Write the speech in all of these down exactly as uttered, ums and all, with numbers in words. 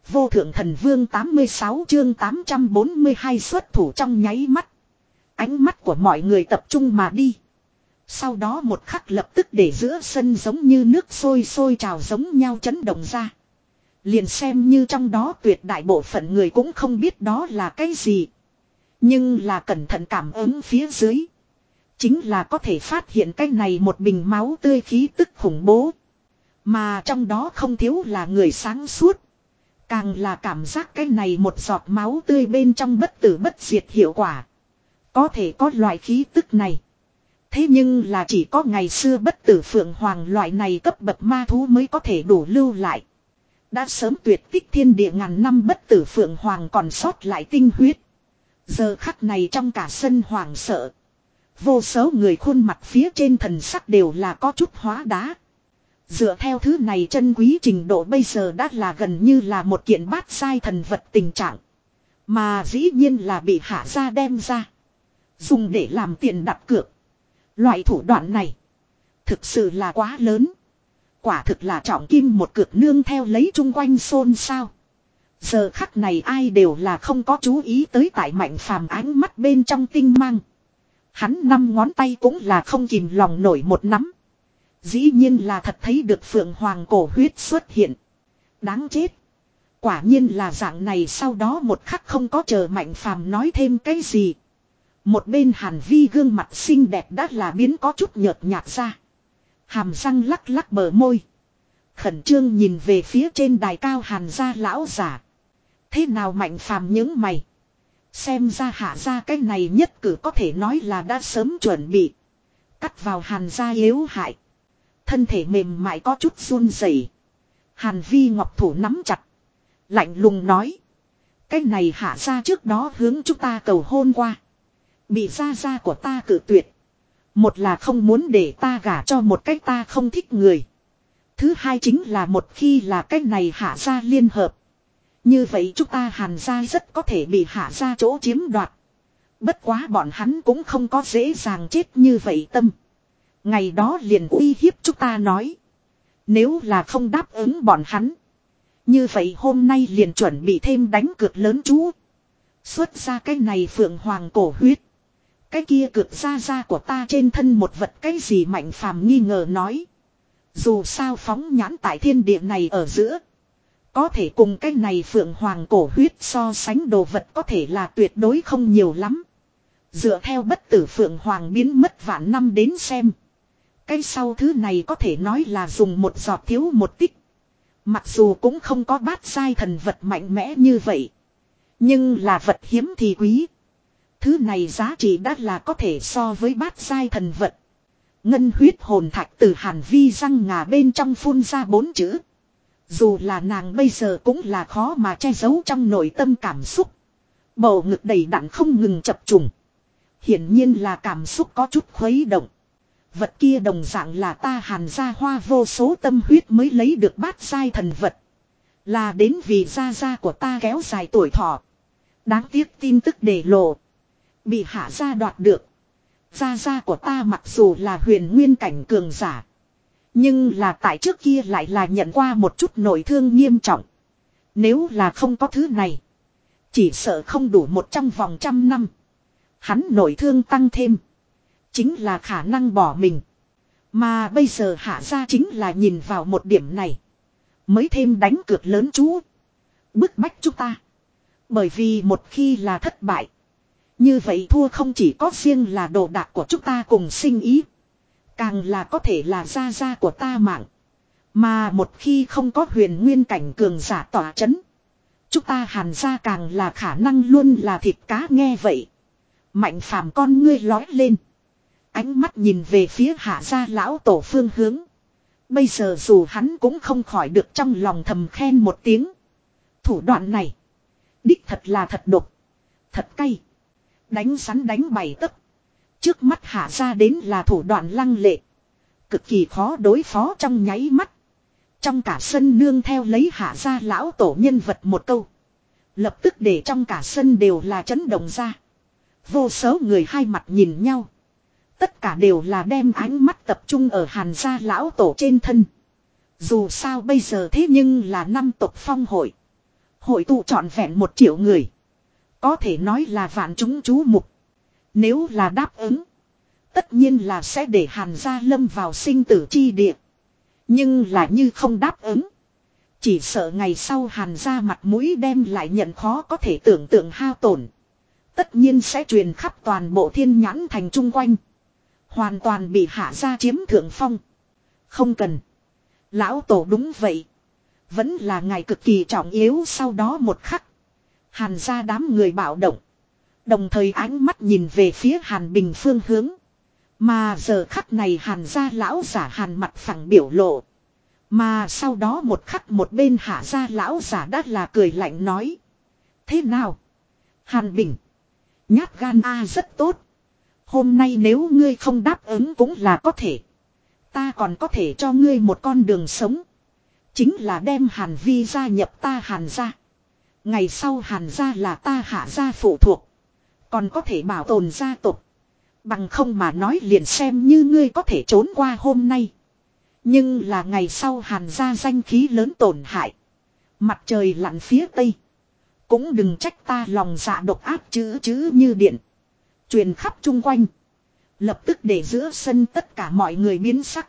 Vô thượng thần vương tám mươi sáu chương tám trăm bốn mươi hai xuất thủ trong nháy mắt. Ánh mắt của mọi người tập trung mà đi. Sau đó một khắc lập tức để giữa sân giống như nước sôi sôi trào giống nhau chấn động ra. Liền xem như trong đó tuyệt đại bộ phận người cũng không biết đó là cái gì. Nhưng là cẩn thận cảm ứng phía dưới. Chính là có thể phát hiện cái này một bình máu tươi khí tức khủng bố. Mà trong đó không thiếu là người sáng suốt. Càng là cảm giác cái này một giọt máu tươi bên trong bất tử bất diệt hiệu quả. Có thể có loại khí tức này. Thế nhưng là chỉ có ngày xưa bất tử phượng hoàng loại này cấp bậc ma thú mới có thể đủ lưu lại. Đã sớm tuyệt tích thiên địa ngàn năm bất tử phượng hoàng còn sót lại tinh huyết. Giờ khắc này trong cả sân hoàng sợ. Vô số người khuôn mặt phía trên thần sắc đều là có chút hóa đá. Dựa theo thứ này chân quý trình độ bây giờ đã là gần như là một kiện bát sai thần vật tình trạng. Mà dĩ nhiên là bị hạ gia đem ra. Dùng để làm tiền đặt cược. Loại thủ đoạn này. Thực sự là quá lớn. Quả thực là trọng kim một cược nương theo lấy chung quanh xôn xao. Giờ khắc này ai đều là không có chú ý tới tại Mạnh Phàm ánh mắt bên trong tinh mang. Hắn năm ngón tay cũng là không kìm lòng nổi một nắm. Dĩ nhiên là thật thấy được phượng hoàng cổ huyết xuất hiện. Đáng chết. Quả nhiên là dạng này, sau đó một khắc không có chờ Mạnh Phàm nói thêm cái gì. Một bên Hàn Vi gương mặt xinh đẹp đã là biến có chút nhợt nhạt ra. Hàm răng lắc lắc bờ môi. Khẩn trương nhìn về phía trên đài cao Hàn gia lão giả. Thế nào Mạnh Phàm những mày. Xem ra hạ gia cái này nhất cử có thể nói là đã sớm chuẩn bị. Cắt vào Hàn gia yếu hại. Thân thể mềm mại có chút run rẩy. Hàn Vi ngọc thủ nắm chặt. Lạnh lùng nói. Cái này hạ gia trước đó hướng chúng ta cầu hôn qua. Bị gia gia của ta cự tuyệt. Một là không muốn để ta gả cho một cách ta không thích người. Thứ hai chính là một khi là cái này hạ gia liên hợp. Như vậy chúng ta Hàn gia rất có thể bị hạ gia chỗ chiếm đoạt. Bất quá bọn hắn cũng không có dễ dàng chết như vậy tâm. Ngày đó liền uy hiếp chúng ta nói. Nếu là không đáp ứng bọn hắn. Như vậy hôm nay liền chuẩn bị thêm đánh cược lớn chú. Xuất ra cái này phượng hoàng cổ huyết. Cái kia cược ra ra của ta trên thân một vật cái gì Mạnh Phàm nghi ngờ nói. Dù sao phóng nhãn tại thiên địa này ở giữa. Có thể cùng cái này phượng hoàng cổ huyết so sánh đồ vật có thể là tuyệt đối không nhiều lắm. Dựa theo bất tử phượng hoàng biến mất vạn năm đến xem. Cái sau thứ này có thể nói là dùng một giọt thiếu một tích. Mặc dù cũng không có bát sai thần vật mạnh mẽ như vậy. Nhưng là vật hiếm thì quý. Thứ này giá trị đắt là có thể so với bát sai thần vật. Ngân huyết hồn thạch từ Hàn Vi răng ngà bên trong phun ra bốn chữ. Dù là nàng bây giờ cũng là khó mà che giấu trong nội tâm cảm xúc. Bầu ngực đầy đặn không ngừng chập trùng. Hiển nhiên là cảm xúc có chút khuấy động. Vật kia đồng dạng là ta Hàn gia hoa vô số tâm huyết mới lấy được bát sai thần vật. Là đến vì gia gia của ta kéo dài tuổi thọ. Đáng tiếc tin tức để lộ. Bị hạ gia đoạt được. Gia gia của ta mặc dù là huyền nguyên cảnh cường giả. Nhưng là tại trước kia lại là nhận qua một chút nội thương nghiêm trọng. Nếu là không có thứ này. Chỉ sợ không đủ một trong vòng trăm năm. Hắn nội thương tăng thêm. Chính là khả năng bỏ mình. Mà bây giờ hạ gia chính là nhìn vào một điểm này. Mới thêm đánh cược lớn chú. Bức bách chúng ta. Bởi vì một khi là thất bại. Như vậy thua không chỉ có riêng là đồ đạc của chúng ta cùng sinh ý. Càng là có thể là gia gia của ta mạng. Mà một khi không có huyền nguyên cảnh cường giả tỏa chấn. Chúng ta Hàn gia càng là khả năng luôn là thịt cá nghe vậy. Mạnh Phàm con ngươi lói lên. Ánh mắt nhìn về phía hạ gia lão tổ phương hướng. Bây giờ dù hắn cũng không khỏi được trong lòng thầm khen một tiếng. Thủ đoạn này. Đích thật là thật độc. Thật cay. Đánh rắn đánh bảy tấc. Trước mắt hạ gia đến là thủ đoạn lăng lệ. Cực kỳ khó đối phó trong nháy mắt. Trong cả sân nương theo lấy hạ gia lão tổ nhân vật một câu. Lập tức để trong cả sân đều là chấn động ra. Vô số người hai mặt nhìn nhau. Tất cả đều là đem ánh mắt tập trung ở Hàn gia lão tổ trên thân. Dù sao bây giờ thế nhưng là năm tộc phong hội. Hội tụ trọn vẹn một triệu người. Có thể nói là vạn chúng chú mục. Nếu là đáp ứng. Tất nhiên là sẽ để Hàn gia lâm vào sinh tử chi địa. Nhưng là như không đáp ứng. Chỉ sợ ngày sau Hàn gia mặt mũi đem lại nhận khó có thể tưởng tượng hao tổn. Tất nhiên sẽ truyền khắp toàn bộ Thiên Nhãn thành chung quanh. Hoàn toàn bị Hạ gia chiếm thượng phong. Không cần. Lão tổ đúng vậy. Vẫn là ngày cực kỳ trọng yếu. Sau đó một khắc. Hàn gia đám người bạo động. Đồng thời ánh mắt nhìn về phía Hàn Bình phương hướng. Mà giờ khắc này Hàn gia lão giả Hàn mặt phẳng biểu lộ. Mà sau đó một khắc một bên Hạ gia lão giả đã là cười lạnh nói. Thế nào? Hàn Bình. Nhát gan a rất tốt. Hôm nay nếu ngươi không đáp ứng cũng là có thể. Ta còn có thể cho ngươi một con đường sống. Chính là đem Hàn Vi gia nhập ta Hàn gia. Ngày sau Hàn gia là ta Hạ gia phụ thuộc. Còn có thể bảo tồn gia tộc. Bằng không mà nói liền xem như ngươi có thể trốn qua hôm nay. Nhưng là ngày sau Hàn gia danh khí lớn tổn hại. Mặt trời lặn phía tây. Cũng đừng trách ta lòng dạ độc ác chữ chữ như điện. Truyền khắp chung quanh. Lập tức để giữa sân tất cả mọi người biến sắc.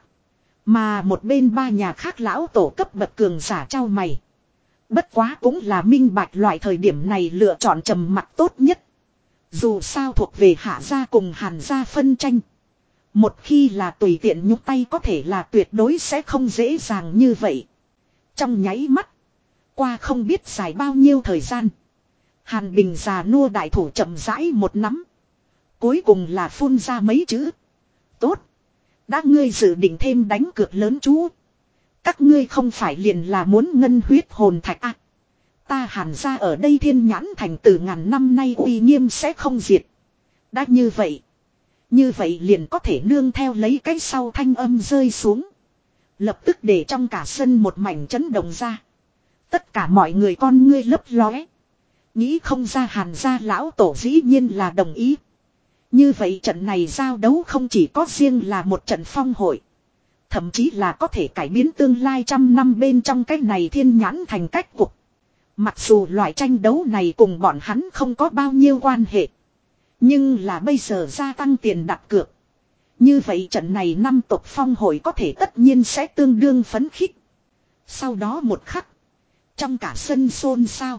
Mà một bên ba nhà khác lão tổ cấp bậc cường giả trao mày. Bất quá cũng là minh bạch loại thời điểm này lựa chọn trầm mặc tốt nhất. Dù sao thuộc về Hạ gia cùng Hàn gia phân tranh. Một khi là tùy tiện nhúc tay có thể là tuyệt đối sẽ không dễ dàng như vậy. Trong nháy mắt. Qua không biết dài bao nhiêu thời gian. Hàn Bình già nua đại thủ chậm rãi một nắm. Cuối cùng là phun ra mấy chữ. Tốt. Đã ngươi dự định thêm đánh cược lớn chú. Các ngươi không phải liền là muốn ngân huyết hồn thạch à. Ta Hàn gia ở đây Thiên Nhãn thành từ ngàn năm nay uy nghiêm sẽ không diệt. Đã như vậy. Như vậy liền có thể nương theo lấy cái sau thanh âm rơi xuống. Lập tức để trong cả sân một mảnh chấn động ra. Tất cả mọi người con ngươi lấp lóe. Nghĩ không ra Hàn gia lão tổ dĩ nhiên là đồng ý. Như vậy trận này giao đấu không chỉ có riêng là một trận phong hội. Thậm chí là có thể cải biến tương lai trăm năm bên trong cái này Thiên Nhãn thành cách cục. Mặc dù loại tranh đấu này cùng bọn hắn không có bao nhiêu quan hệ. Nhưng là bây giờ gia tăng tiền đặt cược. Như vậy trận này năm tộc phong hội có thể tất nhiên sẽ tương đương phấn khích. Sau đó một khắc. Trong cả sân xôn xao.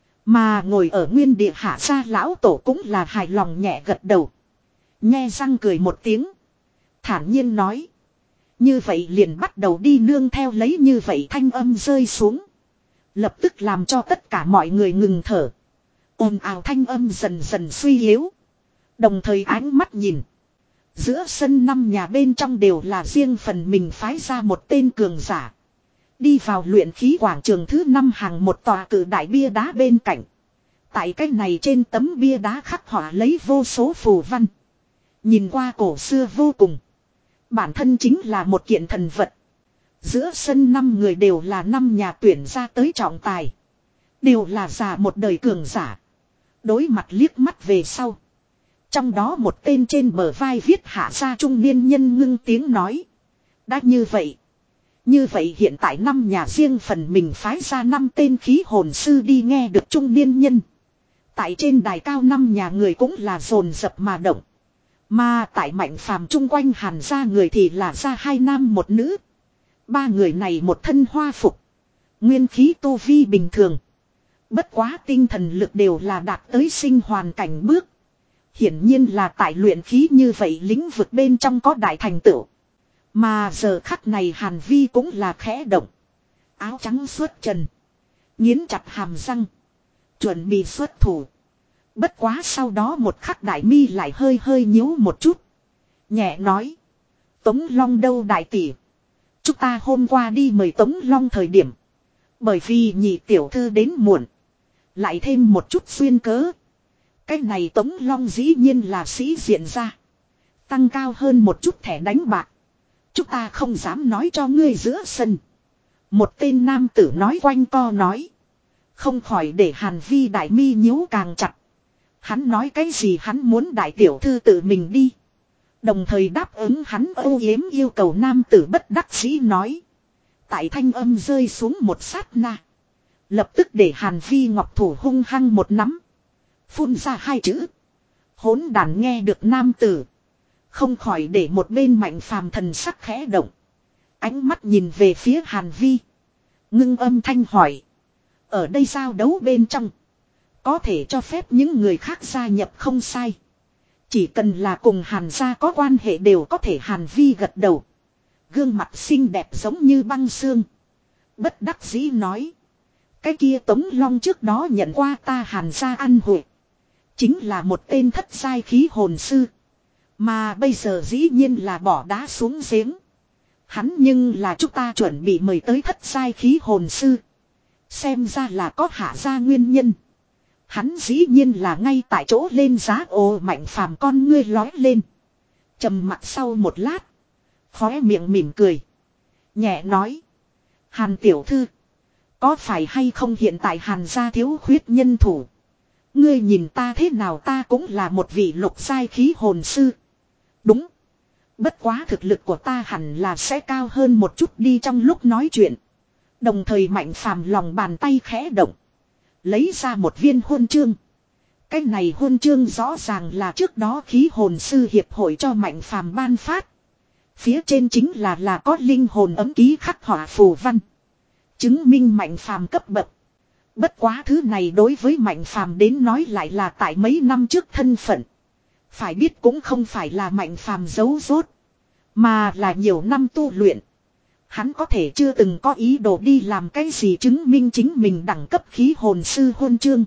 Mà ngồi ở nguyên địa Hạ gia lão tổ cũng là hài lòng nhẹ gật đầu. Nhe răng cười một tiếng. Thản nhiên nói. Như vậy liền bắt đầu đi nương theo lấy như vậy thanh âm rơi xuống. Lập tức làm cho tất cả mọi người ngừng thở. Ồn ào thanh âm dần dần suy yếu. Đồng thời ánh mắt nhìn. Giữa sân năm nhà bên trong đều là riêng phần mình phái ra một tên cường giả. Đi vào luyện khí quảng trường thứ năm hàng một tòa cự đại bia đá bên cạnh. Tại cái này trên tấm bia đá khắc họa lấy vô số phù văn. Nhìn qua cổ xưa vô cùng. Bản thân chính là một kiện thần vật. Giữa sân năm người đều là năm nhà tuyển ra tới trọng tài. Đều là già một đời cường giả. Đối mặt liếc mắt về sau. Trong đó một tên trên bờ vai viết Hạ gia trung niên nhân ngưng tiếng nói. Đã như vậy. Như vậy hiện tại năm nhà riêng phần mình phái ra năm tên khí hồn sư đi nghe được trung niên nhân. Tại trên đài cao năm nhà người cũng là dồn dập mà động. Mà tại Mạnh Phàm chung quanh Hàn gia người thì là ra hai nam một nữ. Ba người này một thân hoa phục. Nguyên khí tu vi bình thường. Bất quá tinh thần lực đều là đạt tới sinh hoàn cảnh bước. Hiển nhiên là tại luyện khí như vậy lĩnh vực bên trong có đại thành tựu. Mà giờ khắc này Hàn Vi cũng là khẽ động. Áo trắng xuất trần. Nghiến chặt hàm răng. Chuẩn bị xuất thủ. Bất quá sau đó một khắc đại mi lại hơi hơi nhíu một chút. Nhẹ nói. Tống Long đâu đại tỷ. Chúng ta hôm qua đi mời Tống Long thời điểm. Bởi vì nhị tiểu thư đến muộn. Lại thêm một chút xuyên cớ. Cái này Tống Long dĩ nhiên là sĩ diện ra. Tăng cao hơn một chút thẻ đánh bạc. Chúng ta không dám nói cho ngươi giữa sân. Một tên nam tử nói quanh co nói. Không khỏi để Hàn Vi đại mi nhíu càng chặt. Hắn nói cái gì hắn muốn đại tiểu thư tự mình đi. Đồng thời đáp ứng hắn âu yếm yêu cầu nam tử bất đắc dĩ nói. Tại thanh âm rơi xuống một sát na. Lập tức để Hàn Vi Ngọc thủ hung hăng một nắm. Phun ra hai chữ. Hỗn đàn nghe được nam tử. Không khỏi để một bên Mạnh Phàm thần sắc khẽ động. Ánh mắt nhìn về phía Hàn Vi. Ngưng âm thanh hỏi. Ở đây giao đấu bên trong. Có thể cho phép những người khác gia nhập không sai. Chỉ cần là cùng Hàn gia có quan hệ đều có thể. Hàn Vi gật đầu. Gương mặt xinh đẹp giống như băng xương. Bất đắc dĩ nói. Cái kia Tống Long trước đó nhận qua ta Hàn gia ăn hội. Chính là một tên thất giai khí hồn sư. Mà bây giờ dĩ nhiên là bỏ đá xuống giếng. Hắn nhưng là chúng ta chuẩn bị mời tới thất giai khí hồn sư. Xem ra là có hạ gia nguyên nhân. Hắn dĩ nhiên là ngay tại chỗ lên giá. Ồ, Mạnh Phàm con ngươi lói lên. Trầm mặt sau một lát. Khóe miệng mỉm cười. Nhẹ nói. Hàn tiểu thư. Có phải hay không hiện tại Hàn gia thiếu khuyết nhân thủ. Ngươi nhìn ta thế nào, ta cũng là một vị lục giai khí hồn sư. Đúng. Bất quá thực lực của ta hẳn là sẽ cao hơn một chút đi. Trong lúc nói chuyện. Đồng thời Mạnh Phàm lòng bàn tay khẽ động. Lấy ra một viên huân chương. Cái này huân chương rõ ràng là trước đó khí hồn sư hiệp hội cho Mạnh Phàm ban phát. Phía trên chính là là có linh hồn ấm ký khắc họa phù văn. Chứng minh Mạnh Phàm cấp bậc. Bất quá thứ này đối với Mạnh Phàm đến nói lại là tại mấy năm trước thân phận. Phải biết cũng không phải là Mạnh Phàm giấu rốt. Mà là nhiều năm tu luyện. Hắn có thể chưa từng có ý đồ đi làm cái gì chứng minh chính mình đẳng cấp khí hồn sư huân chương.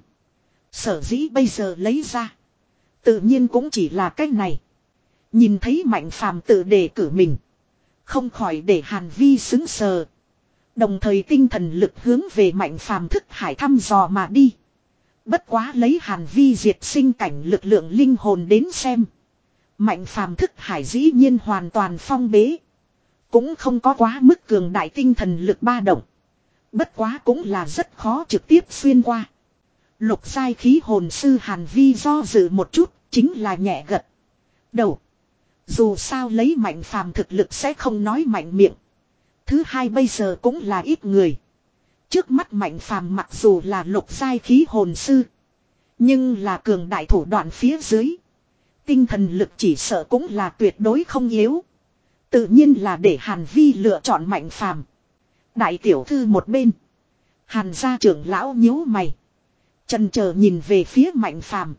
Sở dĩ bây giờ lấy ra. Tự nhiên cũng chỉ là cái này. Nhìn thấy Mạnh Phàm tự đề cử mình. Không khỏi để Hàn Vi xứng sờ. Đồng thời tinh thần lực hướng về Mạnh Phàm thức hải thăm dò mà đi. Bất quá lấy Hàn Vi diệt sinh cảnh lực lượng linh hồn đến xem. Mạnh Phàm thức hải dĩ nhiên hoàn toàn phong bế. Cũng không có quá mức cường đại tinh thần lực ba động. Bất quá cũng là rất khó trực tiếp xuyên qua. Lục giai khí hồn sư Hàn Vi do dự một chút, chính là nhẹ gật đầu. Dù sao lấy Mạnh Phàm thực lực sẽ không nói mạnh miệng. Thứ hai bây giờ cũng là ít người. Trước mắt Mạnh Phàm mặc dù là lục giai khí hồn sư. Nhưng là cường đại thủ đoạn phía dưới. Tinh thần lực chỉ sợ cũng là tuyệt đối không yếu. Tự nhiên là để Hàn Vi lựa chọn Mạnh Phàm. Đại tiểu thư một bên. Hàn gia trưởng lão nhíu mày. Chần chờ nhìn về phía Mạnh Phàm.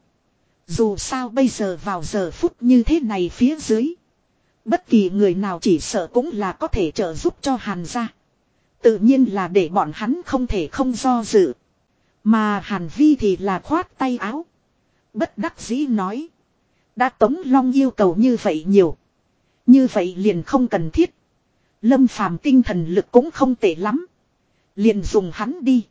Dù sao bây giờ vào giờ phút như thế này phía dưới. Bất kỳ người nào chỉ sợ cũng là có thể trợ giúp cho Hàn gia. Tự nhiên là để bọn hắn không thể không do dự. Mà Hàn Vi thì là khoát tay áo. Bất đắc dĩ nói. Đã Tống Long yêu cầu như vậy nhiều. Như vậy liền không cần thiết. Lâm Phàm tinh thần lực cũng không tệ lắm. Liền dùng hắn đi.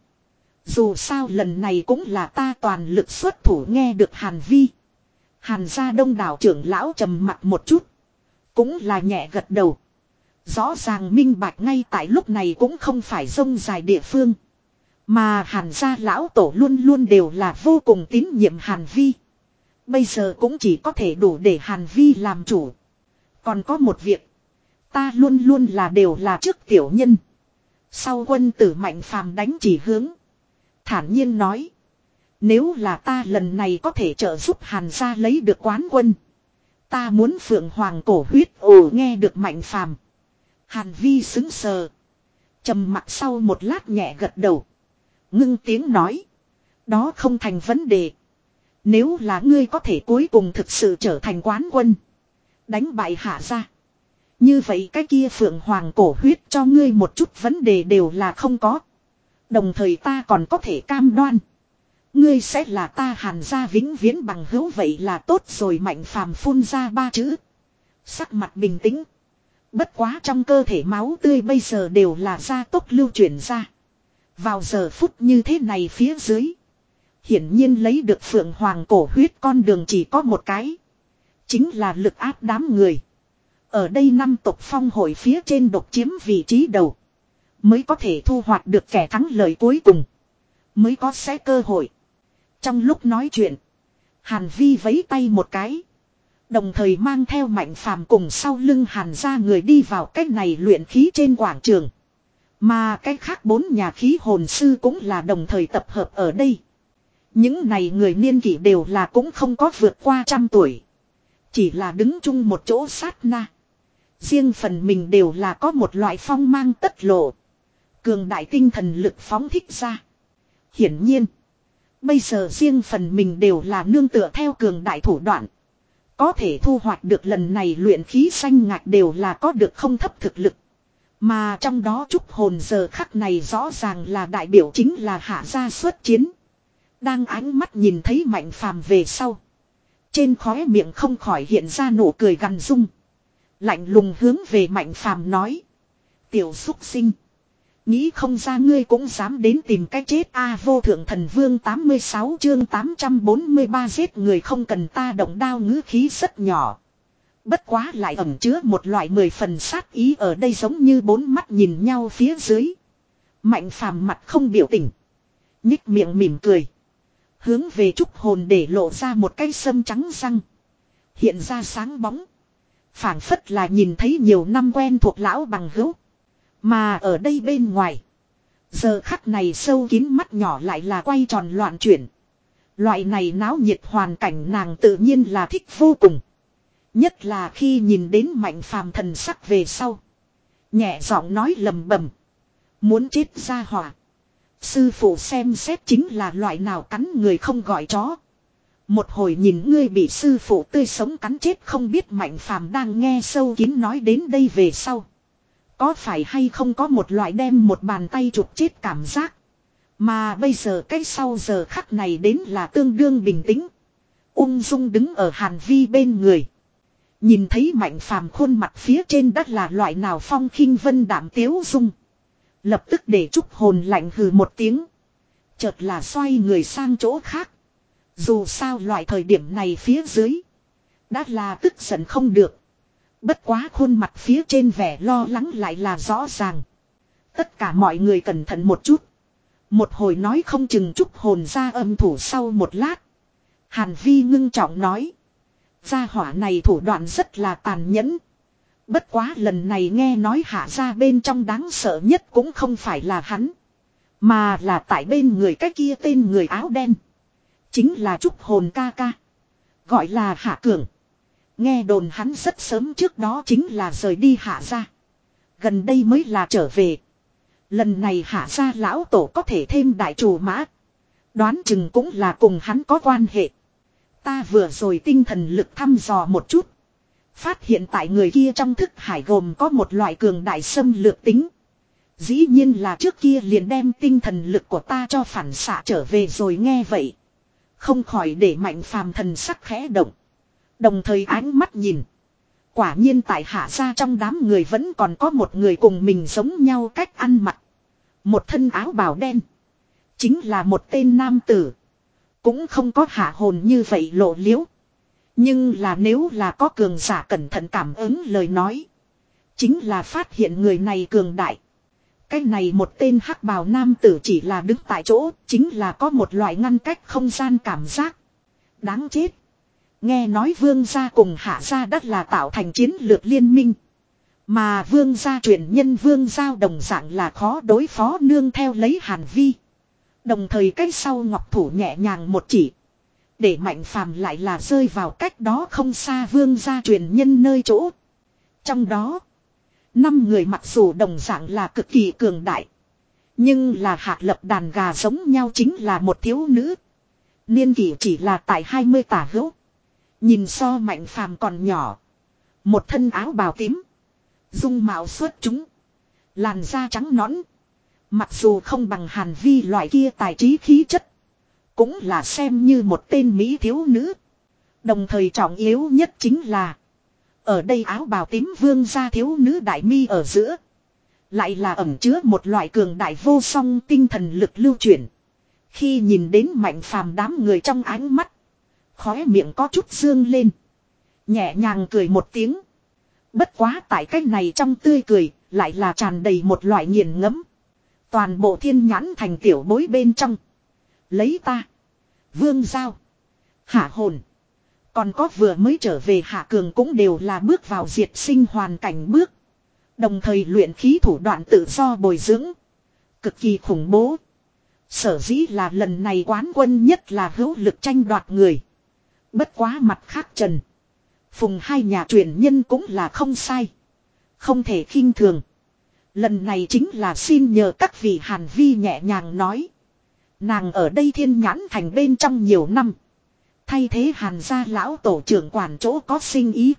Dù sao lần này cũng là ta toàn lực xuất thủ. Nghe được Hàn Vi. Hàn gia đông đảo trưởng lão trầm mặt một chút. Cũng là nhẹ gật đầu. Rõ ràng minh bạch ngay tại lúc này cũng không phải rông dài địa phương. Mà Hàn gia lão tổ luôn luôn đều là vô cùng tín nhiệm Hàn Vi. Bây giờ cũng chỉ có thể đủ để Hàn Vi làm chủ. Còn có một việc. Ta luôn luôn là đều là trước tiểu nhân. Sau quân tử Mạnh Phàm đánh chỉ hướng. Thản nhiên nói. Nếu là ta lần này có thể trợ giúp Hàn gia lấy được quán quân. Ta muốn Phượng Hoàng cổ huyết. Ồ, nghe được Mạnh Phàm. Hàn Vi xứng sờ. Trầm mặc sau một lát nhẹ gật đầu. Ngưng tiếng nói. Đó không thành vấn đề. Nếu là ngươi có thể cuối cùng thực sự trở thành quán quân. Đánh bại Hạ gia. Như vậy cái kia Phượng Hoàng cổ huyết cho ngươi một chút vấn đề đều là không có. Đồng thời ta còn có thể cam đoan. Ngươi sẽ là ta Hàn gia vĩnh viễn bằng hữu, vậy là tốt rồi. Mạnh Phàm phun ra ba chữ. Sắc mặt bình tĩnh. Bất quá trong cơ thể máu tươi bây giờ đều là gia tốc lưu chuyển ra. Vào giờ phút như thế này phía dưới. Hiển nhiên lấy được Phượng Hoàng cổ huyết con đường chỉ có một cái. Chính là lực áp đám người. Ở đây năm tộc phong hội phía trên độc chiếm vị trí đầu. Mới có thể thu hoạch được kẻ thắng lợi cuối cùng. Mới có sẽ cơ hội. Trong lúc nói chuyện. Hàn Vi vẫy tay một cái. Đồng thời mang theo Mạnh Phàm cùng sau lưng Hàn gia người đi vào cách này luyện khí trên quảng trường. Mà cái khác bốn nhà khí hồn sư cũng là đồng thời tập hợp ở đây. Những này người niên kỷ đều là cũng không có vượt qua trăm tuổi. Chỉ là đứng chung một chỗ sát na. Riêng phần mình đều là có một loại phong mang tất lộ. Cường đại tinh thần lực phóng thích ra. Hiển nhiên. Bây giờ riêng phần mình đều là nương tựa theo cường đại thủ đoạn. Có thể thu hoạch được lần này luyện khí xanh ngạc đều là có được không thấp thực lực. Mà trong đó trúc hồn giờ khắc này rõ ràng là đại biểu chính là hạ gia xuất chiến. Đang ánh mắt nhìn thấy Mạnh Phàm về sau. Trên khóe miệng không khỏi hiện ra nụ cười gằn dung. Lạnh lùng hướng về Mạnh Phàm nói. Tiểu xúc sinh. Nghĩ không ra ngươi cũng dám đến tìm cái chết a. Vô thượng thần vương tám mươi sáu chương tám trăm bốn mươi ba giết người không cần ta động đao ngữ khí rất nhỏ. Bất quá lại ẩn chứa một loại mười phần sát ý ở đây giống như bốn mắt nhìn nhau phía dưới. Mạnh Phàm mặt không biểu tình. Nhích miệng mỉm cười. Hướng về trúc hồn để lộ ra một cái sâm trắng răng. Hiện ra sáng bóng. Phảng phất là nhìn thấy nhiều năm quen thuộc lão bằng hữu. Mà ở đây bên ngoài. Giờ khắc này sâu kín mắt nhỏ lại là quay tròn loạn chuyển. Loại này náo nhiệt hoàn cảnh nàng tự nhiên là thích vô cùng. Nhất là khi nhìn đến Mạnh Phàm thần sắc về sau. Nhẹ giọng nói lầm bầm. Muốn chết ra hỏa. Sư phụ xem xét chính là loại nào cắn người không gọi chó. Một hồi nhìn ngươi bị sư phụ tươi sống cắn chết không biết Mạnh Phàm đang nghe sâu kín nói đến đây về sau. Có phải hay không có một loại đem một bàn tay chụp chết cảm giác. Mà bây giờ cái sau giờ khắc này đến là tương đương bình tĩnh. Ung dung đứng ở Hàn Vi bên người. Nhìn thấy Mạnh Phàm khuôn mặt phía trên đất là loại nào phong khinh vân đạm tiếu dung. Lập tức để trúc hồn lạnh hừ một tiếng. Chợt là xoay người sang chỗ khác. Dù sao loại thời điểm này phía dưới. Đã là tức giận không được. Bất quá khuôn mặt phía trên vẻ lo lắng lại là rõ ràng. Tất cả mọi người cẩn thận một chút. Một hồi nói không chừng trúc hồn ra âm thủ sau một lát. Hàn Vi ngưng trọng nói. Gia hỏa này thủ đoạn rất là tàn nhẫn. Bất quá lần này nghe nói hạ ra bên trong đáng sợ nhất cũng không phải là hắn. Mà là tại bên người cái kia tên người áo đen. Chính là trúc hồn ca ca. Gọi là Hạ Cường. Nghe đồn hắn rất sớm trước đó chính là rời đi hạ ra. Gần đây mới là trở về. Lần này hạ ra lão tổ có thể thêm đại chủ mã. Đoán chừng cũng là cùng hắn có quan hệ. Ta vừa rồi tinh thần lực thăm dò một chút. Phát hiện tại người kia trong thức hải gồm có một loại cường đại xâm lược tính. Dĩ nhiên là trước kia liền đem tinh thần lực của ta cho phản xạ trở về rồi nghe vậy. Không khỏi để Mạnh Phàm thần sắc khẽ động. Đồng thời ánh mắt nhìn. Quả nhiên tại hạ ra trong đám người vẫn còn có một người cùng mình giống nhau cách ăn mặc. Một thân áo bào đen. Chính là một tên nam tử. Cũng không có hạ hồn như vậy lộ liễu. Nhưng là nếu là có cường giả cẩn thận cảm ứng lời nói. Chính là phát hiện người này cường đại. Cái này một tên hắc bào nam tử chỉ là đứng tại chỗ. Chính là có một loại ngăn cách không gian cảm giác. Đáng chết. Nghe nói vương gia cùng hạ gia đất là tạo thành chiến lược liên minh. Mà vương gia truyền nhân vương giao đồng dạng là khó đối phó nương theo lấy Hàn Vi. Đồng thời cách sau ngọc thủ nhẹ nhàng một chỉ. Để Mạnh Phàm lại là rơi vào cách đó không xa vương gia truyền nhân nơi chỗ. Trong đó, năm người mặc dù đồng dạng là cực kỳ cường đại. Nhưng là hạt lập đàn gà giống nhau chính là một thiếu nữ. Niên kỷ chỉ là tại hai mươi tả hữu. Nhìn so Mạnh Phàm còn nhỏ. Một thân áo bào tím. Dung mạo xuất chúng. Làn da trắng nõn. Mặc dù không bằng Hàn Vi loại kia tài trí khí chất. Cũng là xem như một tên mỹ thiếu nữ. Đồng thời trọng yếu nhất chính là. Ở đây áo bào tím vương gia thiếu nữ đại mi ở giữa. Lại là ẩn chứa một loại cường đại vô song tinh thần lực lưu chuyển. Khi nhìn đến Mạnh Phàm đám người trong ánh mắt. Khóe miệng có chút dương lên. Nhẹ nhàng cười một tiếng. Bất quá tại cách này trong tươi cười. Lại là tràn đầy một loại nghiền ngẫm. Toàn bộ thiên nhãn thành tiểu bối bên trong. Lấy ta. Vương Giao. Hạ hồn. Còn có vừa mới trở về Hạ Cường cũng đều là bước vào diệt sinh hoàn cảnh bước. Đồng thời luyện khí thủ đoạn tự do bồi dưỡng. Cực kỳ khủng bố. Sở dĩ là lần này quán quân nhất là hữu lực tranh đoạt người. Bất quá mặt khác Trần Phùng hai nhà truyền nhân cũng là không sai. Không thể khinh thường. Lần này chính là xin nhờ các vị Hàn Vi nhẹ nhàng nói. Nàng ở đây Thiên Nhãn Thành bên trong nhiều năm. Thay thế Hàn gia lão tổ trưởng quản chỗ có sinh ý.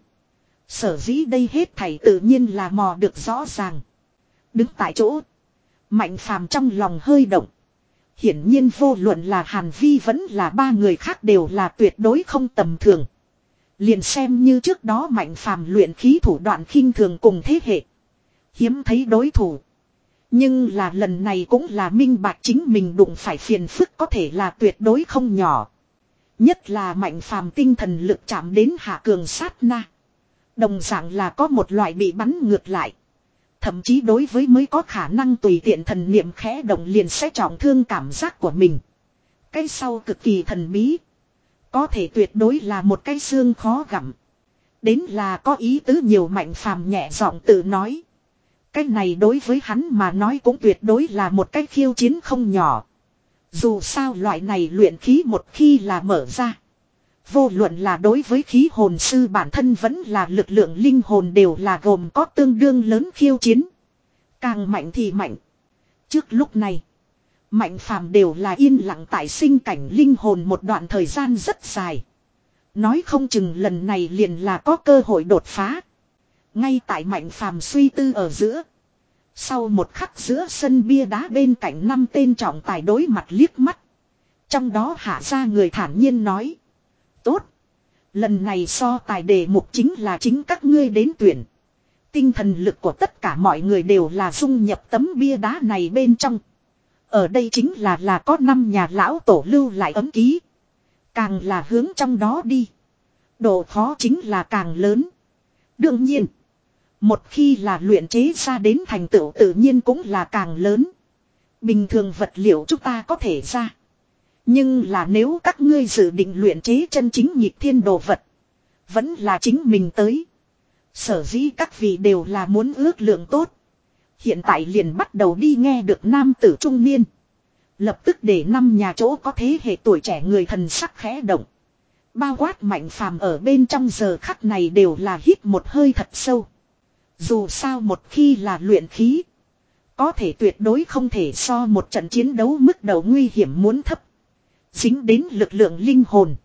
Sở dĩ đây hết thảy tự nhiên là mò được rõ ràng. Đứng tại chỗ. Mạnh Phàm trong lòng hơi động. Hiển nhiên vô luận là Hàn Vi vẫn là ba người khác đều là tuyệt đối không tầm thường. Liền xem như trước đó Mạnh Phàm luyện khí thủ đoạn khinh thường cùng thế hệ. Hiếm thấy đối thủ. Nhưng là lần này cũng là minh bạch chính mình đụng phải phiền phức có thể là tuyệt đối không nhỏ. Nhất là Mạnh Phàm tinh thần lực chạm đến hạ cường sát na. Đồng dạng là có một loại bị bắn ngược lại. Thậm chí đối với mới có khả năng tùy tiện thần niệm khẽ động liền sẽ trọng thương cảm giác của mình. Cái sau cực kỳ thần bí. Có thể tuyệt đối là một cái xương khó gặm. Đến là có ý tứ nhiều Mạnh Phàm nhẹ giọng tự nói. Cái này đối với hắn mà nói cũng tuyệt đối là một cái khiêu chiến không nhỏ. Dù sao loại này luyện khí một khi là mở ra. Vô luận là đối với khí hồn sư bản thân vẫn là lực lượng linh hồn đều là gồm có tương đương lớn khiêu chiến. Càng mạnh thì mạnh. Trước lúc này, Mạnh Phàm đều là yên lặng tại sinh cảnh linh hồn một đoạn thời gian rất dài. Nói không chừng lần này liền là có cơ hội đột phá. Ngay tại Mạnh Phàm suy tư ở giữa. Sau một khắc giữa sân bia đá bên cạnh năm tên trọng tài đối mặt liếc mắt. Trong đó hạ ra người thản nhiên nói. Tốt. Lần này so tài đề mục chính là chính các ngươi đến tuyển. Tinh thần lực của tất cả mọi người đều là dung nhập tấm bia đá này bên trong. Ở đây chính là là có năm nhà lão tổ lưu lại ấm ký. Càng là hướng trong đó đi. Độ khó chính là càng lớn. Đương nhiên. Một khi là luyện chế ra đến thành tựu tự nhiên cũng là càng lớn. Bình thường vật liệu chúng ta có thể ra. Nhưng là nếu các ngươi dự định luyện chế chân chính nhịp thiên đồ vật. Vẫn là chính mình tới. Sở dĩ các vị đều là muốn ước lượng tốt. Hiện tại liền bắt đầu đi nghe được nam tử trung niên. Lập tức để năm nhà chỗ có thế hệ tuổi trẻ người thần sắc khẽ động. Bao quát Mạnh Phàm ở bên trong giờ khắc này đều là hít một hơi thật sâu. Dù sao một khi là luyện khí. Có thể tuyệt đối không thể so một trận chiến đấu mức đầu nguy hiểm muốn thấp. Dính đến lực lượng linh hồn.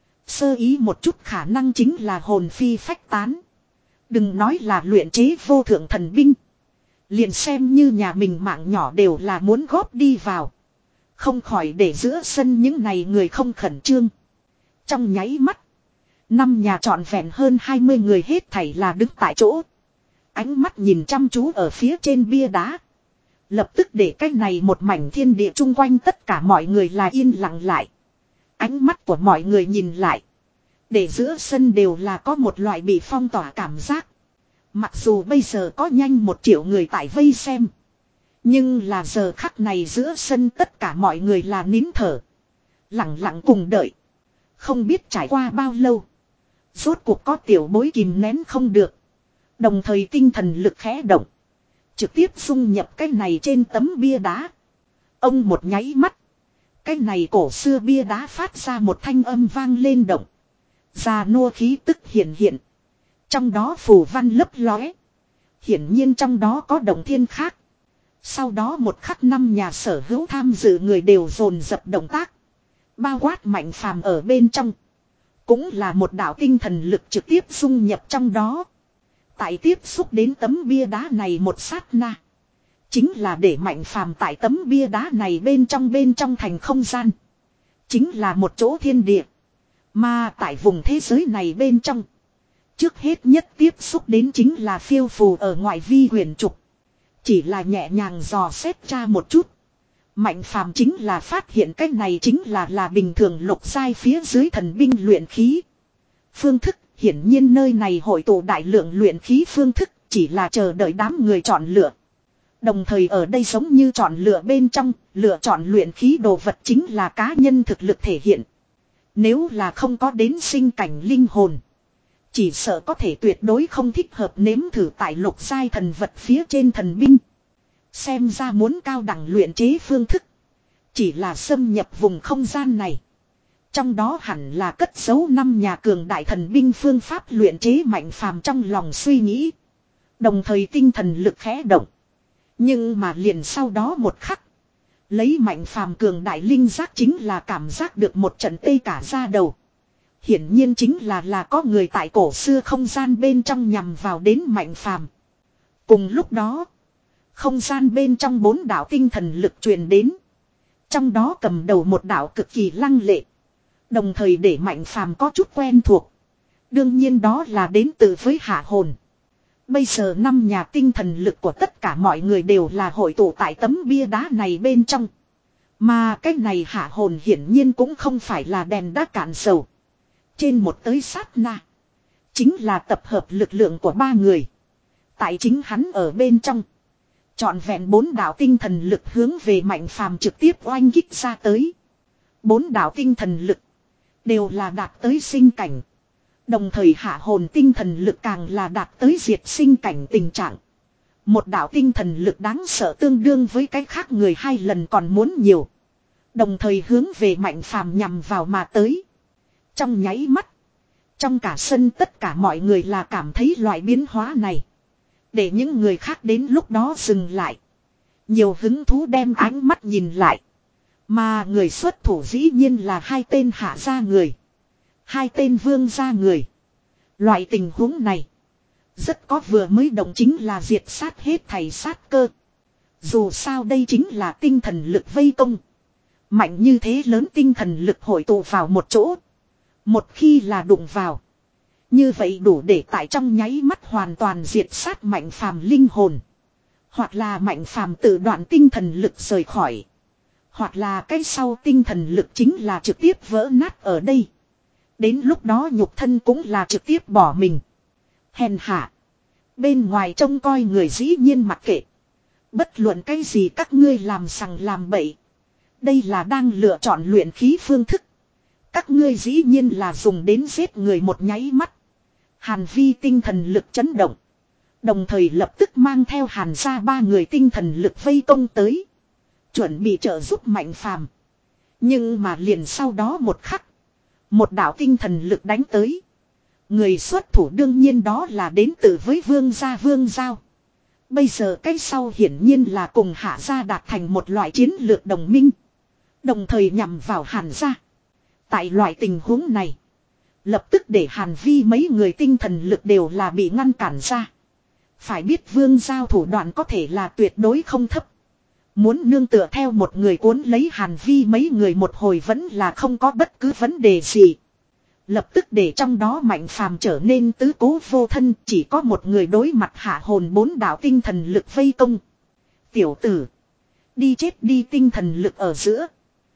Sơ ý một chút khả năng chính là hồn phi phách tán. Đừng nói là luyện chế vô thượng thần binh. Liền xem như nhà mình mạng nhỏ đều là muốn góp đi vào. Không khỏi để giữa sân những này người không khẩn trương. Trong nháy mắt. Năm nhà trọn vẹn hơn hai mươi người hết thảy là đứng tại chỗ. Ánh mắt nhìn chăm chú ở phía trên bia đá. Lập tức để cái này một mảnh thiên địa chung quanh tất cả mọi người là yên lặng lại. Ánh mắt của mọi người nhìn lại. Để giữa sân đều là có một loại bị phong tỏa cảm giác. Mặc dù bây giờ có nhanh một triệu người tại vây xem. Nhưng là giờ khắc này giữa sân tất cả mọi người là nín thở. Lặng lặng cùng đợi. Không biết trải qua bao lâu. Rốt cuộc có tiểu bối kìm nén không được. Đồng thời tinh thần lực khẽ động. Trực tiếp dung nhập cái này trên tấm bia đá. Ông một nháy mắt. Cái này cổ xưa bia đá phát ra một thanh âm vang lên động. Già nua khí tức hiện hiện. Trong đó phù văn lấp lóe. Hiển nhiên trong đó có động thiên khác. Sau đó một khắc năm nhà sở hữu tham dự người đều dồn dập động tác. Bao quát Mạnh Phàm ở bên trong. Cũng là một đạo tinh thần lực trực tiếp dung nhập trong đó. Tại tiếp xúc đến tấm bia đá này một sát na. Chính là để Mạnh Phàm tại tấm bia đá này bên trong bên trong thành không gian. Chính là một chỗ thiên địa. Mà tại vùng thế giới này bên trong. Trước hết nhất tiếp xúc đến chính là phiêu phù ở ngoại vi huyền trục. Chỉ là nhẹ nhàng dò xét tra một chút. Mạnh Phàm chính là phát hiện cái này chính là là bình thường lục giai phía dưới thần binh luyện khí. Phương thức, hiển nhiên nơi này hội tụ đại lượng luyện khí phương thức, chỉ là chờ đợi đám người chọn lựa. Đồng thời ở đây giống như chọn lựa bên trong, lựa chọn luyện khí đồ vật chính là cá nhân thực lực thể hiện. Nếu là không có đến sinh cảnh linh hồn, Chỉ sợ có thể tuyệt đối không thích hợp nếm thử tại lục giai thần vật phía trên thần binh. Xem ra muốn cao đẳng luyện chế phương thức. Chỉ là xâm nhập vùng không gian này. Trong đó hẳn là cất giấu năm nhà cường đại thần binh phương pháp luyện chế Mạnh Phàm trong lòng suy nghĩ. Đồng thời tinh thần lực khẽ động. Nhưng mà liền sau đó một khắc. Lấy Mạnh Phàm cường đại linh giác chính là cảm giác được một trận tê cả da đầu. Hiển nhiên chính là là có người tại cổ xưa không gian bên trong nhằm vào đến Mạnh Phàm. Cùng lúc đó, không gian bên trong bốn đạo tinh thần lực truyền đến. Trong đó cầm đầu một đạo cực kỳ lăng lệ. Đồng thời để Mạnh Phàm có chút quen thuộc. Đương nhiên đó là đến từ với hạ hồn. Bây giờ năm nhà tinh thần lực của tất cả mọi người đều là hội tụ tại tấm bia đá này bên trong. Mà cái này hạ hồn hiển nhiên cũng không phải là đèn đá cạn dầu. Trên một tới sát na. Chính là tập hợp lực lượng của ba người. Tại chính hắn ở bên trong. Trọn vẹn bốn đạo tinh thần lực hướng về Mạnh Phàm trực tiếp oanh kích ra tới. Bốn đạo tinh thần lực. Đều là đạt tới sinh cảnh. Đồng thời hạ hồn tinh thần lực càng là đạt tới diệt sinh cảnh tình trạng. Một đạo tinh thần lực đáng sợ tương đương với cái khác người hai lần còn muốn nhiều. Đồng thời hướng về Mạnh Phàm nhằm vào mà tới. Trong nháy mắt. Trong cả sân tất cả mọi người là cảm thấy loại biến hóa này. Để những người khác đến lúc đó dừng lại. Nhiều hứng thú đem ánh mắt nhìn lại. Mà người xuất thủ dĩ nhiên là hai tên hạ gia người. Hai tên vương gia người. Loại tình huống này. Rất có vừa mới động chính là diệt sát hết thầy sát cơ. Dù sao đây chính là tinh thần lực vây công. Mạnh như thế lớn tinh thần lực hội tụ vào một chỗ. Một khi là đụng vào. Như vậy đủ để tại trong nháy mắt hoàn toàn diệt sát Mạnh Phàm linh hồn. Hoặc là Mạnh Phàm tự đoạn tinh thần lực rời khỏi. Hoặc là cái sau tinh thần lực chính là trực tiếp vỡ nát ở đây. Đến lúc đó nhục thân cũng là trực tiếp bỏ mình. Hèn hạ. Bên ngoài trông coi người dĩ nhiên mặc kệ. Bất luận cái gì các ngươi làm sằng làm bậy. Đây là đang lựa chọn luyện khí phương thức. Các ngươi dĩ nhiên là dùng đến giết người một nháy mắt. Hàn Vi tinh thần lực chấn động. Đồng thời lập tức mang theo Hàn ra ba người tinh thần lực vây công tới. Chuẩn bị trợ giúp Mạnh Phàm. Nhưng mà liền sau đó một khắc. Một đạo tinh thần lực đánh tới. Người xuất thủ đương nhiên đó là đến từ với vương gia vương giao. Bây giờ cái sau hiển nhiên là cùng hạ gia đạt thành một loại chiến lược đồng minh. Đồng thời nhằm vào Hàn gia. Tại loại tình huống này. Lập tức để Hàn Vi mấy người tinh thần lực đều là bị ngăn cản ra. Phải biết vương giao thủ đoạn có thể là tuyệt đối không thấp. Muốn nương tựa theo một người cuốn lấy Hàn Vi mấy người một hồi vẫn là không có bất cứ vấn đề gì. Lập tức để trong đó Mạnh Phàm trở nên tứ cố vô thân, chỉ có một người đối mặt hạ hồn bốn đạo tinh thần lực vây công. Tiểu tử. Đi chết đi tinh thần lực ở giữa.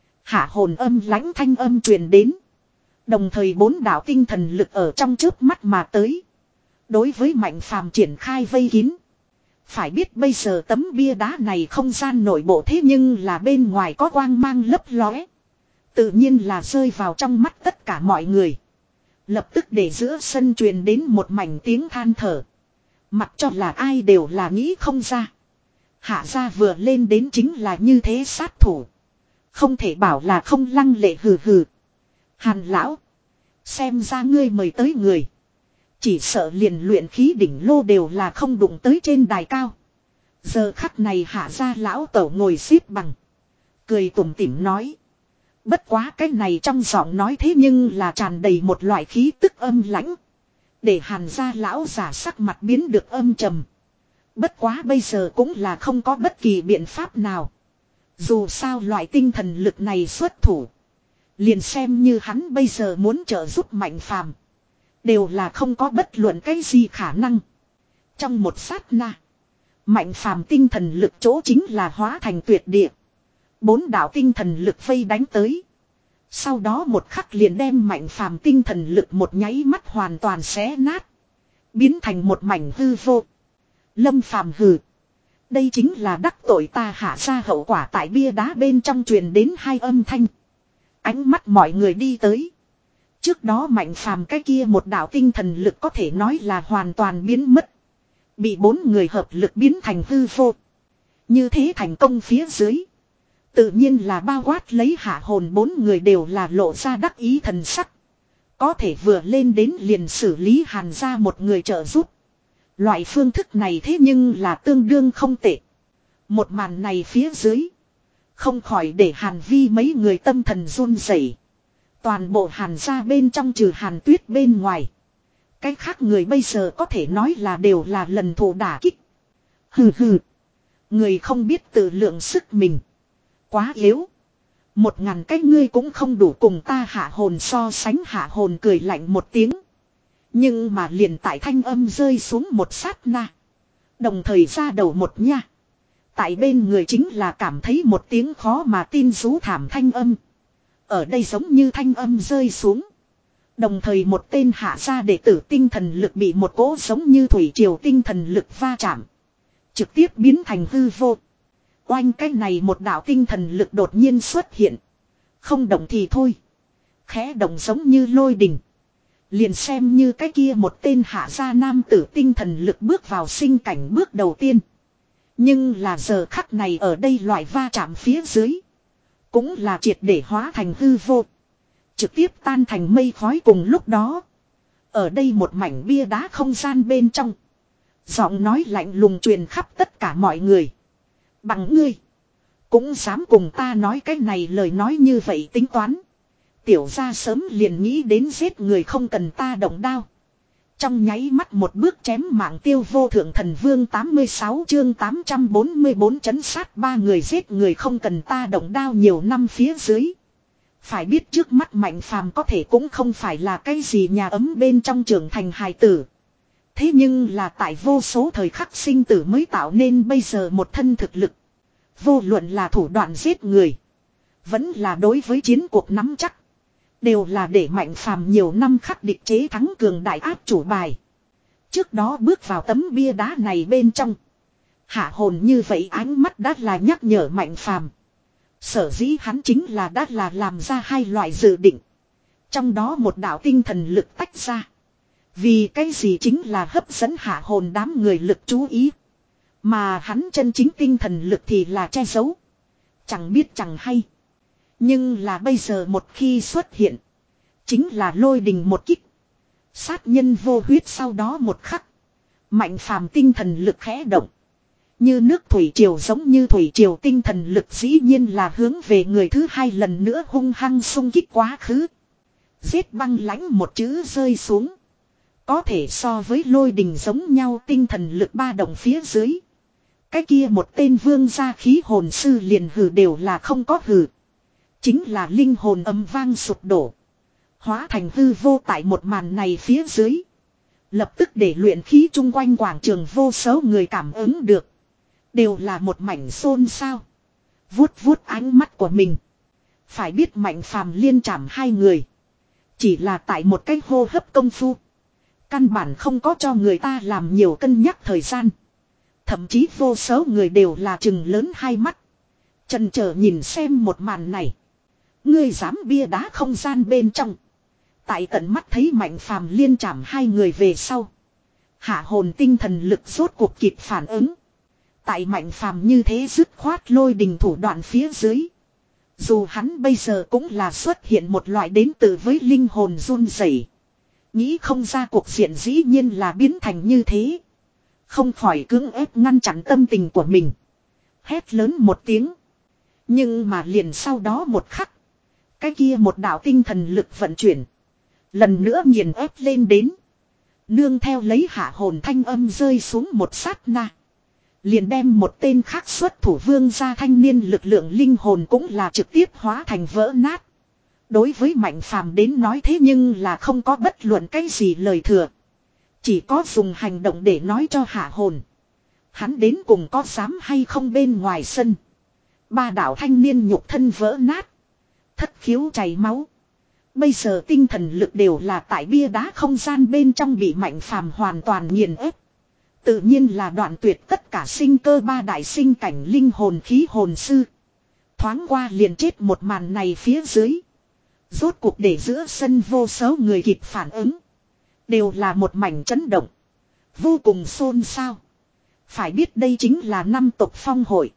Hạ hồn âm lãnh thanh âm truyền đến. Đồng thời bốn đạo tinh thần lực ở trong chớp mắt mà tới. Đối với Mạnh Phàm triển khai vây kín. Phải biết bây giờ tấm bia đá này không gian nội bộ thế nhưng là bên ngoài có quang mang lấp lóe. Tự nhiên là rơi vào trong mắt tất cả mọi người. Lập tức để giữa sân truyền đến một mảnh tiếng than thở. Mặc cho là ai đều là nghĩ không ra. Hạ gia vừa lên đến chính là như thế sát thủ. Không thể bảo là không lăng lệ hừ hừ. Hàn lão. Xem ra ngươi mời tới người. Chỉ sợ liền luyện khí đỉnh lô đều là không đụng tới trên đài cao. Giờ khắc này hạ gia lão tẩu ngồi xếp bằng. Cười tủm tỉm nói. Bất quá cái này trong giọng nói thế nhưng là tràn đầy một loại khí tức âm lãnh. Để Hàn gia lão giả sắc mặt biến được âm trầm. Bất quá bây giờ cũng là không có bất kỳ biện pháp nào. Dù sao loại tinh thần lực này xuất thủ. Liền xem như hắn bây giờ muốn trợ giúp Mạnh Phàm. Đều là không có bất luận cái gì khả năng. Trong một sát na. Mạnh Phàm tinh thần lực chỗ chính là hóa thành tuyệt địa. Bốn đạo tinh thần lực vây đánh tới. Sau đó một khắc liền đem Mạnh Phàm tinh thần lực một nháy mắt hoàn toàn xé nát. Biến thành một mảnh hư vô. Lâm Phàm hừ. Đây chính là đắc tội ta hạ ra hậu quả tại bia đá bên trong truyền đến hai âm thanh. Ánh mắt mọi người đi tới. Trước đó Mạnh Phàm cái kia một đạo tinh thần lực có thể nói là hoàn toàn biến mất. Bị bốn người hợp lực biến thành hư vô. Như thế thành công phía dưới. Tự nhiên là bao quát lấy Hạ Hồn bốn người đều là lộ ra đắc ý thần sắc. Có thể vừa lên đến liền xử lý Hàn ra một người trợ giúp. Loại phương thức này thế nhưng là tương đương không tệ. Một màn này phía dưới. Không khỏi để Hàn Vi mấy người tâm thần run rẩy. Toàn bộ Hàn ra bên trong trừ Hàn Tuyết bên ngoài. Cái khác người bây giờ có thể nói là đều là lần thụ đả kích. Hừ hừ. Người không biết tự lượng sức mình. Quá yếu. Một ngàn cách ngươi cũng không đủ cùng ta Hạ Hồn so sánh. Hạ Hồn cười lạnh một tiếng. Nhưng mà liền tại thanh âm rơi xuống một sát na. Đồng thời ra đầu một nha. Tại bên người chính là cảm thấy một tiếng khó mà tin rú thảm thanh âm. Ở đây giống như thanh âm rơi xuống. Đồng thời một tên hạ gia đệ tử tinh thần lực bị một cỗ giống như thủy triều tinh thần lực va chạm. Trực tiếp biến thành hư vô. Oanh cái này một đạo tinh thần lực đột nhiên xuất hiện. Không động thì thôi. Khẽ động giống như lôi đình. Liền xem như cái kia một tên hạ gia nam tử tinh thần lực bước vào sinh cảnh bước đầu tiên. Nhưng là giờ khắc này ở đây loại va chạm phía dưới. Cũng là triệt để hóa thành hư vô. Trực tiếp tan thành mây khói cùng lúc đó. Ở đây một mảnh bia đá không gian bên trong. Giọng nói lạnh lùng truyền khắp tất cả mọi người. Bằng ngươi. Cũng dám cùng ta nói cái này lời nói như vậy tính toán. Tiểu gia sớm liền nghĩ đến giết người không cần ta động đao. Trong nháy mắt một bước chém mạng tiêu vô thượng thần vương tám mươi sáu chương tám trăm bốn mươi bốn chấn sát ba người giết người không cần ta động đao nhiều năm phía dưới. Phải biết trước mắt Mạnh Phàm có thể cũng không phải là cái gì nhà ấm bên trong trưởng thành hài tử. Thế nhưng là tại vô số thời khắc sinh tử mới tạo nên bây giờ một thân thực lực. Vô luận là thủ đoạn giết người. Vẫn là đối với chiến cuộc nắm chắc. Đều là để Mạnh Phàm nhiều năm khắc địch chế thắng cường đại áp chủ bài. Trước đó bước vào tấm bia đá này bên trong. Hạ Hồn như vậy ánh mắt đã là nhắc nhở Mạnh Phàm. Sở dĩ hắn chính là đã là làm ra hai loại dự định. Trong đó một đạo tinh thần lực tách ra. Vì cái gì chính là hấp dẫn Hạ Hồn đám người lực chú ý. Mà hắn chân chính tinh thần lực thì là che giấu. Chẳng biết chẳng hay. Nhưng là bây giờ một khi xuất hiện. Chính là lôi đình một kích. Sát nhân vô huyết sau đó một khắc. Mạnh Phàm tinh thần lực khẽ động. Như nước thủy triều giống như thủy triều tinh thần lực dĩ nhiên là hướng về người thứ hai lần nữa hung hăng xung kích quá khứ. Giết băng lãnh một chữ rơi xuống. Có thể so với lôi đình giống nhau tinh thần lực ba động phía dưới. Cái kia một tên vương gia khí hồn sư liền hừ đều là không có hừ. Chính là linh hồn âm vang sụp đổ. Hóa thành hư vô tại một màn này phía dưới. Lập tức để luyện khí chung quanh quảng trường vô số người cảm ứng được. Đều là một mảnh xôn xao. Vuốt vuốt ánh mắt của mình. Phải biết Mạnh Phàm liên trảm hai người. Chỉ là tại một cái hô hấp công phu. Căn bản không có cho người ta làm nhiều cân nhắc thời gian. Thậm chí vô số người đều là chừng lớn hai mắt. Chần chờ nhìn xem một màn này. Ngươi dám bia đá không gian bên trong. Tại tận mắt thấy Mạnh Phàm liên trảm hai người về sau. Hạ Hồn tinh thần lực rốt cuộc kịp phản ứng. Tại Mạnh Phàm như thế dứt khoát lôi đình thủ đoạn phía dưới. Dù hắn bây giờ cũng là xuất hiện một loại đến từ với linh hồn run rẩy. Nghĩ không ra cuộc diện dĩ nhiên là biến thành như thế. Không khỏi cưỡng ép ngăn chặn tâm tình của mình. Hét lớn một tiếng. Nhưng mà liền sau đó một khắc. Cái kia một đạo tinh thần lực vận chuyển. Lần nữa nghiền ép lên đến. Nương theo lấy Hạ Hồn thanh âm rơi xuống một sát na. Liền đem một tên khác xuất thủ vương gia thanh niên lực lượng linh hồn cũng là trực tiếp hóa thành vỡ nát. Đối với Mạnh Phàm đến nói thế nhưng là không có bất luận cái gì lời thừa. Chỉ có dùng hành động để nói cho Hạ Hồn. Hắn đến cùng có dám hay không bên ngoài sân. Ba đạo thanh niên nhục thân vỡ nát. Thất khiếu chảy máu. Bây giờ tinh thần lực đều là tại bia đá không gian bên trong bị Mạnh Phàm hoàn toàn nghiền ép. Tự nhiên là đoạn tuyệt tất cả sinh cơ ba đại sinh cảnh linh hồn khí hồn sư. Thoáng qua liền chết một màn này phía dưới. Rốt cuộc để giữa sân vô số người kịp phản ứng. Đều là một mảnh chấn động. Vô cùng xôn xao. Phải biết đây chính là năm tộc phong hội.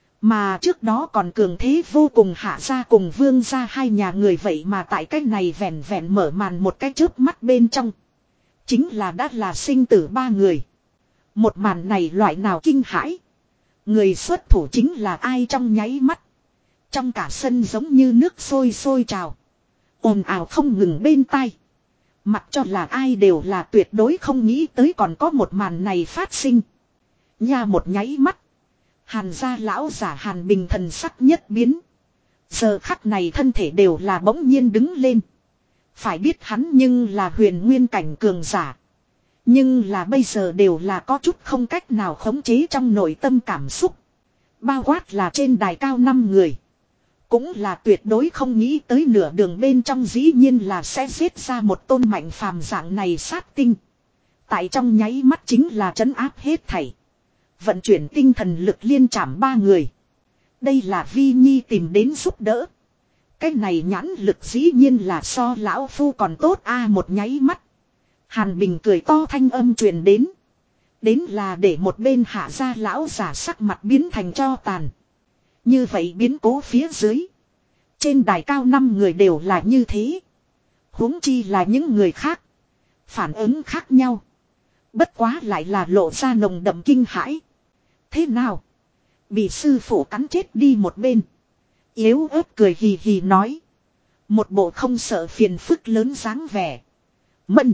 Mà trước đó còn cường thế vô cùng hạ gia cùng vương gia hai nhà người, vậy mà tại cách này vẹn vẹn mở màn một cái chớp mắt bên trong. Chính là đã là sinh tử ba người. Một màn này loại nào kinh hãi. Người xuất thủ chính là ai trong nháy mắt. Trong cả sân giống như nước sôi sôi trào. Ồn ào không ngừng bên tai. Mặc cho là ai đều là tuyệt đối không nghĩ tới còn có một màn này phát sinh. Nha một nháy mắt. Hàn gia lão giả Hàn Bình thần sắc nhất biến. Giờ khắc này thân thể đều là bỗng nhiên đứng lên. Phải biết hắn nhưng là huyền nguyên cảnh cường giả. Nhưng là bây giờ đều là có chút không cách nào khống chế trong nội tâm cảm xúc. Bao quát là trên đài cao năm người. Cũng là tuyệt đối không nghĩ tới nửa đường bên trong dĩ nhiên là sẽ giết ra một tôn mạnh phàm dạng này sát tinh. Tại trong nháy mắt chính là trấn áp hết thảy. Vận chuyển tinh thần lực liên trảm ba người. Đây là Vi Nhi tìm đến giúp đỡ. Cái này nhãn lực dĩ nhiên là so lão phu còn tốt a một nháy mắt. Hàn Bình cười to thanh âm truyền đến. Đến là để một bên hạ gia lão giả sắc mặt biến thành tro tàn. Như vậy biến cố phía dưới. Trên đài cao năm người đều là như thế. Huống chi là những người khác. Phản ứng khác nhau. Bất quá lại là lộ ra nồng đậm kinh hãi. Thế nào? Bị sư phụ cắn chết đi một bên. Yếu ớt cười hì hì nói. Một bộ không sợ phiền phức lớn dáng vẻ. Mẫn.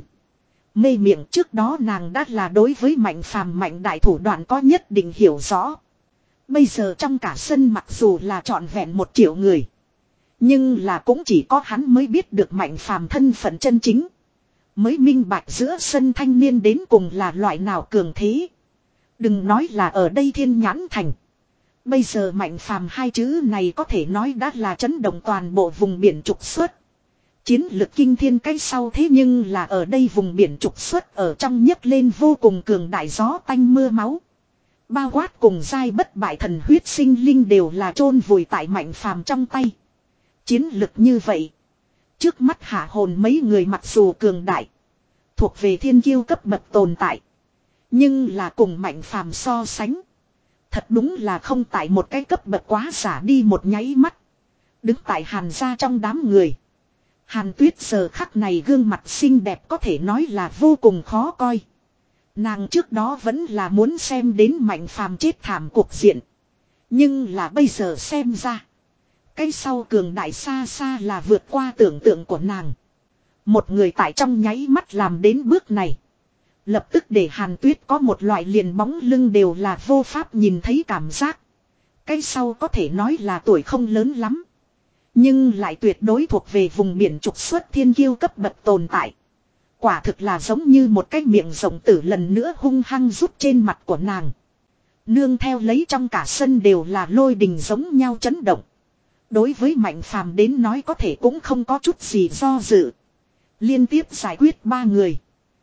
Mê miệng trước đó nàng đã là đối với mạnh phàm mạnh đại thủ đoạn có nhất định hiểu rõ. Bây giờ trong cả sân mặc dù là trọn vẹn một triệu người. Nhưng là cũng chỉ có hắn mới biết được mạnh phàm thân phận chân chính. Mới minh bạch giữa sân thanh niên đến cùng là loại nào cường thế. Đừng nói là ở đây Thiên Nhãn Thành. Bây giờ mạnh phàm hai chữ này có thể nói đã là chấn động toàn bộ vùng biển trục xuất. Chiến lực kinh thiên cái sau thế nhưng là ở đây vùng biển trục xuất ở trong nhấc lên vô cùng cường đại gió tanh mưa máu. Bao quát cùng giai bất bại thần huyết sinh linh đều là chôn vùi tại mạnh phàm trong tay. Chiến lực như vậy. Trước mắt hạ hồn mấy người mặc dù cường đại. Thuộc về thiên kiêu cấp bậc tồn tại. Nhưng là cùng mạnh phàm so sánh. Thật đúng là không tại một cái cấp bậc quá giả đi một nháy mắt. Đứng tại Hàn gia trong đám người. Hàn Tuyết giờ khắc này gương mặt xinh đẹp có thể nói là vô cùng khó coi. Nàng trước đó vẫn là muốn xem đến mạnh phàm chết thảm cuộc diện. Nhưng là bây giờ xem ra. Cái sau cường đại xa xa là vượt qua tưởng tượng của nàng. Một người tại trong nháy mắt làm đến bước này. Lập tức để Hàn Tuyết có một loại liền bóng lưng đều là vô pháp nhìn thấy cảm giác. Cái sau có thể nói là tuổi không lớn lắm. Nhưng lại tuyệt đối thuộc về vùng biển trục xuất thiên kiêu cấp bậc tồn tại. Quả thực là giống như một cái miệng rộng tử lần nữa hung hăng rút trên mặt của nàng. Nương theo lấy trong cả sân đều là lôi đình giống nhau chấn động. Đối với mạnh phàm đến nói có thể cũng không có chút gì do dự. Liên tiếp giải quyết ba người.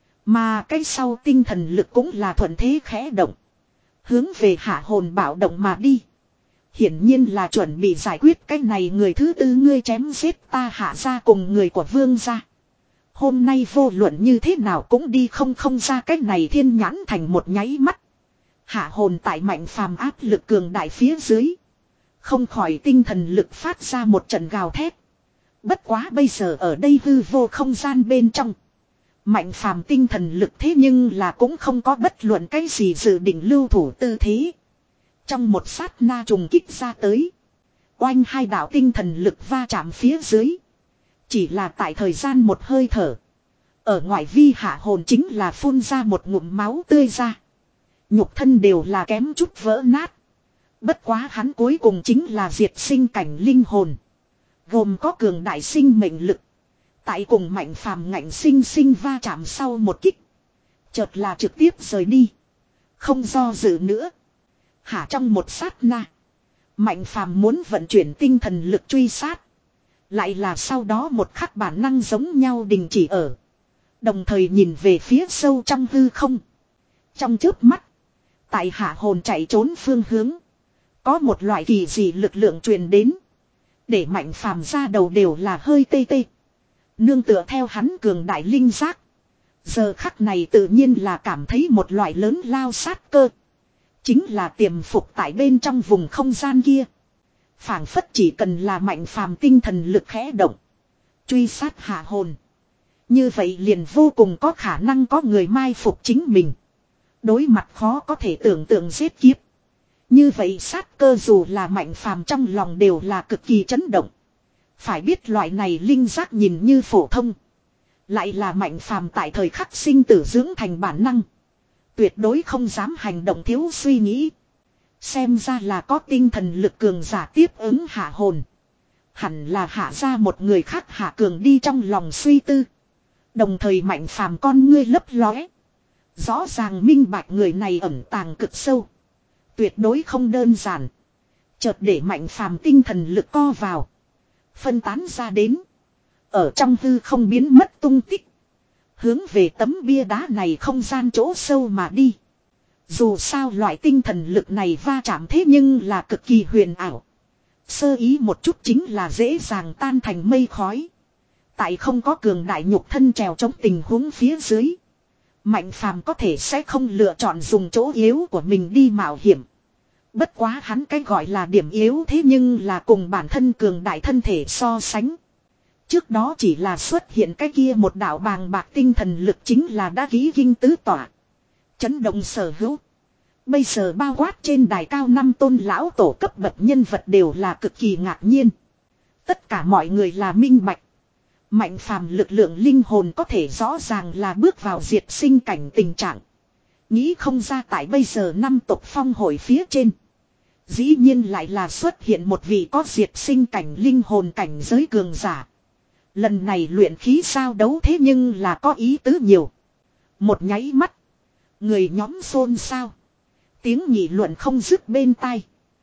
Mà cái sau tinh thần lực cũng là thuận thế khẽ động. Hướng về hạ hồn bạo động mà đi. Hiển nhiên là chuẩn bị giải quyết cái này người thứ tư ngươi chém giết ta hạ ra cùng người của vương gia. Hôm nay vô luận như thế nào cũng đi không không ra cái này Thiên Nhãn Thành một nháy mắt. Hạ hồn tại mạnh phàm áp lực cường đại phía dưới. Không khỏi tinh thần lực phát ra một trận gào thét. Bất quá bây giờ ở đây hư vô không gian bên trong. Mạnh phàm tinh thần lực thế nhưng là cũng không có bất luận cái gì dự định lưu thủ tư thế. Trong một sát na trùng kích ra tới. Oanh hai đạo tinh thần lực va chạm phía dưới. Chỉ là tại thời gian một hơi thở. Ở ngoại vi hạ hồn chính là phun ra một ngụm máu tươi ra. Nhục thân đều là kém chút vỡ nát. Bất quá hắn cuối cùng chính là diệt sinh cảnh linh hồn. Gồm có cường đại sinh mệnh lực. Tại cùng mạnh phàm ngạnh sinh sinh va chạm sau một kích. Chợt là trực tiếp rời đi. Không do dự nữa. Hả trong một sát na. Mạnh phàm muốn vận chuyển tinh thần lực truy sát. Lại là sau đó một khắc bản năng giống nhau đình chỉ ở. Đồng thời nhìn về phía sâu trong hư không. Trong chớp mắt. Tại hạ hồn chạy trốn phương hướng. Có một loại kỳ dị lực lượng truyền đến. Để Mạnh Phàm ra đầu đều là hơi tê tê. Nương tựa theo hắn cường đại linh giác. Giờ khắc này tự nhiên là cảm thấy một loại lớn lao sát cơ. Chính là tiềm phục tại bên trong vùng không gian kia. Phảng phất chỉ cần là Mạnh Phàm tinh thần lực khẽ động. Truy sát hạ hồn. Như vậy liền vô cùng có khả năng có người mai phục chính mình. Đối mặt khó có thể tưởng tượng giết kiếp. Như vậy sát cơ dù là Mạnh Phàm trong lòng đều là cực kỳ chấn động. Phải biết loại này linh giác nhìn như phổ thông. Lại là Mạnh Phàm tại thời khắc sinh tử dưỡng thành bản năng. Tuyệt đối không dám hành động thiếu suy nghĩ. Xem ra là có tinh thần lực cường giả tiếp ứng hạ hồn. Hẳn là hạ ra một người khác hạ cường đi trong lòng suy tư. Đồng thời Mạnh Phàm con ngươi lấp lóe. Rõ ràng minh bạch người này ẩn tàng cực sâu. Tuyệt đối không đơn giản. Chợt để Mạnh Phàm tinh thần lực co vào. Phân tán ra đến. Ở trong hư không biến mất tung tích. Hướng về tấm bia đá này không gian chỗ sâu mà đi. Dù sao loại tinh thần lực này va chạm thế nhưng là cực kỳ huyền ảo. Sơ ý một chút chính là dễ dàng tan thành mây khói. Tại không có cường đại nhục thân trèo chống tình huống phía dưới. Mạnh Phàm có thể sẽ không lựa chọn dùng chỗ yếu của mình đi mạo hiểm. Bất quá hắn cái gọi là điểm yếu thế nhưng là cùng bản thân cường đại thân thể so sánh. Trước đó chỉ là xuất hiện cái kia một đạo bàng bạc tinh thần lực chính là đã ký kinh tứ tỏa. Chấn động sở hữu. Bây giờ bao quát trên đài cao năm tôn lão tổ cấp bậc nhân vật đều là cực kỳ ngạc nhiên. Tất cả mọi người là minh bạch. Mạnh Phàm lực lượng linh hồn có thể rõ ràng là bước vào diệt sinh cảnh tình trạng. Nghĩ không ra tại bây giờ năm tộc phong hội phía trên. Dĩ nhiên lại là xuất hiện một vị có diệt sinh cảnh linh hồn cảnh giới cường giả. Lần này luyện khí sao đấu thế nhưng là có ý tứ nhiều. Một nháy mắt. Người nhóm xôn xao. Tiếng nghị luận không dứt bên tai.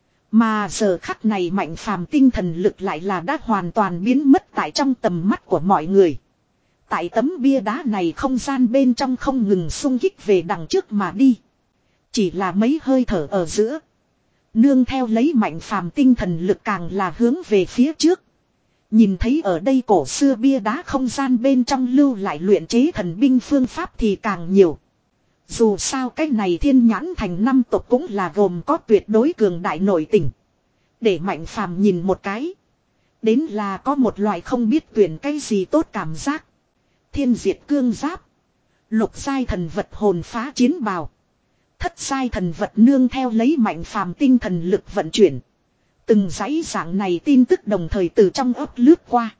Mà giờ khắc này Mạnh Phàm tinh thần lực lại là đã hoàn toàn biến mất tại trong tầm mắt của mọi người. Tại tấm bia đá này không gian bên trong không ngừng xung kích về đằng trước mà đi. Chỉ là mấy hơi thở ở giữa. Nương theo lấy Mạnh Phàm tinh thần lực càng là hướng về phía trước. Nhìn thấy ở đây cổ xưa bia đá không gian bên trong lưu lại luyện chế thần binh phương pháp thì càng nhiều. Dù sao cái này thiên nhãn thành năm tộc cũng là gồm có tuyệt đối cường đại nội tình. Để Mạnh Phàm nhìn một cái. Đến là có một loại không biết tuyển cái gì tốt cảm giác. Thiên diệt cương giáp. Lục giai thần vật hồn phá chiến bào. Thất giai thần vật nương theo lấy Mạnh Phàm tinh thần lực vận chuyển. Từng dãy dạng này tin tức đồng thời từ trong ấp lướt qua.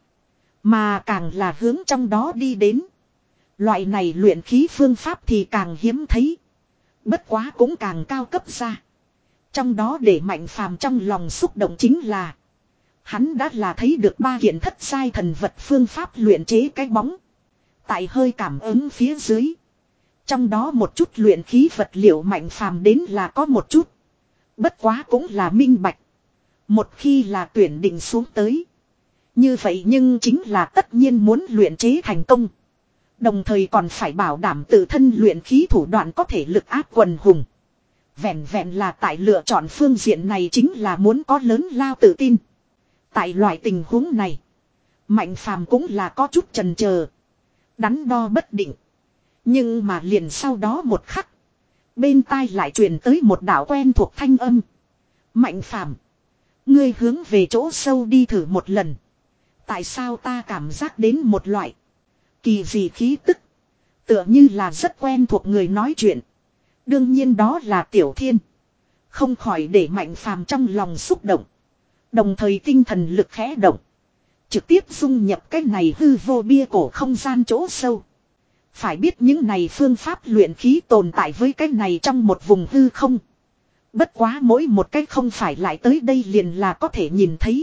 Mà càng là hướng trong đó đi đến. Loại này luyện khí phương pháp thì càng hiếm thấy. Bất quá cũng càng cao cấp ra. Trong đó để Mạnh Phàm trong lòng xúc động chính là. Hắn đã là thấy được ba kiện thất giai thần vật phương pháp luyện chế cái bóng. Tại hơi cảm ứng phía dưới. Trong đó một chút luyện khí vật liệu Mạnh Phàm đến là có một chút. Bất quá cũng là minh bạch. Một khi là tuyển định xuống tới. Như vậy nhưng chính là tất nhiên muốn luyện chế thành công. Đồng thời còn phải bảo đảm tự thân luyện khí thủ đoạn có thể lực áp quần hùng. Vẹn vẹn là tại lựa chọn phương diện này chính là muốn có lớn lao tự tin. Tại loại tình huống này. Mạnh Phàm cũng là có chút chần chờ. Đắn đo bất định. Nhưng mà liền sau đó một khắc. Bên tai lại truyền tới một đạo quen thuộc thanh âm. Mạnh Phàm, ngươi hướng về chỗ sâu đi thử một lần. Tại sao ta cảm giác đến một loại kỳ dị khí tức. Tựa như là rất quen thuộc người nói chuyện. Đương nhiên đó là Tiểu Thiên. Không khỏi để Mạnh Phàm trong lòng xúc động. Đồng thời tinh thần lực khẽ động. Trực tiếp dung nhập cái này hư vô bia cổ không gian chỗ sâu. Phải biết những này phương pháp luyện khí tồn tại với cái này trong một vùng hư không. Bất quá mỗi một cái không phải lại tới đây liền là có thể nhìn thấy.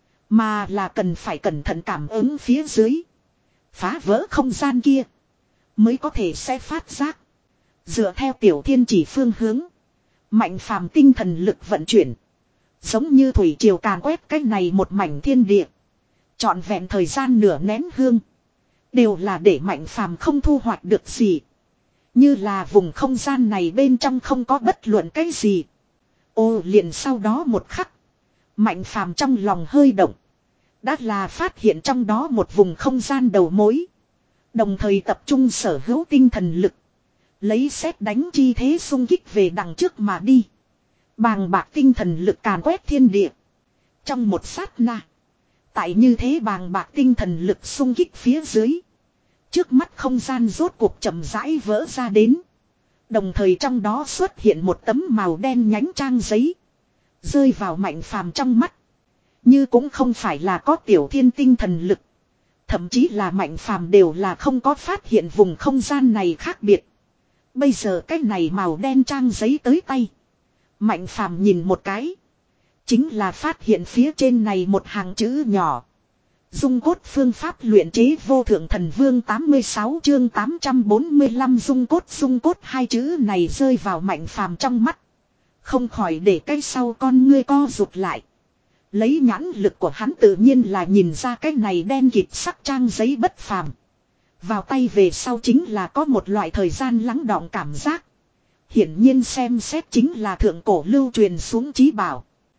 Mà là cần phải cẩn thận cảm ứng phía dưới. Phá vỡ không gian kia. Mới có thể sẽ phát giác. Dựa theo Tiểu Thiên chỉ phương hướng. Mạnh Phàm tinh thần lực vận chuyển. Giống như thủy triều càn quét cái này một mảnh thiên địa. Trọn vẹn thời gian nửa nén hương. Đều là để Mạnh Phàm không thu hoạch được gì. Như là vùng không gian này bên trong không có bất luận cái gì. Ô liền sau đó một khắc. Mạnh Phàm trong lòng hơi động. Đã là phát hiện trong đó một vùng không gian đầu mối. Đồng thời tập trung sở hữu tinh thần lực. Lấy sét đánh chi thế xung kích về đằng trước mà đi. Bàng bạc tinh thần lực càn quét thiên địa. Trong một sát na. Tại như thế bàng bạc tinh thần lực xung kích phía dưới. Trước mắt không gian rốt cuộc chậm rãi vỡ ra đến. Đồng thời trong đó xuất hiện một tấm màu đen nhánh trang giấy. Rơi vào Mạnh Phàm trong mắt. Như cũng không phải là có Tiểu Thiên tinh thần lực. Thậm chí là Mạnh Phàm đều là không có phát hiện vùng không gian này khác biệt. Bây giờ cái này màu đen trang giấy tới tay. Mạnh Phàm nhìn một cái. Chính là phát hiện phía trên này một hàng chữ nhỏ. Dung cốt phương pháp luyện chế vô thượng thần vương tám mươi sáu chương tám trăm bốn mươi lăm dung cốt dung cốt hai chữ này rơi vào Mạnh Phàm trong mắt. Không khỏi để cái sau con ngươi co rụt lại. Lấy nhãn lực của hắn tự nhiên là nhìn ra cái này đen kịt sắc trang giấy bất phàm. Vào tay về sau chính là có một loại thời gian lắng đọng cảm giác. Hiển nhiên xem xét chính là thượng cổ lưu truyền xuống chí bảo.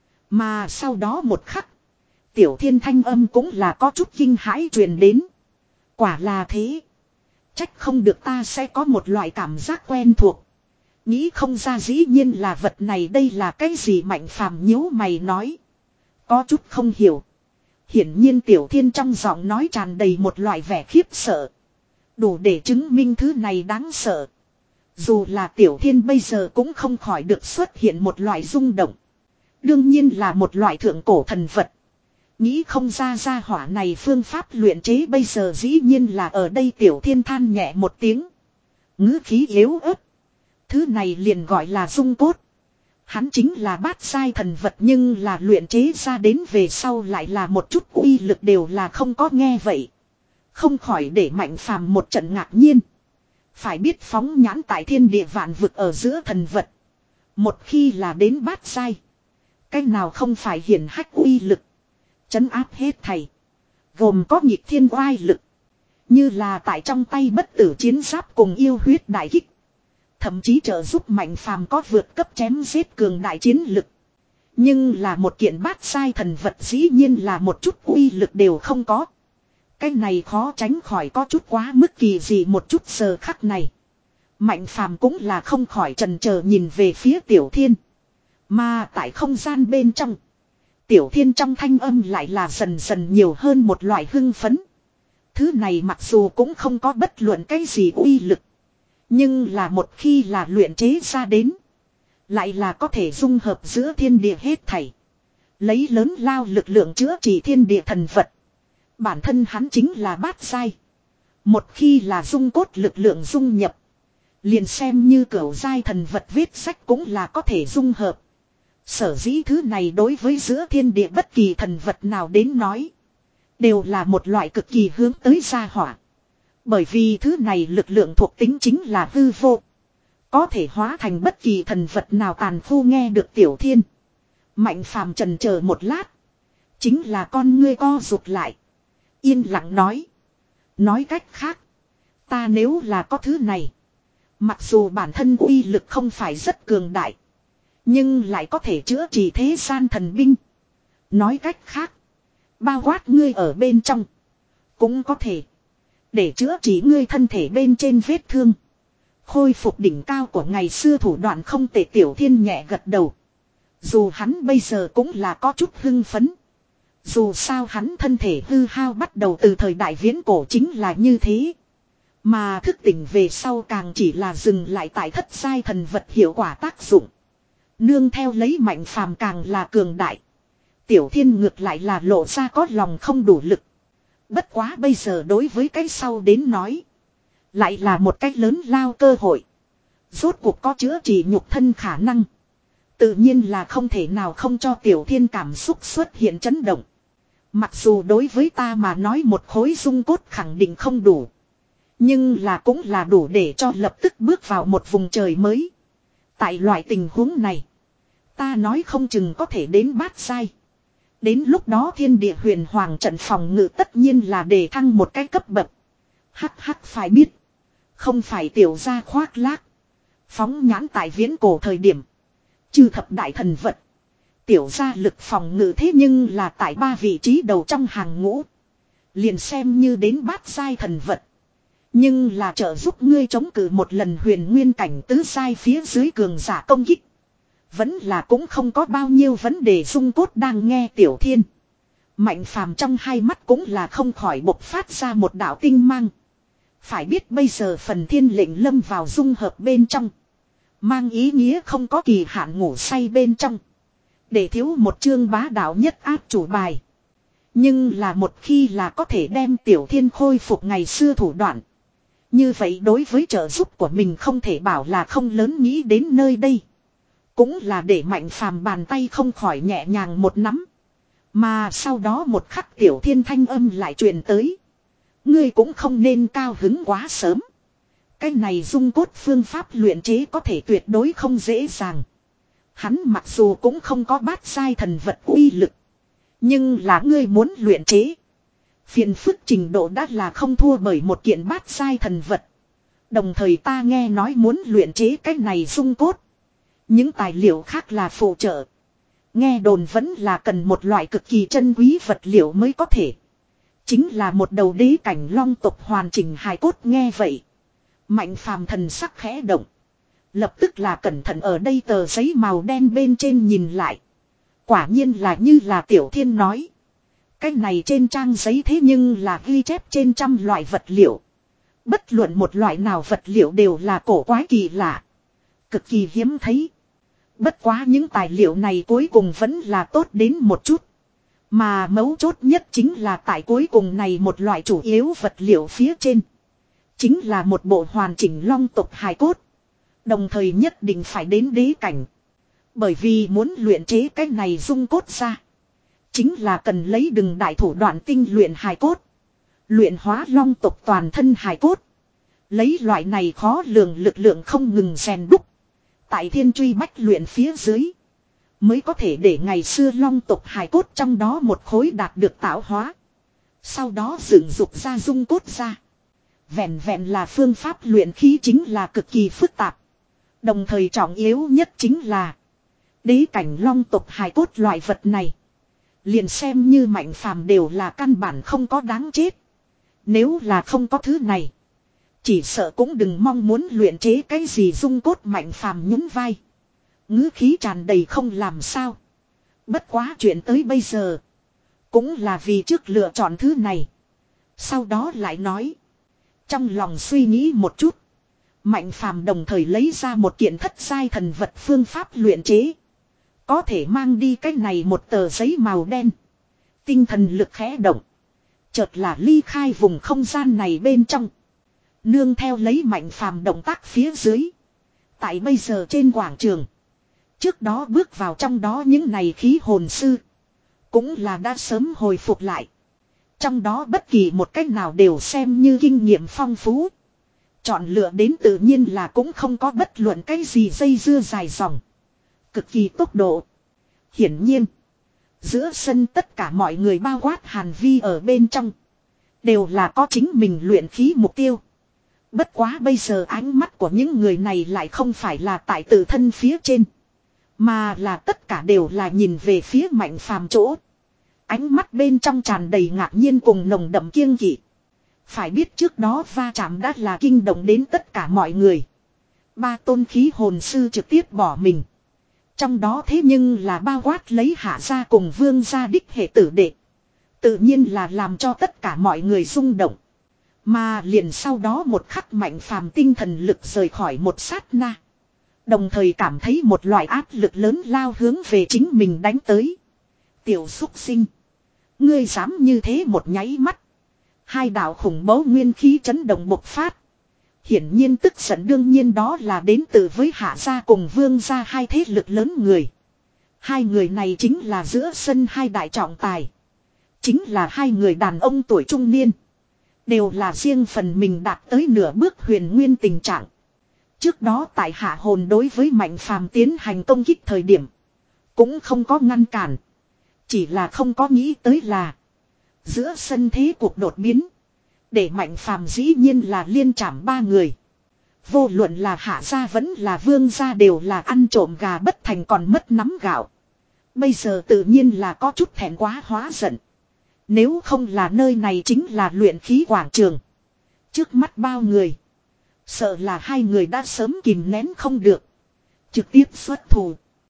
Mà sau đó một khắc. Tiểu Thiên thanh âm cũng là có chút kinh hãi truyền đến. Quả là thế. Trách không được ta sẽ có một loại cảm giác quen thuộc. Nghĩ không ra dĩ nhiên là vật này đây là cái gì Mạnh Phàm nhíu mày nói. Có chút không hiểu. Hiển nhiên Tiểu Thiên trong giọng nói tràn đầy một loại vẻ khiếp sợ. Đủ để chứng minh thứ này đáng sợ. Dù là Tiểu Thiên bây giờ cũng không khỏi được xuất hiện một loại rung động. Đương nhiên là một loại thượng cổ thần vật. Nghĩ không ra ra hỏa này phương pháp luyện chế bây giờ dĩ nhiên là ở đây Tiểu Thiên than nhẹ một tiếng. Ngữ khí yếu ớt. Thứ này liền gọi là dung cốt. Hắn chính là bát giai thần vật nhưng là luyện chế ra đến về sau lại là một chút uy lực đều là không có nghe vậy. Không khỏi để Mạnh Phàm một trận ngạc nhiên. Phải biết phóng nhãn tại thiên địa vạn vực ở giữa thần vật. Một khi là đến bát giai. Cái nào không phải hiển hách uy lực. Chấn áp hết thầy. Gồm có nhịp thiên oai lực. Như là tại trong tay bất tử chiến giáp cùng yêu huyết đại kích. Thậm chí trợ giúp Mạnh Phàm có vượt cấp chém giết cường đại chiến lực. Nhưng là một kiện bát giai thần vật dĩ nhiên là một chút uy lực đều không có. Cái này khó tránh khỏi có chút quá mức kỳ dị một chút giờ khắc này. Mạnh Phàm cũng là không khỏi chần chờ nhìn về phía Tiểu Thiên. Mà tại không gian bên trong. Tiểu Thiên trong thanh âm lại là dần dần nhiều hơn một loại hưng phấn. Thứ này mặc dù cũng không có bất luận cái gì uy lực. Nhưng là một khi là luyện chế ra đến. Lại là có thể dung hợp giữa thiên địa hết thảy. Lấy lớn lao lực lượng chữa trị thiên địa thần vật. Bản thân hắn chính là bát giai. Một khi là dung cốt lực lượng dung nhập. Liền xem như cửu giai thần vật viết sách cũng là có thể dung hợp. Sở dĩ thứ này đối với giữa thiên địa bất kỳ thần vật nào đến nói. Đều là một loại cực kỳ hướng tới gia hỏa. Bởi vì thứ này lực lượng thuộc tính chính là hư vô. Có thể hóa thành bất kỳ thần vật nào tàn phu nghe được Tiểu Thiên. Mạnh Phàm trần chờ một lát. Chính là con ngươi co rụt lại. Yên lặng nói. Nói cách khác. Ta nếu là có thứ này. Mặc dù bản thân uy lực không phải rất cường đại. Nhưng lại có thể chữa trị thế gian thần binh. Nói cách khác. Bao quát ngươi ở bên trong. Cũng có thể. Để chữa trị ngươi thân thể bên trên vết thương. Khôi phục đỉnh cao của ngày xưa thủ đoạn không tệ Tiểu Thiên nhẹ gật đầu. Dù hắn bây giờ cũng là có chút hưng phấn. Dù sao hắn thân thể hư hao bắt đầu từ thời đại viễn cổ chính là như thế. Mà thức tỉnh về sau càng chỉ là dừng lại tại thất giai thần vật hiệu quả tác dụng. Nương theo lấy Mạnh Phàm càng là cường đại. Tiểu Thiên ngược lại là lộ ra có lòng không đủ lực. Bất quá bây giờ đối với cái sau đến nói. Lại là một cách lớn lao cơ hội. Rốt cuộc có chữa trị nhục thân khả năng. Tự nhiên là không thể nào không cho Tiểu Thiên cảm xúc xuất hiện chấn động. Mặc dù đối với ta mà nói một khối dung cốt khẳng định không đủ. Nhưng là cũng là đủ để cho lập tức bước vào một vùng trời mới. Tại loại tình huống này. Ta nói không chừng có thể đến bát giai. Đến lúc đó thiên địa huyền hoàng trận phòng ngự tất nhiên là đề thăng một cái cấp bậc. Hắc hắc phải biết. Không phải tiểu gia khoác lác. Phóng nhãn tại viễn cổ thời điểm. Chư thập đại thần vật. Tiểu gia lực phòng ngự thế nhưng là tại ba vị trí đầu trong hàng ngũ. Liền xem như đến bát giai thần vật. Nhưng là trợ giúp ngươi chống cự một lần huyền nguyên cảnh tứ giai phía dưới cường giả công kích. Vẫn là cũng không có bao nhiêu vấn đề. Dung Cốt đang nghe Tiểu Thiên. Mạnh phàm trong hai mắt cũng là không khỏi bộc phát ra một đạo tinh mang. Phải biết bây giờ phần thiên lệnh lâm vào dung hợp bên trong. Mang ý nghĩa không có kỳ hạn ngủ say bên trong. Để thiếu một chương bá đạo nhất áp chủ bài. Nhưng là một khi là có thể đem Tiểu Thiên khôi phục ngày xưa thủ đoạn. Như vậy đối với trợ giúp của mình không thể bảo là không lớn nghĩ đến nơi đây. Cũng là để mạnh phàm bàn tay không khỏi nhẹ nhàng một nắm. Mà sau đó một khắc Tiểu Thiên thanh âm lại truyền tới. Ngươi cũng không nên cao hứng quá sớm. Cái này dung cốt phương pháp luyện chế có thể tuyệt đối không dễ dàng. Hắn mặc dù cũng không có bát giai thần vật uy lực. Nhưng là ngươi muốn luyện chế. Phiền phức trình độ đã là không thua bởi một kiện bát giai thần vật. Đồng thời ta nghe nói muốn luyện chế cái này dung cốt. Những tài liệu khác là phụ trợ. Nghe đồn vẫn là cần một loại cực kỳ chân quý vật liệu mới có thể. Chính là một đầu đế cảnh long tộc hoàn chỉnh hài cốt nghe vậy. Mạnh phàm thần sắc khẽ động. Lập tức là cẩn thận ở đây tờ giấy màu đen bên trên nhìn lại. Quả nhiên là như là Tiểu Thiên nói. Cái này trên trang giấy thế nhưng là ghi chép trên trăm loại vật liệu. Bất luận một loại nào vật liệu đều là cổ quái kỳ lạ. Cực kỳ hiếm thấy. Bất quá những tài liệu này cuối cùng vẫn là tốt đến một chút. Mà mấu chốt nhất chính là tại cuối cùng này một loại chủ yếu vật liệu phía trên. Chính là một bộ hoàn chỉnh long tộc hài cốt. Đồng thời nhất định phải đến đế cảnh. Bởi vì muốn luyện chế cái này dung cốt ra. Chính là cần lấy đừng đại thủ đoạn tinh luyện hài cốt. Luyện hóa long tộc toàn thân hài cốt. Lấy loại này khó lường lực lượng không ngừng rèn đúc. Tại thiên truy bách luyện phía dưới. Mới có thể để ngày xưa long tộc hài cốt trong đó một khối đạt được tạo hóa. Sau đó dựng dục ra dung cốt ra. Vẹn vẹn là phương pháp luyện khí chính là cực kỳ phức tạp. Đồng thời trọng yếu nhất chính là. Đế cảnh long tộc hài cốt loại vật này. Liền xem như mạnh phàm đều là căn bản không có đáng chết. Nếu là không có thứ này. Chỉ sợ cũng đừng mong muốn luyện chế cái gì dung cốt mạnh phàm nhún vai. Ngữ khí tràn đầy không làm sao. Bất quá chuyện tới bây giờ. Cũng là vì trước lựa chọn thứ này. Sau đó lại nói. Trong lòng suy nghĩ một chút. Mạnh phàm đồng thời lấy ra một kiện thất giai thần vật phương pháp luyện chế. Có thể mang đi cái này một tờ giấy màu đen. Tinh thần lực khẽ động. Chợt là ly khai vùng không gian này bên trong. Nương theo lấy mạnh phàm động tác phía dưới. Tại bây giờ trên quảng trường. Trước đó bước vào trong đó những này khí hồn sư. Cũng là đã sớm hồi phục lại. Trong đó bất kỳ một cách nào đều xem như kinh nghiệm phong phú. Chọn lựa đến tự nhiên là cũng không có bất luận cái gì dây dưa dài dòng. Cực kỳ tốc độ. Hiển nhiên. Giữa sân tất cả mọi người bao quát Hàn Vi ở bên trong. Đều là có chính mình luyện khí mục tiêu. Bất quá bây giờ ánh mắt của những người này lại không phải là tại tự thân phía trên. Mà là tất cả đều là nhìn về phía mạnh phàm chỗ. Ánh mắt bên trong tràn đầy ngạc nhiên cùng nồng đậm kiêng kỵ. Phải biết trước đó va chạm đã là kinh động đến tất cả mọi người. Ba tôn khí hồn sư trực tiếp bỏ mình. Trong đó thế nhưng là bao quát lấy hạ gia cùng vương gia đích hệ tử đệ. Tự nhiên là làm cho tất cả mọi người rung động. Mà liền sau đó một khắc mạnh phàm tinh thần lực rời khỏi một sát na. Đồng thời cảm thấy một loại áp lực lớn lao hướng về chính mình đánh tới. Tiểu xúc sinh. Ngươi dám như thế một nháy mắt. Hai đạo khủng bố nguyên khí chấn động bộc phát. Hiển nhiên tức giận đương nhiên đó là đến từ với hạ gia cùng vương gia hai thế lực lớn người. Hai người này chính là giữa sân hai đại trọng tài. Chính là hai người đàn ông tuổi trung niên. Đều là riêng phần mình đạt tới nửa bước huyền nguyên tình trạng. Trước đó tại hạ hồn đối với mạnh phàm tiến hành công kích thời điểm. Cũng không có ngăn cản. Chỉ là không có nghĩ tới là. Giữa sân thế cuộc đột biến. Để mạnh phàm dĩ nhiên là liên trảm ba người. Vô luận là hạ gia vẫn là vương gia đều là ăn trộm gà bất thành còn mất nắm gạo. Bây giờ tự nhiên là có chút thẹn quá hóa giận. Nếu không là nơi này chính là luyện khí quảng trường. Trước mắt bao người. Sợ là hai người đã sớm kìm nén không được. Trực tiếp xuất thủ.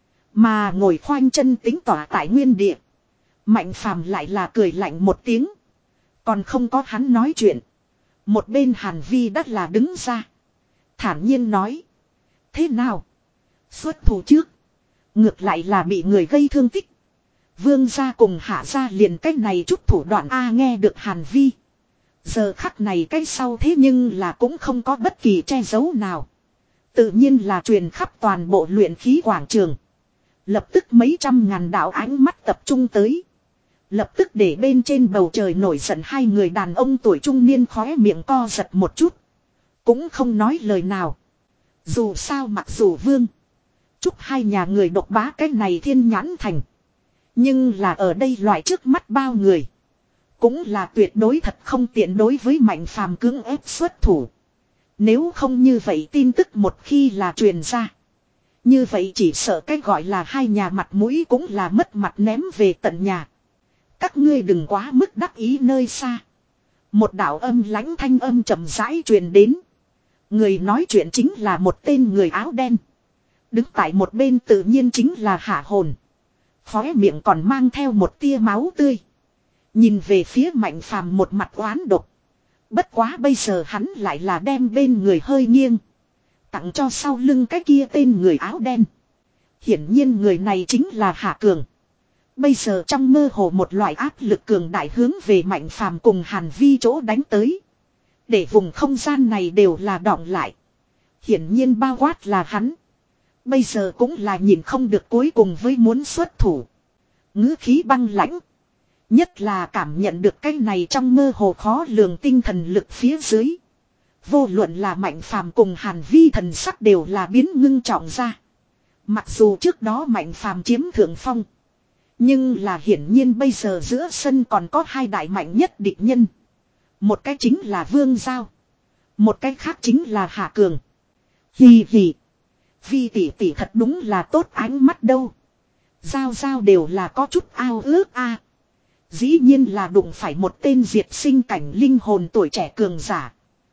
Mà ngồi khoanh chân tính tỏa tại nguyên địa. Mạnh phàm lại là cười lạnh một tiếng. Còn không có hắn nói chuyện. Một bên Hàn Vi đắt là đứng ra. Thản nhiên nói. Thế nào? Xuất thủ trước. Ngược lại là bị người gây thương tích. Vương gia cùng hạ gia liền cách này chút thủ đoạn A nghe được Hàn Vi. Giờ khắc này cái sau thế nhưng là cũng không có bất kỳ che giấu nào. Tự nhiên là truyền khắp toàn bộ luyện khí quảng trường. Lập tức mấy trăm ngàn đạo ánh mắt tập trung tới. Lập tức để bên trên bầu trời nổi giận hai người đàn ông tuổi trung niên khóe miệng co giật một chút. Cũng không nói lời nào. Dù sao mặc dù vương. Chúc hai nhà người độc bá cái này thiên nhãn thành. Nhưng là ở đây loại trước mắt bao người. Cũng là tuyệt đối thật không tiện đối với Mạnh Phàm cưỡng ép xuất thủ. Nếu không như vậy tin tức một khi là truyền ra. Như vậy chỉ sợ cái gọi là hai nhà mặt mũi cũng là mất mặt ném về tận nhà. Các ngươi đừng quá mức đắc ý nơi xa. Một đạo âm lãnh thanh âm chậm rãi truyền đến. Người nói chuyện chính là một tên người áo đen. Đứng tại một bên tự nhiên chính là Hạ Hồn. Khóe miệng còn mang theo một tia máu tươi. Nhìn về phía Mạnh Phàm một mặt oán độc. Bất quá bây giờ hắn lại là đem bên người hơi nghiêng. Tặng cho sau lưng cái kia tên người áo đen. Hiển nhiên người này chính là Hạ Cường. Bây giờ trong mơ hồ một loại áp lực cường đại hướng về Mạnh Phàm cùng Hàn Vi chỗ đánh tới. Để vùng không gian này đều là đọng lại. Hiển nhiên bao quát là hắn. Bây giờ cũng là nhìn không được cuối cùng với muốn xuất thủ. Ngữ khí băng lãnh. Nhất là cảm nhận được cái này trong mơ hồ khó lường tinh thần lực phía dưới. Vô luận là Mạnh Phàm cùng Hàn Vi thần sắc đều là biến ngưng trọng ra. Mặc dù trước đó Mạnh Phàm chiếm thượng phong. Nhưng là hiển nhiên bây giờ giữa sân còn có hai đại mạnh nhất địch nhân. Một cái chính là Vương Giao. Một cái khác chính là Hạ Cường. Hì hì. Vi tỷ tỷ thật đúng là tốt ánh mắt đâu. Giao Giao đều là có chút ao ước a. Dĩ nhiên là đụng phải một tên diệt sinh cảnh linh hồn tuổi trẻ cường giả.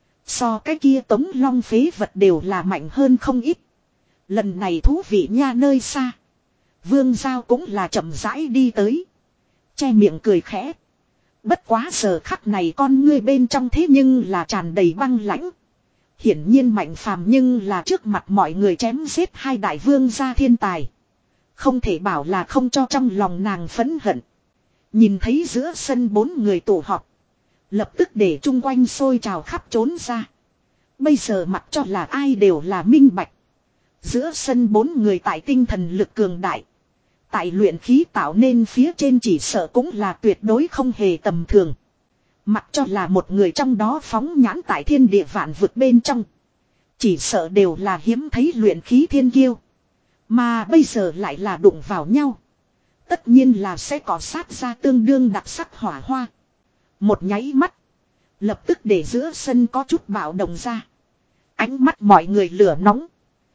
So cái kia Tống Long phế vật đều là mạnh hơn không ít. Lần này thú vị nha nơi xa. Vương Giao cũng là chậm rãi đi tới. Che miệng cười khẽ. Bất quá giờ khắc này con ngươi bên trong thế nhưng là tràn đầy băng lãnh. Hiển nhiên Mạnh Phàm nhưng là trước mặt mọi người chém giết hai đại vương gia thiên tài. Không thể bảo là không cho trong lòng nàng phẫn hận. Nhìn thấy giữa sân bốn người tụ họp. Lập tức để chung quanh sôi trào khắp trốn ra. Bây giờ mặc cho là ai đều là minh bạch. Giữa sân bốn người tại tinh thần lực cường đại. Tại luyện khí tạo nên phía trên chỉ sợ cũng là tuyệt đối không hề tầm thường. Mặc cho là một người trong đó phóng nhãn tại thiên địa vạn vực bên trong. Chỉ sợ đều là hiếm thấy luyện khí thiên kiêu. Mà bây giờ lại là đụng vào nhau. Tất nhiên là sẽ có sát ra tương đương đặc sắc hỏa hoa. Một nháy mắt. Lập tức để giữa sân có chút bạo động ra. Ánh mắt mọi người lửa nóng.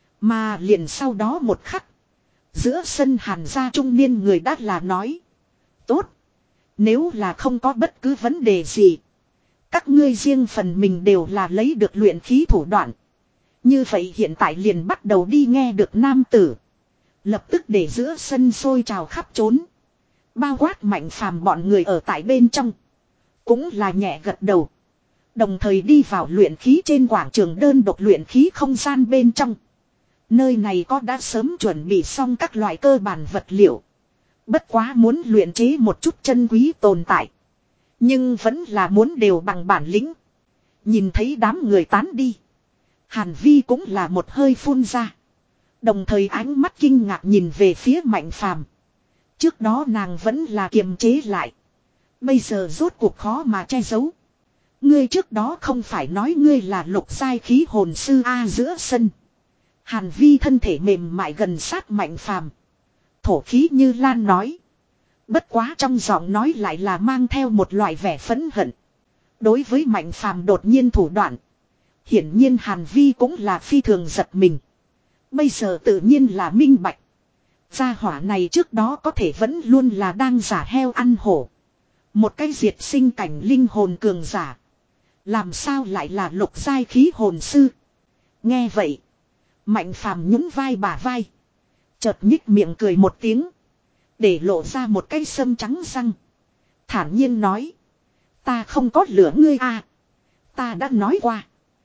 Mà liền sau đó một khắc. Giữa sân Hàn gia trung niên người đã là nói. Tốt. Nếu là không có bất cứ vấn đề gì. Các ngươi riêng phần mình đều là lấy được luyện khí thủ đoạn. Như vậy hiện tại liền bắt đầu đi nghe được nam tử. Lập tức để giữa sân sôi trào khắp trốn. Bao quát Mạnh Phàm bọn người ở tại bên trong. Cũng là nhẹ gật đầu. Đồng thời đi vào luyện khí trên quảng trường đơn độc luyện khí không gian bên trong. Nơi này có đã sớm chuẩn bị xong các loại cơ bản vật liệu. Bất quá muốn luyện chế một chút chân quý tồn tại. Nhưng vẫn là muốn đều bằng bản lĩnh. Nhìn thấy đám người tán đi. Hàn Vi cũng là một hơi phun ra. Đồng thời ánh mắt kinh ngạc nhìn về phía Mạnh Phàm. Trước đó nàng vẫn là kiềm chế lại. Bây giờ rốt cuộc khó mà che giấu. Ngươi trước đó không phải nói ngươi là lục giai khí hồn sư A giữa sân. Hàn Vi thân thể mềm mại gần sát Mạnh Phàm. Thổ khí như lan nói. Bất quá trong giọng nói lại là mang theo một loại vẻ phẫn hận. Đối với Mạnh Phàm đột nhiên thủ đoạn. Hiển nhiên Hàn Vi cũng là phi thường giật mình. Bây giờ tự nhiên là minh bạch. Gia hỏa này trước đó có thể vẫn luôn là đang giả heo ăn hổ. Một cái diệt sinh cảnh linh hồn cường giả. Làm sao lại là lục giai khí hồn sư. Nghe vậy. Mạnh phàm nhún vai bả vai. Chợt nhích miệng cười một tiếng. Để lộ ra một cái sâm trắng răng. Thản nhiên nói. Ta không có lửa ngươi à. Ta đã nói qua.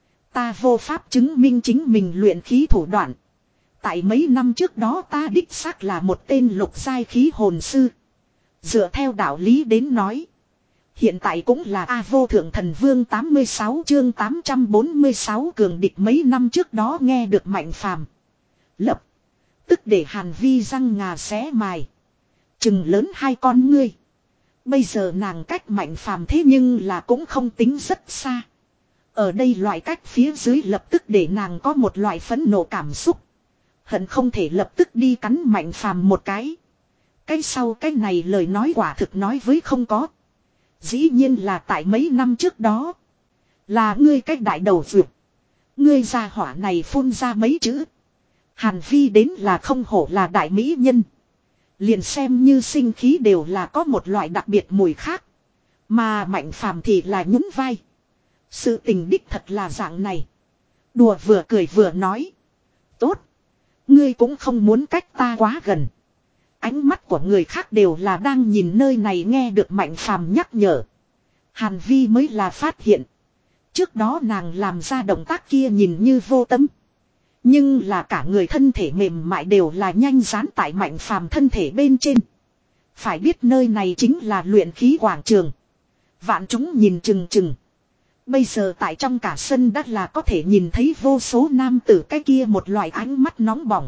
Ta vô pháp chứng minh chính mình luyện khí thủ đoạn. Tại mấy năm trước đó ta đích xác là một tên lục giai khí hồn sư. Dựa theo đạo lý đến nói. Hiện tại cũng là A vô thượng thần vương tám mươi sáu chương tám trăm bốn mươi sáu cường địch mấy năm trước đó nghe được Mạnh Phàm lập tức để Hàn Vi răng ngà xé mài. Chừng lớn hai con ngươi. Bây giờ nàng cách Mạnh Phàm thế nhưng là cũng không tính rất xa. Ở đây loại cách phía dưới lập tức để nàng có một loại phẫn nộ cảm xúc. Hận không thể lập tức đi cắn Mạnh Phàm một cái. Cái sau cái này lời nói quả thực nói với không có. Dĩ nhiên là tại mấy năm trước đó. Là ngươi cách đại đầu vượt. Ngươi gia hỏa này phun ra mấy chữ. Hàn Vi đến là không hổ là đại mỹ nhân. Liền xem như sinh khí đều là có một loại đặc biệt mùi khác. Mà Mạnh Phàm thì là nhún vai. Sự tình đích thật là dạng này. Đùa vừa cười vừa nói. Tốt. Ngươi cũng không muốn cách ta quá gần. Ánh mắt của người khác đều là đang nhìn nơi này nghe được Mạnh Phàm nhắc nhở. Hàn Vi mới là phát hiện. Trước đó nàng làm ra động tác kia nhìn như vô tâm. Nhưng là cả người thân thể mềm mại đều là nhanh dán tại Mạnh Phàm thân thể bên trên. Phải biết nơi này chính là luyện khí quảng trường. Vạn chúng nhìn chừng chừng. Bây giờ tại trong cả sân đất là có thể nhìn thấy vô số nam tử cái kia một loại ánh mắt nóng bỏng.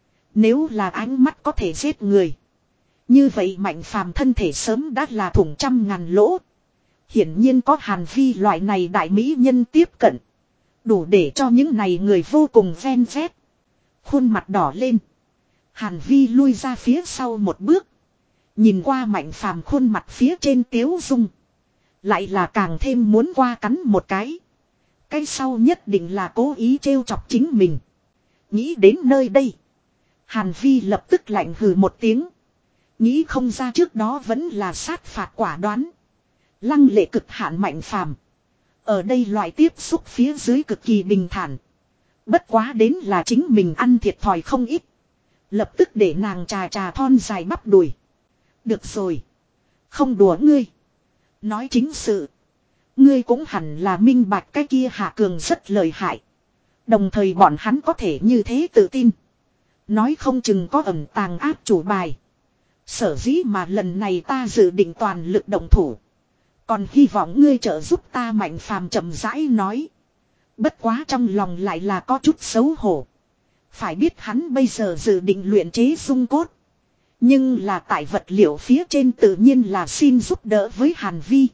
Nếu là ánh mắt có thể giết người. Như vậy Mạnh Phàm thân thể sớm đã là thủng trăm ngàn lỗ. Hiển nhiên có Hàn Vi loại này đại mỹ nhân tiếp cận. Đủ để cho những này người vô cùng ven vét. Khuôn mặt đỏ lên. Hàn Vi lui ra phía sau một bước. Nhìn qua Mạnh Phàm khuôn mặt phía trên tiếu dung. Lại là càng thêm muốn qua cắn một cái. Cái sau nhất định là cố ý trêu chọc chính mình. Nghĩ đến nơi đây. Hàn Vi lập tức lạnh hừ một tiếng. Nghĩ không ra trước đó vẫn là sát phạt quả đoán. Lăng lệ cực hạn Mạnh Phàm. Ở đây loại tiếp xúc phía dưới cực kỳ bình thản. Bất quá đến là chính mình ăn thiệt thòi không ít. Lập tức để nàng trà trà thon dài bắp đùi. Được rồi. Không đùa ngươi. Nói chính sự. Ngươi cũng hẳn là minh bạch cái kia Hạ Cường rất lợi hại. Đồng thời bọn hắn có thể như thế tự tin. Nói không chừng có ẩn tàng áp chủ bài. Sở dĩ mà lần này ta dự định toàn lực động thủ. Còn hy vọng ngươi trợ giúp ta Mạnh Phàm chậm rãi nói. Bất quá trong lòng lại là có chút xấu hổ. Phải biết hắn bây giờ dự định luyện chế dung cốt. Nhưng là tại vật liệu phía trên tự nhiên là xin giúp đỡ với Hàn Vi.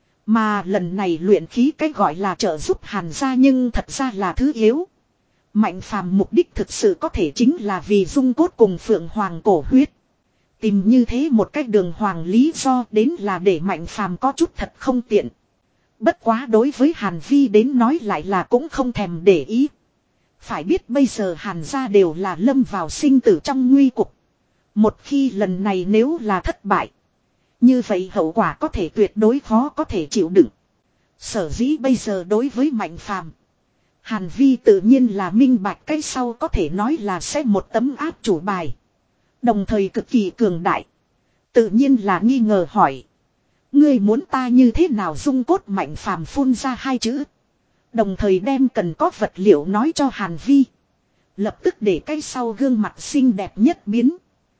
Mà lần này luyện khí cách gọi là trợ giúp Hàn gia nhưng thật ra là thứ yếu. Mạnh Phàm mục đích thực sự có thể chính là vì dung cốt cùng Phượng Hoàng cổ huyết. Tìm như thế một cách đường hoàng lý do đến là để Mạnh Phàm có chút thật không tiện. Bất quá đối với Hàn Vi đến nói lại là cũng không thèm để ý. Phải biết bây giờ Hàn gia đều là lâm vào sinh tử trong nguy cục. Một khi lần này nếu là thất bại. Như vậy hậu quả có thể tuyệt đối khó có thể chịu đựng. Sở dĩ bây giờ đối với Mạnh Phàm, Hàn Vi tự nhiên là minh bạch cái sau có thể nói là sẽ một tấm áp chủ bài. Đồng thời cực kỳ cường đại. Tự nhiên là nghi ngờ hỏi. Ngươi muốn ta như thế nào dung cốt Mạnh Phàm phun ra hai chữ. Đồng thời đem cần có vật liệu nói cho Hàn Vi. Lập tức để cái sau gương mặt xinh đẹp nhất biến.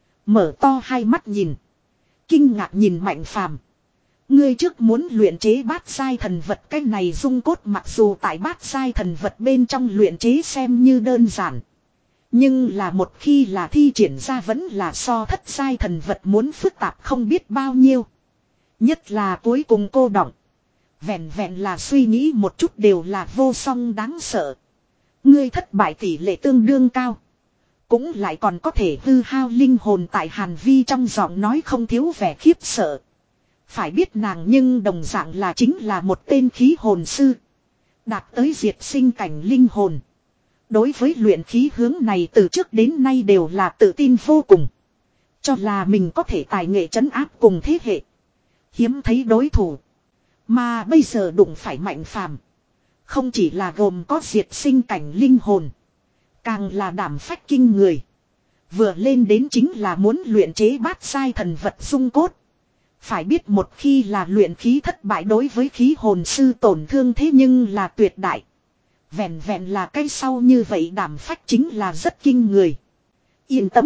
Mở to hai mắt nhìn. Kinh ngạc nhìn Mạnh Phàm. Ngươi trước muốn luyện chế bát giai thần vật, cái này dung cốt mặc dù tại bát giai thần vật bên trong luyện chế xem như đơn giản. Nhưng là một khi là thi triển ra vẫn là so thất giai thần vật muốn phức tạp không biết bao nhiêu. Nhất là cuối cùng cô đọng. Vẹn vẹn là suy nghĩ một chút đều là vô song đáng sợ. Ngươi thất bại tỷ lệ tương đương cao. Cũng lại còn có thể hư hao linh hồn tại Hàn Vi trong giọng nói không thiếu vẻ khiếp sợ. Phải biết nàng nhưng đồng dạng là chính là một tên khí hồn sư. Đạt tới diệt sinh cảnh linh hồn. Đối với luyện khí hướng này từ trước đến nay đều là tự tin vô cùng. Cho là mình có thể tài nghệ trấn áp cùng thế hệ. Hiếm thấy đối thủ. Mà bây giờ đụng phải Mạnh Phàm. Không chỉ là gồm có diệt sinh cảnh linh hồn. Càng là đảm phách kinh người. Vừa lên đến chính là muốn luyện chế bát giai thần vật dung cốt. Phải biết một khi là luyện khí thất bại đối với khí hồn sư tổn thương thế nhưng là tuyệt đại. Vẹn vẹn là cái sau như vậy đảm phách chính là rất kinh người. Yên tâm.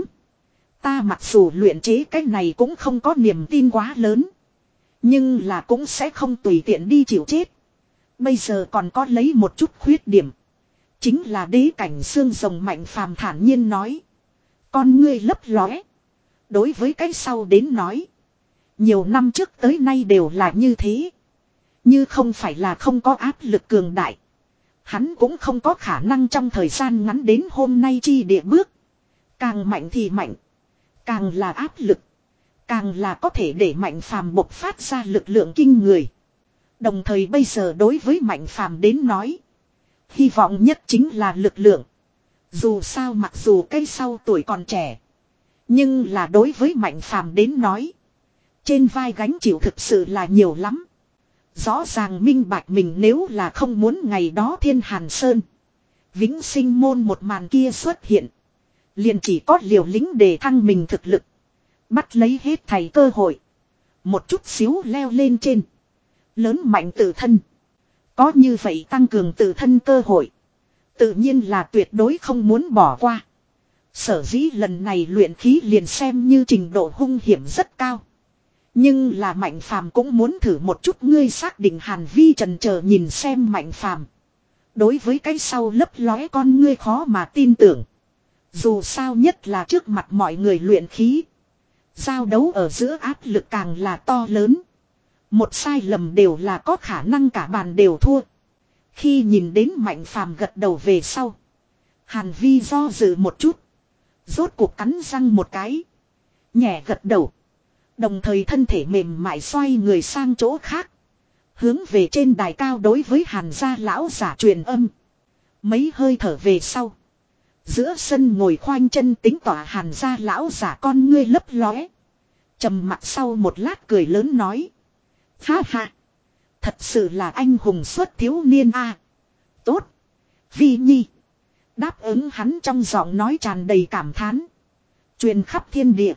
Ta mặc dù luyện chế cái này cũng không có niềm tin quá lớn. Nhưng là cũng sẽ không tùy tiện đi chịu chết. Bây giờ còn có lấy một chút khuyết điểm. Chính là đế cảnh xương rồng Mạnh Phàm thản nhiên nói. Con ngươi lấp lóe. Đối với cái sau đến nói. Nhiều năm trước tới nay đều là như thế. Như không phải là không có áp lực cường đại. Hắn cũng không có khả năng trong thời gian ngắn đến hôm nay chi địa bước. Càng mạnh thì mạnh. Càng là áp lực. Càng là có thể để Mạnh Phàm bộc phát ra lực lượng kinh người. Đồng thời bây giờ đối với Mạnh Phàm đến nói. Hy vọng nhất chính là lực lượng. Dù sao mặc dù cái sau tuổi còn trẻ. Nhưng là đối với Mạnh Phàm đến nói. Trên vai gánh chịu thực sự là nhiều lắm. Rõ ràng minh bạch mình nếu là không muốn ngày đó Thiên Hàn Sơn. Vĩnh Sinh môn một màn kia xuất hiện. Liền chỉ có liều lĩnh để thăng mình thực lực. Bắt lấy hết thầy cơ hội. Một chút xíu leo lên trên. Lớn mạnh tự thân. Có như vậy tăng cường tự thân cơ hội. Tự nhiên là tuyệt đối không muốn bỏ qua. Sở dĩ lần này luyện khí liền xem như trình độ hung hiểm rất cao. Nhưng là Mạnh Phàm cũng muốn thử một chút. Ngươi xác định Hàn Vi trần chờ nhìn xem Mạnh Phàm. Đối với cái sau lấp lóe con ngươi khó mà tin tưởng. Dù sao nhất là trước mặt mọi người luyện khí. Giao đấu ở giữa áp lực càng là to lớn. Một sai lầm đều là có khả năng cả bàn đều thua. Khi nhìn đến Mạnh Phàm gật đầu về sau. Hàn Vi do dự một chút. Rốt cuộc cắn răng một cái. Nhẹ gật đầu. Đồng thời thân thể mềm mại xoay người sang chỗ khác. Hướng về trên đài cao đối với Hàn gia lão giả truyền âm. Mấy hơi thở về sau. Giữa sân ngồi khoanh chân tính tỏa Hàn gia lão giả con ngươi lấp lóe. Trầm mặt sau một lát cười lớn nói. Ha ha. Thật sự là anh hùng xuất thiếu niên a. À, tốt. Vi Nhi. Đáp ứng hắn trong giọng nói tràn đầy cảm thán. Truyền khắp thiên địa.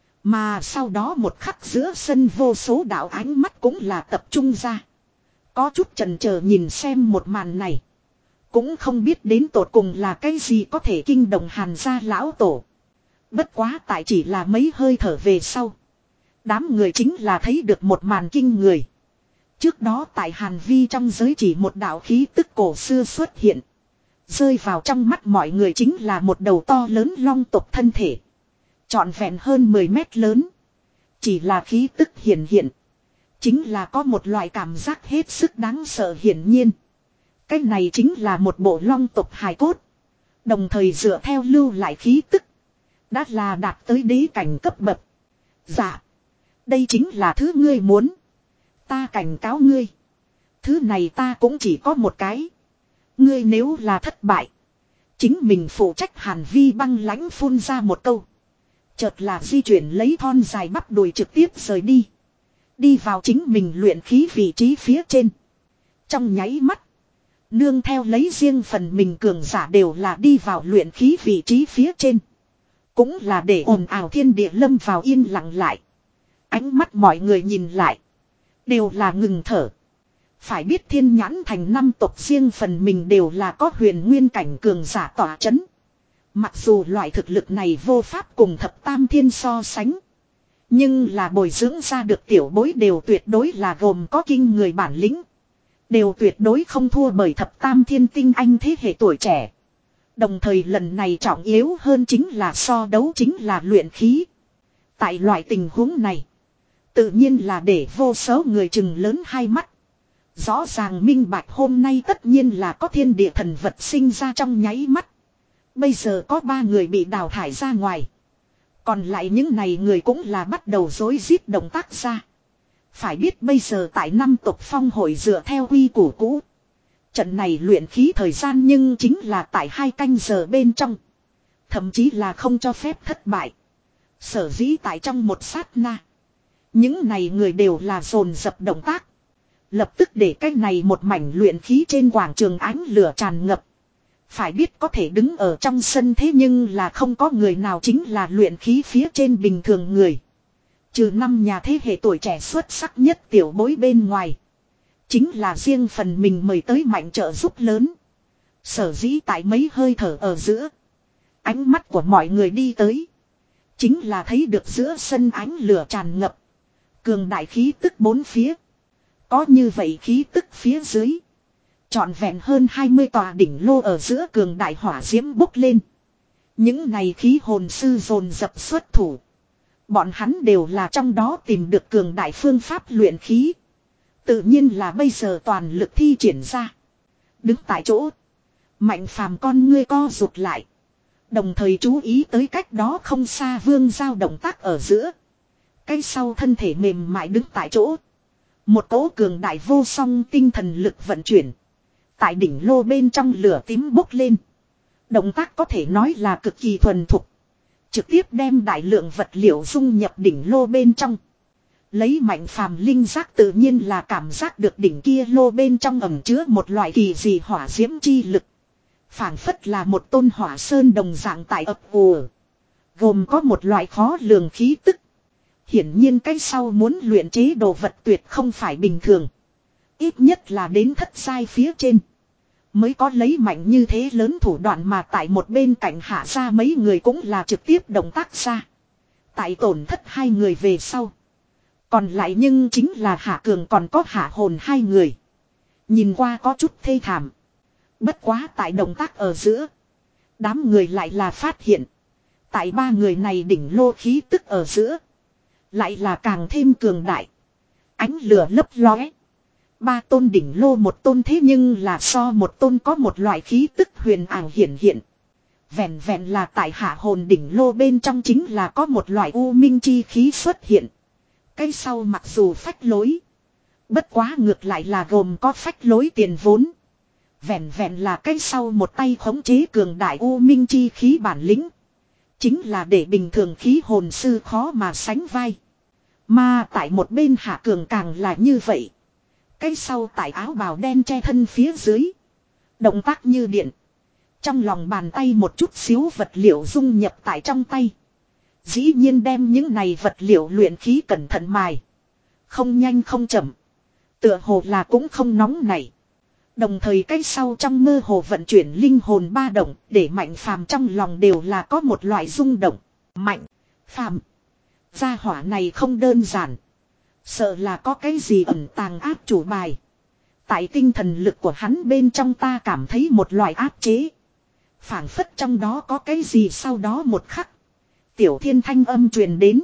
Mà sau đó một khắc giữa sân vô số đạo ánh mắt cũng là tập trung ra. Có chút chần chờ nhìn xem một màn này. Cũng không biết đến tột cùng là cái gì có thể kinh động Hàn gia lão tổ. Bất quá tại chỉ là mấy hơi thở về sau. Đám người chính là thấy được một màn kinh người. Trước đó tại Hàn Vi trong giới chỉ một đạo khí tức cổ xưa xuất hiện. Rơi vào trong mắt mọi người chính là một đầu to lớn long tộc thân thể. Trọn vẹn hơn mười mét lớn. Chỉ là khí tức hiển hiện. Chính là có một loại cảm giác hết sức đáng sợ hiển nhiên. Cái này chính là một bộ long tộc hài cốt. Đồng thời dựa theo lưu lại khí tức. Đã là đạt tới đế cảnh cấp bậc. Dạ. Đây chính là thứ ngươi muốn. Ta cảnh cáo ngươi. Thứ này ta cũng chỉ có một cái. Ngươi nếu là thất bại. Chính mình phụ trách. Hàn Vi băng lãnh phun ra một câu. Chợt là di chuyển lấy thon dài bắp đùi trực tiếp rời đi. Đi vào chính mình luyện khí vị trí phía trên. Trong nháy mắt. Nương theo lấy riêng phần mình cường giả đều là đi vào luyện khí vị trí phía trên. Cũng là để ồn ào thiên địa lâm vào yên lặng lại. Ánh mắt mọi người nhìn lại. Đều là ngừng thở. Phải biết Thiên Nhãn Thành năm tộc riêng phần mình đều là có huyền nguyên cảnh cường giả tỏa chấn. Mặc dù loại thực lực này vô pháp cùng thập tam thiên so sánh. Nhưng là bồi dưỡng ra được tiểu bối đều tuyệt đối là gồm có kinh người bản lĩnh. Đều tuyệt đối không thua bởi thập tam thiên tinh anh thế hệ tuổi trẻ. Đồng thời lần này trọng yếu hơn chính là so đấu chính là luyện khí. Tại loại tình huống này. Tự nhiên là để vô số người chừng lớn hai mắt. Rõ ràng minh bạch hôm nay tất nhiên là có thiên địa thần vật sinh ra trong nháy mắt. Bây giờ có ba người bị đào thải ra ngoài. Còn lại những này người cũng là bắt đầu rối rít động tác ra. Phải biết bây giờ tại năm tộc phong hội dựa theo quy củ cũ. Trận này luyện khí thời gian nhưng chính là tại hai canh giờ bên trong. Thậm chí là không cho phép thất bại. Sở dĩ tại trong một sát na. Những này người đều là dồn dập động tác. Lập tức để cái này một mảnh luyện khí trên quảng trường ánh lửa tràn ngập. Phải biết có thể đứng ở trong sân thế nhưng là không có người nào chính là luyện khí phía trên bình thường người. Trừ năm nhà thế hệ tuổi trẻ xuất sắc nhất tiểu bối bên ngoài. Chính là riêng phần mình mời tới mạnh trợ giúp lớn. Sở dĩ tại mấy hơi thở ở giữa. Ánh mắt của mọi người đi tới. Chính là thấy được giữa sân ánh lửa tràn ngập. Cường đại khí tức bốn phía. Có như vậy khí tức phía dưới. Trọn vẹn hơn hai mươi tòa đỉnh lô ở giữa cường đại hỏa diễm bốc lên. Những này khí hồn sư dồn dập xuất thủ. Bọn hắn đều là trong đó tìm được cường đại phương pháp luyện khí. Tự nhiên là bây giờ toàn lực thi triển ra. Đứng tại chỗ. Mạnh phàm con ngươi co rụt lại. Đồng thời chú ý tới cách đó không xa Vương Giao động tác ở giữa. Cái sau thân thể mềm mại đứng tại chỗ. Một cỗ cường đại vô song tinh thần lực vận chuyển. Tại đỉnh lô bên trong lửa tím bốc lên. Động tác có thể nói là cực kỳ thuần thục. Trực tiếp đem đại lượng vật liệu dung nhập đỉnh lô bên trong. Lấy mạnh phàm linh giác tự nhiên là cảm giác được đỉnh kia lô bên trong ẩn chứa một loại kỳ dị hỏa diễm chi lực. Phảng phất là một tôn hỏa sơn đồng dạng tại ập ùa. Gồm có một loại khó lường khí tức. Hiển nhiên cái sau muốn luyện chế đồ vật tuyệt không phải bình thường. Ít nhất là đến thất giai phía trên. Mới có lấy mạnh như thế lớn thủ đoạn mà tại một bên cạnh hạ ra mấy người cũng là trực tiếp động tác ra. Tại tổn thất hai người về sau. Còn lại nhưng chính là Hạ Cường còn có Hạ Hồn hai người. Nhìn qua có chút thê thảm. Bất quá tại động tác ở giữa. Đám người lại là phát hiện. Tại ba người này đỉnh lô khí tức ở giữa. Lại là càng thêm cường đại. Ánh lửa lấp lóe. Ba tôn đỉnh lô một tôn thế nhưng là so một tôn có một loại khí tức huyền ảo hiển hiện. Vẹn vẹn là tại Hạ Hồn đỉnh lô bên trong chính là có một loại u minh chi khí xuất hiện. Cái sau mặc dù phách lối. Bất quá ngược lại là gồm có phách lối tiền vốn. Vẹn vẹn là cái sau một tay khống chế cường đại u minh chi khí bản lĩnh. Chính là để bình thường khí hồn sư khó mà sánh vai. Mà tại một bên Hạ Cường càng là như vậy. Cái sau tại áo bào đen che thân phía dưới. Động tác như điện. Trong lòng bàn tay một chút xíu vật liệu dung nhập tại trong tay. Dĩ nhiên đem những này vật liệu luyện khí cẩn thận mài. Không nhanh không chậm. Tựa hồ là cũng không nóng nảy. Đồng thời cái sau trong mơ hồ vận chuyển linh hồn ba động. Để Mạnh Phàm trong lòng đều là có một loại rung động. Mạnh Phàm, gia hỏa này không đơn giản. Sợ là có cái gì ẩn tàng áp chủ bài. Tại tinh thần lực của hắn bên trong ta cảm thấy một loại áp chế. Phảng phất trong đó có cái gì sau đó một khắc. Tiểu Thiên thanh âm truyền đến.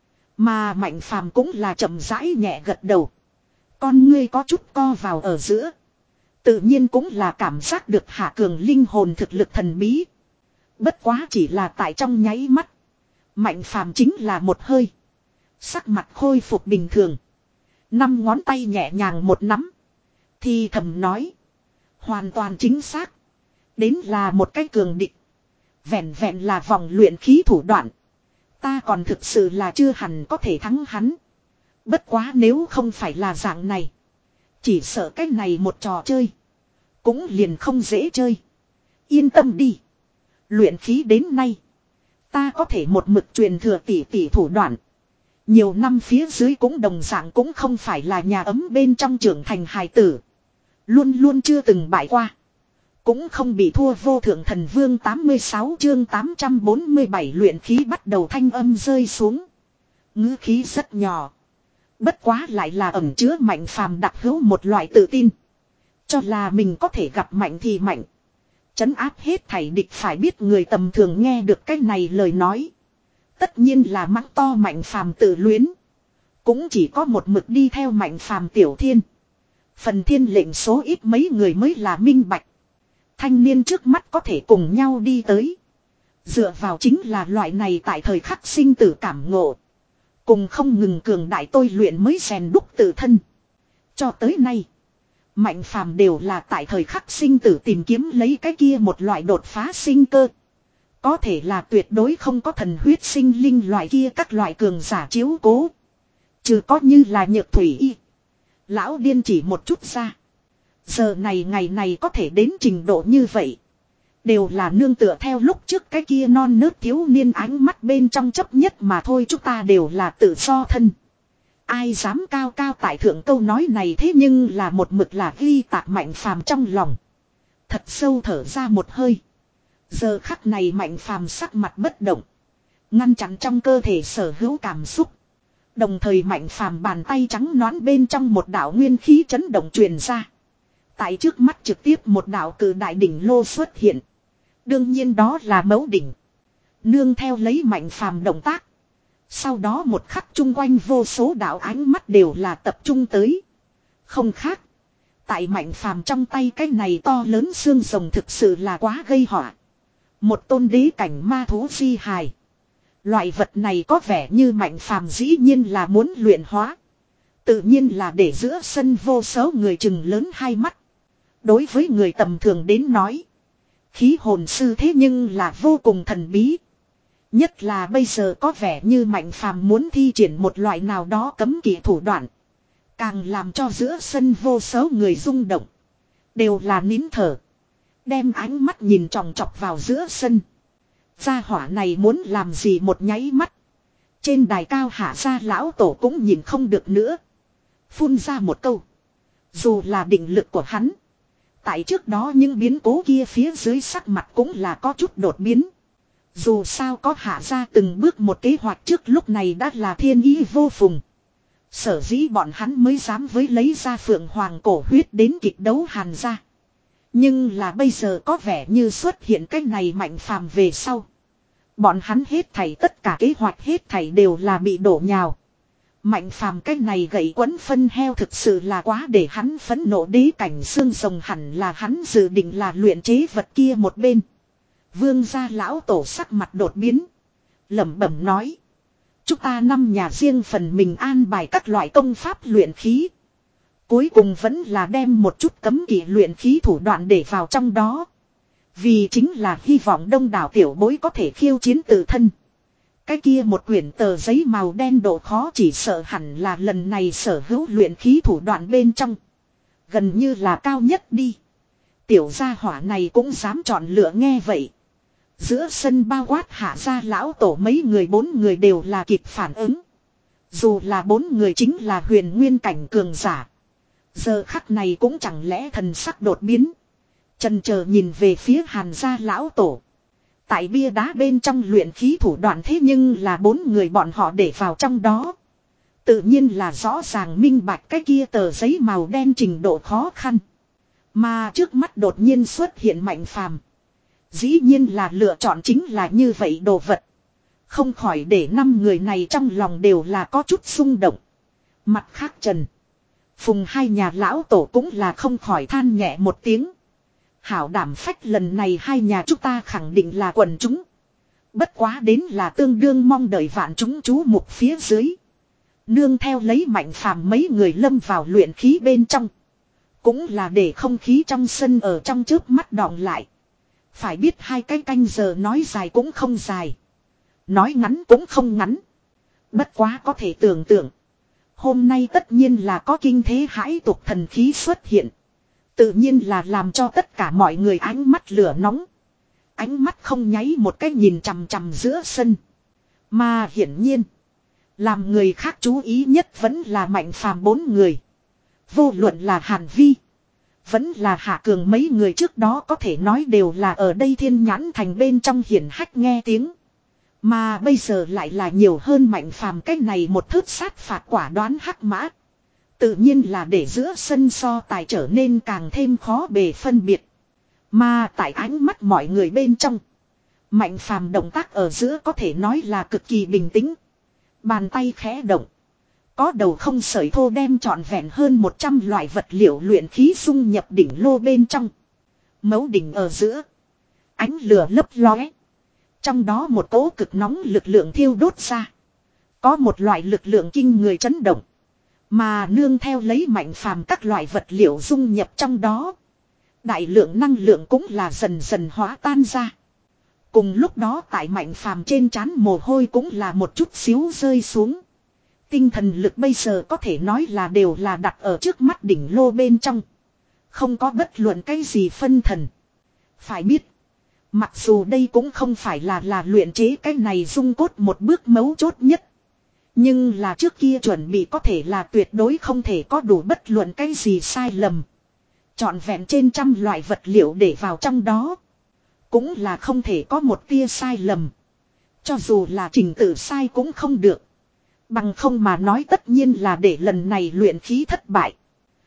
Mà Mạnh Phàm cũng là chậm rãi nhẹ gật đầu. Con ngươi có chút co vào ở giữa. Tự nhiên cũng là cảm giác được Hạ Cường linh hồn thực lực thần bí. Bất quá chỉ là tại trong nháy mắt. Mạnh Phàm chính là một hơi. Sắc mặt khôi phục bình thường. Năm ngón tay nhẹ nhàng một nắm. Thì thầm nói. Hoàn toàn chính xác. Đến là một cái cường địch. Vẹn vẹn là vòng luyện khí thủ đoạn. Ta còn thực sự là chưa hẳn có thể thắng hắn. Bất quá nếu không phải là dạng này. Chỉ sợ cái này một trò chơi. Cũng liền không dễ chơi. Yên tâm đi. Luyện khí đến nay. Ta có thể một mực truyền thừa tỷ tỷ thủ đoạn. Nhiều năm phía dưới cũng đồng dạng cũng không phải là nhà ấm bên trong trưởng thành hài tử. Luôn luôn chưa từng bại qua. Cũng không bị thua vô thượng thần vương tám mươi sáu chương tám trăm bốn mươi bảy luyện khí bắt đầu thanh âm rơi xuống. Ngữ khí rất nhỏ. Bất quá lại là ẩn chứa Mạnh Phàm đặc hữu một loại tự tin. Cho là mình có thể gặp mạnh thì mạnh. Trấn áp hết thảy địch phải biết người tầm thường nghe được cái này lời nói. Tất nhiên là mắng to Mạnh Phàm tự luyến. Cũng chỉ có một mực đi theo Mạnh Phàm Tiểu Thiên. Phần thiên lệnh số ít mấy người mới là minh bạch. Thanh niên trước mắt có thể cùng nhau đi tới. Dựa vào chính là loại này tại thời khắc sinh tử cảm ngộ. Cùng không ngừng cường đại tôi luyện mới rèn đúc tự thân. Cho tới nay. Mạnh Phàm đều là tại thời khắc sinh tử tìm kiếm lấy cái kia một loại đột phá sinh cơ. Có thể là tuyệt đối không có thần huyết sinh linh loại kia các loại cường giả chiếu cố. Trừ có như là nhược thủy y. Lão điên chỉ một chút ra. Giờ này ngày này có thể đến trình độ như vậy. Đều là nương tựa theo lúc trước cái kia non nớt thiếu niên ánh mắt bên trong chấp nhất mà thôi, chúng ta đều là tự do thân. Ai dám cao cao tại thượng, câu nói này thế nhưng là một mực là ghi tạc Mạnh Phàm trong lòng. Thật sâu thở ra một hơi. Giờ khắc này Mạnh Phàm sắc mặt bất động. Ngăn chặn trong cơ thể sở hữu cảm xúc. Đồng thời Mạnh Phàm bàn tay trắng nõn bên trong một đạo nguyên khí chấn động truyền ra. Tại trước mắt trực tiếp một đạo cử đại đỉnh lô xuất hiện. Đương nhiên đó là mẫu đỉnh. Nương theo lấy Mạnh Phàm động tác. Sau đó một khắc chung quanh vô số đạo ánh mắt đều là tập trung tới. Không khác. Tại Mạnh Phàm trong tay cái này to lớn xương rồng thực sự là quá gây họa. Một tôn đế cảnh ma thú phi hài. Loại vật này có vẻ như Mạnh Phàm dĩ nhiên là muốn luyện hóa. Tự nhiên là để giữa sân vô số người chừng lớn hai mắt. Đối với người tầm thường đến nói. Khí hồn sư thế nhưng là vô cùng thần bí. Nhất là bây giờ có vẻ như Mạnh Phàm muốn thi triển một loại nào đó cấm kỵ thủ đoạn. Càng làm cho giữa sân vô số người rung động. Đều là nín thở. Đem ánh mắt nhìn tròng trọc vào giữa sân. Gia hỏa này muốn làm gì một nháy mắt. Trên đài cao hạ gia lão tổ cũng nhìn không được nữa. Phun ra một câu. Dù là định lực của hắn. Tại trước đó những biến cố kia phía dưới sắc mặt cũng là có chút đột biến. Dù sao có hạ gia từng bước một kế hoạch trước lúc này đã là thiên ý vô phùng. Sở dĩ bọn hắn mới dám với lấy ra phượng hoàng cổ huyết đến kịch đấu Hàn gia. Nhưng là bây giờ có vẻ như xuất hiện cái này Mạnh Phàm về sau. Bọn hắn hết thảy tất cả kế hoạch hết thảy đều là bị đổ nhào. Mạnh Phàm cái này gậy quấn phân heo thực sự là quá để hắn phẫn nộ, đế cảnh xương rồng hẳn là hắn dự định là luyện chế vật kia một bên. Vương gia lão tổ sắc mặt đột biến. Lẩm bẩm nói. Chúng ta năm nhà riêng phần mình an bài các loại công pháp luyện khí. Cuối cùng vẫn là đem một chút cấm kỵ luyện khí thủ đoạn để vào trong đó. Vì chính là hy vọng đông đảo tiểu bối có thể khiêu chiến tự thân. Cái kia một quyển tờ giấy màu đen độ khó chỉ sợ hẳn là lần này sở hữu luyện khí thủ đoạn bên trong. Gần như là cao nhất đi. Tiểu gia hỏa này cũng dám chọn lựa, nghe vậy. Giữa sân bao quát hạ gia lão tổ mấy người bốn người đều là kịp phản ứng. Dù là bốn người chính là huyền nguyên cảnh cường giả. Giờ khắc này cũng chẳng lẽ thần sắc đột biến. Chần chờ nhìn về phía Hàn gia lão tổ. Tại bia đá bên trong luyện khí thủ đoạn thế nhưng là bốn người bọn họ để vào trong đó. Tự nhiên là rõ ràng minh bạch cái kia tờ giấy màu đen trình độ khó khăn. Mà trước mắt đột nhiên xuất hiện Mạnh Phàm. Dĩ nhiên là lựa chọn chính là như vậy đồ vật. Không khỏi để năm người này trong lòng đều là có chút xung động. Mặt khác Trần, Phùng hai nhà lão tổ cũng là không khỏi than nhẹ một tiếng. Hảo đảm phách lần này hai nhà chúng ta khẳng định là quần chúng. Bất quá đến là tương đương mong đợi vạn chúng chú mục phía dưới. Nương theo lấy Mạnh Phàm mấy người lâm vào luyện khí bên trong. Cũng là để không khí trong sân ở trong chớp mắt đọng lại. Phải biết hai cái canh giờ nói dài cũng không dài. Nói ngắn cũng không ngắn. Bất quá có thể tưởng tượng. Hôm nay tất nhiên là có kinh thế hãi tục thần khí xuất hiện. Tự nhiên là làm cho tất cả mọi người ánh mắt lửa nóng. Ánh mắt không nháy một cái nhìn chằm chằm giữa sân. Mà hiển nhiên. Làm người khác chú ý nhất vẫn là Mạnh Phàm bốn người. Vô luận là Hàn Vi. Vẫn là Hạ Cường mấy người trước đó có thể nói đều là ở đây Thiên Nhãn Thành bên trong hiển hách nghe tiếng. Mà bây giờ lại là nhiều hơn Mạnh Phàm cái này một thước sát phạt quả đoán hắc mã. Tự nhiên là để giữa sân so tài trở nên càng thêm khó bề phân biệt. Mà tại ánh mắt mọi người bên trong. Mạnh Phàm động tác ở giữa có thể nói là cực kỳ bình tĩnh. Bàn tay khẽ động. Có đầu không sợi thô đem trọn vẹn hơn một trăm loại vật liệu luyện khí dung nhập đỉnh lô bên trong. Mấu đỉnh ở giữa. Ánh lửa lấp lóe. Trong đó một cỗ cực nóng lực lượng thiêu đốt ra. Có một loại lực lượng kinh người chấn động. Mà nương theo lấy Mạnh Phàm các loại vật liệu dung nhập trong đó. Đại lượng năng lượng cũng là dần dần hóa tan ra. Cùng lúc đó tại Mạnh Phàm trên trán mồ hôi cũng là một chút xíu rơi xuống. Tinh thần lực bây giờ có thể nói là đều là đặt ở trước mắt đỉnh lô bên trong. Không có bất luận cái gì phân thần. Phải biết. Mặc dù đây cũng không phải là là luyện chế cái này dung cốt một bước mấu chốt nhất. Nhưng là trước kia chuẩn bị có thể là tuyệt đối không thể có đủ bất luận cái gì sai lầm. Chọn vẹn trên trăm loại vật liệu để vào trong đó. Cũng là không thể có một tia sai lầm. Cho dù là trình tự sai cũng không được. Bằng không mà nói tất nhiên là để lần này luyện khí thất bại.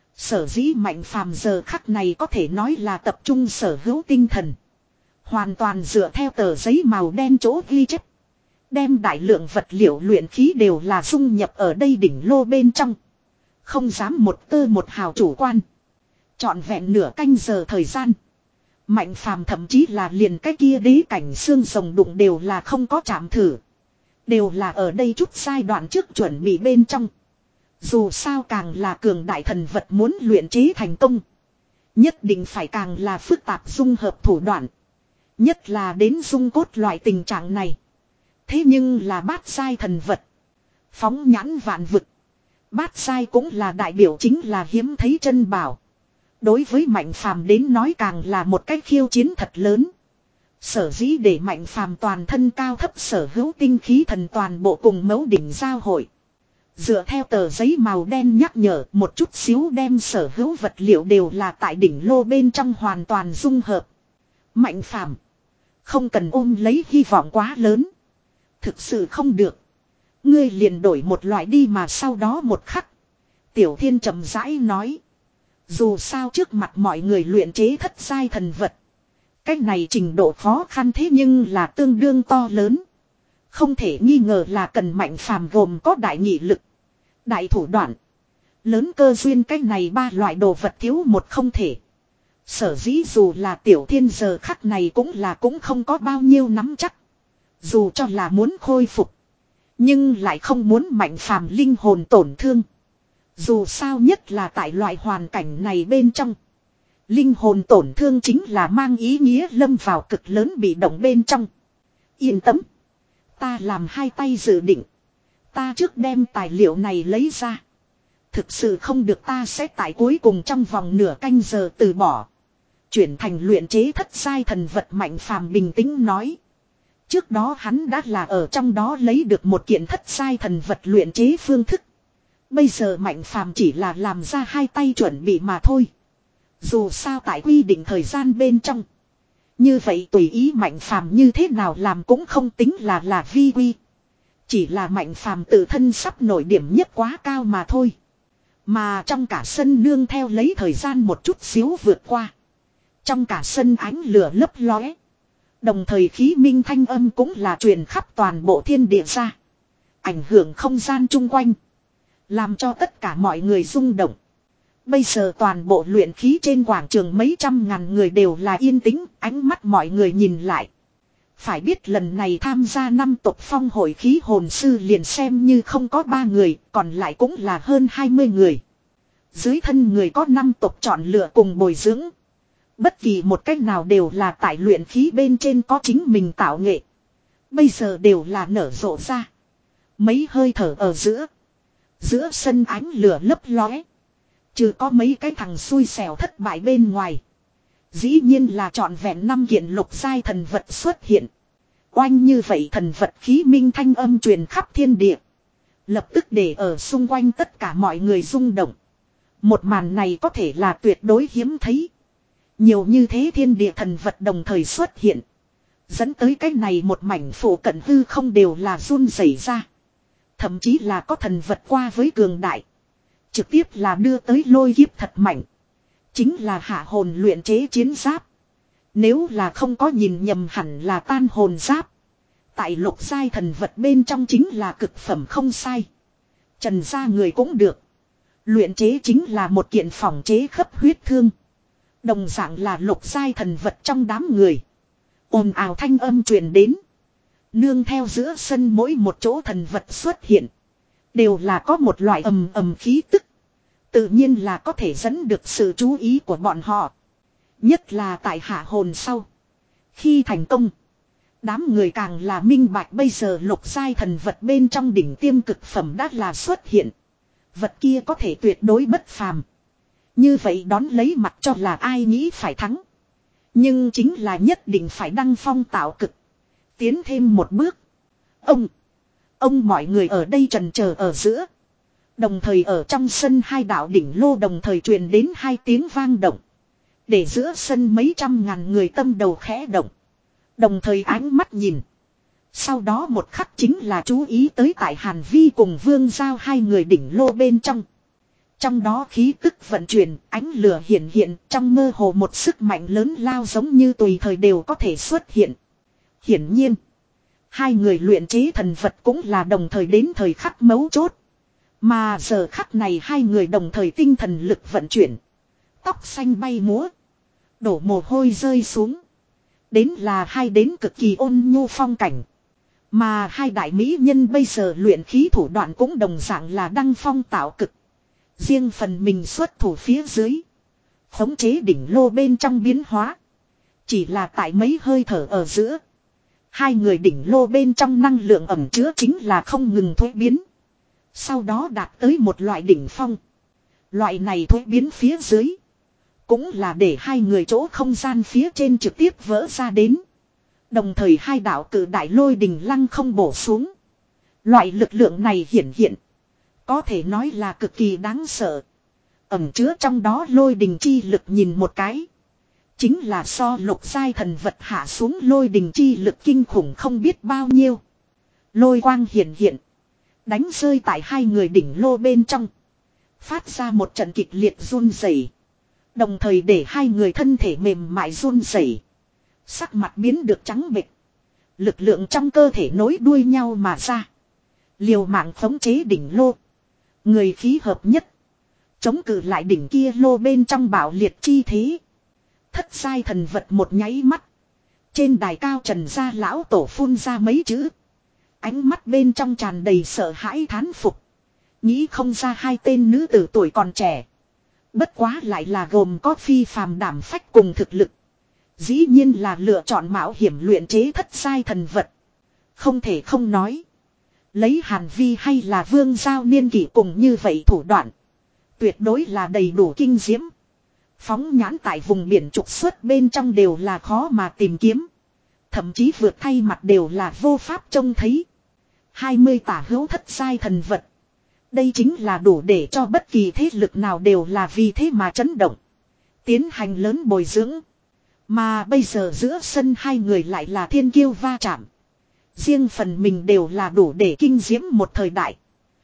Sở dĩ Mạnh Phàm giờ khắc này có thể nói là tập trung sở hữu tinh thần. Hoàn toàn dựa theo tờ giấy màu đen chỗ ghi chép. Đem đại lượng vật liệu luyện khí đều là dung nhập ở đây đỉnh lô bên trong. Không dám một tơ một hào chủ quan. Trọn vẹn nửa canh giờ thời gian. Mạnh Phàm thậm chí là liền cái kia đế cảnh xương rồng đụng đều là không có chạm thử. Đều là ở đây chút giai đoạn trước chuẩn bị bên trong. Dù sao càng là cường đại thần vật muốn luyện chế thành công. Nhất định phải càng là phức tạp dung hợp thủ đoạn. Nhất là đến dung cốt loại tình trạng này. Thế nhưng là bát giai thần vật. Phóng nhãn vạn vực. Bát giai cũng là đại biểu chính là hiếm thấy chân bảo. Đối với Mạnh Phàm đến nói càng là một cách khiêu chiến thật lớn. Sở dĩ để Mạnh Phàm toàn thân cao thấp sở hữu tinh khí thần toàn bộ cùng mấu đỉnh giao hội. Dựa theo tờ giấy màu đen nhắc nhở một chút xíu đem sở hữu vật liệu đều là tại đỉnh lô bên trong hoàn toàn dung hợp. Mạnh Phàm không cần ôm lấy hy vọng quá lớn. Thực sự không được. Ngươi liền đổi một loại đi mà sau đó một khắc. Tiểu Thiên chậm rãi nói. Dù sao trước mặt mọi người luyện chế thất giai thần vật. Cách này trình độ khó khăn thế nhưng là tương đương to lớn. Không thể nghi ngờ là cần Mạnh Phàm gồm có đại nghị lực. Đại thủ đoạn. Lớn cơ duyên cách này ba loại đồ vật thiếu một không thể. Sở dĩ dù là Tiểu Thiên giờ khắc này cũng là cũng không có bao nhiêu nắm chắc. Dù cho là muốn khôi phục. Nhưng lại không muốn Mạnh Phàm linh hồn tổn thương. Dù sao nhất là tại loại hoàn cảnh này bên trong. Linh hồn tổn thương chính là mang ý nghĩa lâm vào cực lớn bị động bên trong. Yên tâm. Ta làm hai tay dự định. Ta trước đem tài liệu này lấy ra. Thực sự không được ta sẽ tại cuối cùng trong vòng nửa canh giờ từ bỏ. Chuyển thành luyện chế thất giai thần vật Mạnh Phàm bình tĩnh nói. Trước đó hắn đã là ở trong đó lấy được một kiện thất giai thần vật luyện chế phương thức. Bây giờ Mạnh Phàm chỉ là làm ra hai tay chuẩn bị mà thôi. Dù sao tại quy định thời gian bên trong. Như vậy tùy ý Mạnh Phàm như thế nào làm cũng không tính là là vi quy. Chỉ là Mạnh Phàm tự thân sắp nổi điểm nhất quá cao mà thôi. Mà trong cả sân nương theo lấy thời gian một chút xíu vượt qua. Trong cả sân ánh lửa lấp lóe. Đồng thời khí minh thanh âm cũng là truyền khắp toàn bộ thiên địa ra. Ảnh hưởng không gian chung quanh. Làm cho tất cả mọi người rung động. Bây giờ toàn bộ luyện khí trên quảng trường mấy trăm ngàn người đều là yên tĩnh, ánh mắt mọi người nhìn lại. Phải biết lần này tham gia năm tộc phong hội khí hồn sư liền xem như không có ba người, còn lại cũng là hơn hai mươi người. Dưới thân người có năm tộc chọn lựa cùng bồi dưỡng. Bất kỳ một cách nào đều là tại luyện khí bên trên có chính mình tạo nghệ. Bây giờ đều là nở rộ ra. Mấy hơi thở ở giữa. Giữa sân ánh lửa lấp lóe. Trừ có mấy cái thằng xui xẻo thất bại bên ngoài. Dĩ nhiên là trọn vẹn năm kiện lục giai thần vật xuất hiện. Oanh như vậy thần vật khí minh thanh âm truyền khắp thiên địa. Lập tức để ở xung quanh tất cả mọi người rung động. Một màn này có thể là tuyệt đối hiếm thấy. Nhiều như thế thiên địa thần vật đồng thời xuất hiện. Dẫn tới cái này một mảnh phủ cận hư không đều là run rẩy ra. Thậm chí là có thần vật qua với cường đại. Trực tiếp là đưa tới lôi kiếp thật mạnh. Chính là hạ hồn luyện chế chiến giáp. Nếu là không có nhìn nhầm hẳn là tan hồn giáp. Tại lục giai thần vật bên trong chính là cực phẩm không sai. Trần gia người cũng được. Luyện chế chính là một kiện phỏng chế khắp huyết thương. Đồng dạng là lục giai thần vật trong đám người. Ồn ào thanh âm truyền đến. Nương theo giữa sân mỗi một chỗ thần vật xuất hiện. Đều là có một loại ầm ầm khí tức. Tự nhiên là có thể dẫn được sự chú ý của bọn họ. Nhất là tại hạ hồn sau. Khi thành công. Đám người càng là minh bạch bây giờ lục giai thần vật bên trong đỉnh tiêm cực phẩm đã là xuất hiện. Vật kia có thể tuyệt đối bất phàm. Như vậy đón lấy mặt cho là ai nghĩ phải thắng. Nhưng chính là nhất định phải đăng phong tạo cực. Tiến thêm một bước. Ông. Ông mọi người ở đây trần chờ ở giữa. Đồng thời ở trong sân hai đạo đỉnh lô đồng thời truyền đến hai tiếng vang động. Để giữa sân mấy trăm ngàn người tâm đầu khẽ động. Đồng thời ánh mắt nhìn. Sau đó một khắc chính là chú ý tới tại Hàn Vi cùng Vương Giao hai người đỉnh lô bên trong. Trong đó khí tức vận chuyển, ánh lửa hiện hiện, trong mơ hồ một sức mạnh lớn lao giống như tùy thời đều có thể xuất hiện. Hiển nhiên, hai người luyện chế thần vật cũng là đồng thời đến thời khắc mấu chốt. Mà giờ khắc này hai người đồng thời tinh thần lực vận chuyển. Tóc xanh bay múa. Đổ mồ hôi rơi xuống. Đến là hai đến cực kỳ ôn nhu phong cảnh. Mà hai đại mỹ nhân bây giờ luyện khí thủ đoạn cũng đồng dạng là đăng phong tạo cực. Riêng phần mình xuất thủ phía dưới. Khống chế đỉnh lô bên trong biến hóa. Chỉ là tại mấy hơi thở ở giữa. Hai người đỉnh lô bên trong năng lượng ẩm chứa chính là không ngừng thuế biến. Sau đó đạt tới một loại đỉnh phong. Loại này thuế biến phía dưới. Cũng là để hai người chỗ không gian phía trên trực tiếp vỡ ra đến. Đồng thời hai đạo cử đại lôi đình lăng không bổ xuống. Loại lực lượng này hiển hiện. Có thể nói là cực kỳ đáng sợ. Ẩm chứa trong đó lôi đình chi lực nhìn một cái. Chính là so lục giai thần vật hạ xuống lôi đình chi lực kinh khủng không biết bao nhiêu. Lôi quang hiển hiện. Đánh rơi tại hai người đỉnh lô bên trong. Phát ra một trận kịch liệt run rẩy. Đồng thời để hai người thân thể mềm mại run rẩy. Sắc mặt biến được trắng bệch. Lực lượng trong cơ thể nối đuôi nhau mà ra. Liều mạng khống chế đỉnh lô. Người khí hợp nhất. Chống cự lại đỉnh kia lô bên trong bạo liệt chi thế. Thất giai thần vật một nháy mắt. Trên đài cao trần gia lão tổ phun ra mấy chữ. Ánh mắt bên trong tràn đầy sợ hãi thán phục. Nghĩ không ra hai tên nữ tử tuổi còn trẻ. Bất quá lại là gồm có phi phàm đảm phách cùng thực lực. Dĩ nhiên là lựa chọn mạo hiểm luyện chế thất giai thần vật. Không thể không nói. Lấy Hàn Vi hay là Vương Giao niên kỷ cùng như vậy thủ đoạn. Tuyệt đối là đầy đủ kinh diễm. Phóng nhãn tại vùng biển trục xuất bên trong đều là khó mà tìm kiếm. Thậm chí vượt thay mặt đều là vô pháp trông thấy. hai mươi tả hữu thất giai thần vật. Đây chính là đủ để cho bất kỳ thế lực nào đều là vì thế mà chấn động. Tiến hành lớn bồi dưỡng. Mà bây giờ giữa sân hai người lại là thiên kiêu va chạm. Riêng phần mình đều là đủ để kinh diễm một thời đại.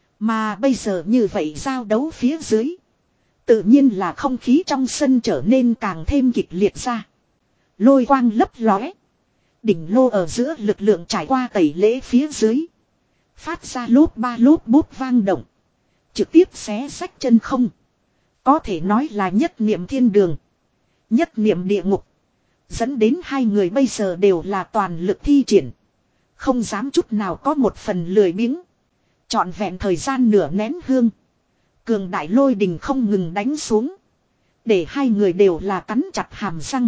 Mà bây giờ như vậy giao đấu phía dưới. Tự nhiên là không khí trong sân trở nên càng thêm kịch liệt ra. Lôi quang lấp lóe. Đỉnh lô ở giữa lực lượng trải qua tẩy lễ phía dưới. Phát ra lốp ba lốp bút vang động. Trực tiếp xé sách chân không. Có thể nói là nhất niệm thiên đường. Nhất niệm địa ngục. Dẫn đến hai người bây giờ đều là toàn lực thi triển. Không dám chút nào có một phần lười biếng. Trọn vẹn thời gian nửa nén hương. Cường đại lôi đình không ngừng đánh xuống. Để hai người đều là cắn chặt hàm răng.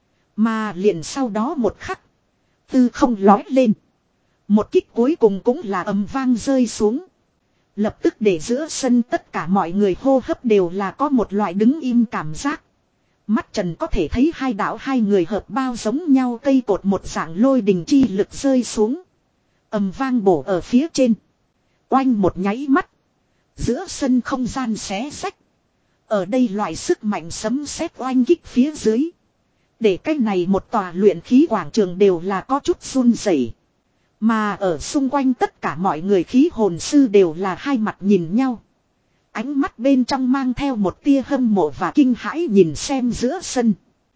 Mà liền sau đó một khắc. Tư không lói lên. Một kích cuối cùng cũng là ầm vang rơi xuống. Lập tức để giữa sân tất cả mọi người hô hấp đều là có một loại đứng im cảm giác. Mắt trần có thể thấy hai đạo hai người hợp bao giống nhau cây cột một dạng lôi đình chi lực rơi xuống. Ầm vang bổ ở phía trên. Oanh một nháy mắt. Giữa sân không gian xé sách. Ở đây loại sức mạnh sấm sét oanh kích phía dưới. Để cái này một tòa luyện khí quảng trường đều là có chút run rẩy. Mà ở xung quanh tất cả mọi người khí hồn sư đều là hai mặt nhìn nhau. Ánh mắt bên trong mang theo một tia hâm mộ và kinh hãi nhìn xem giữa sân.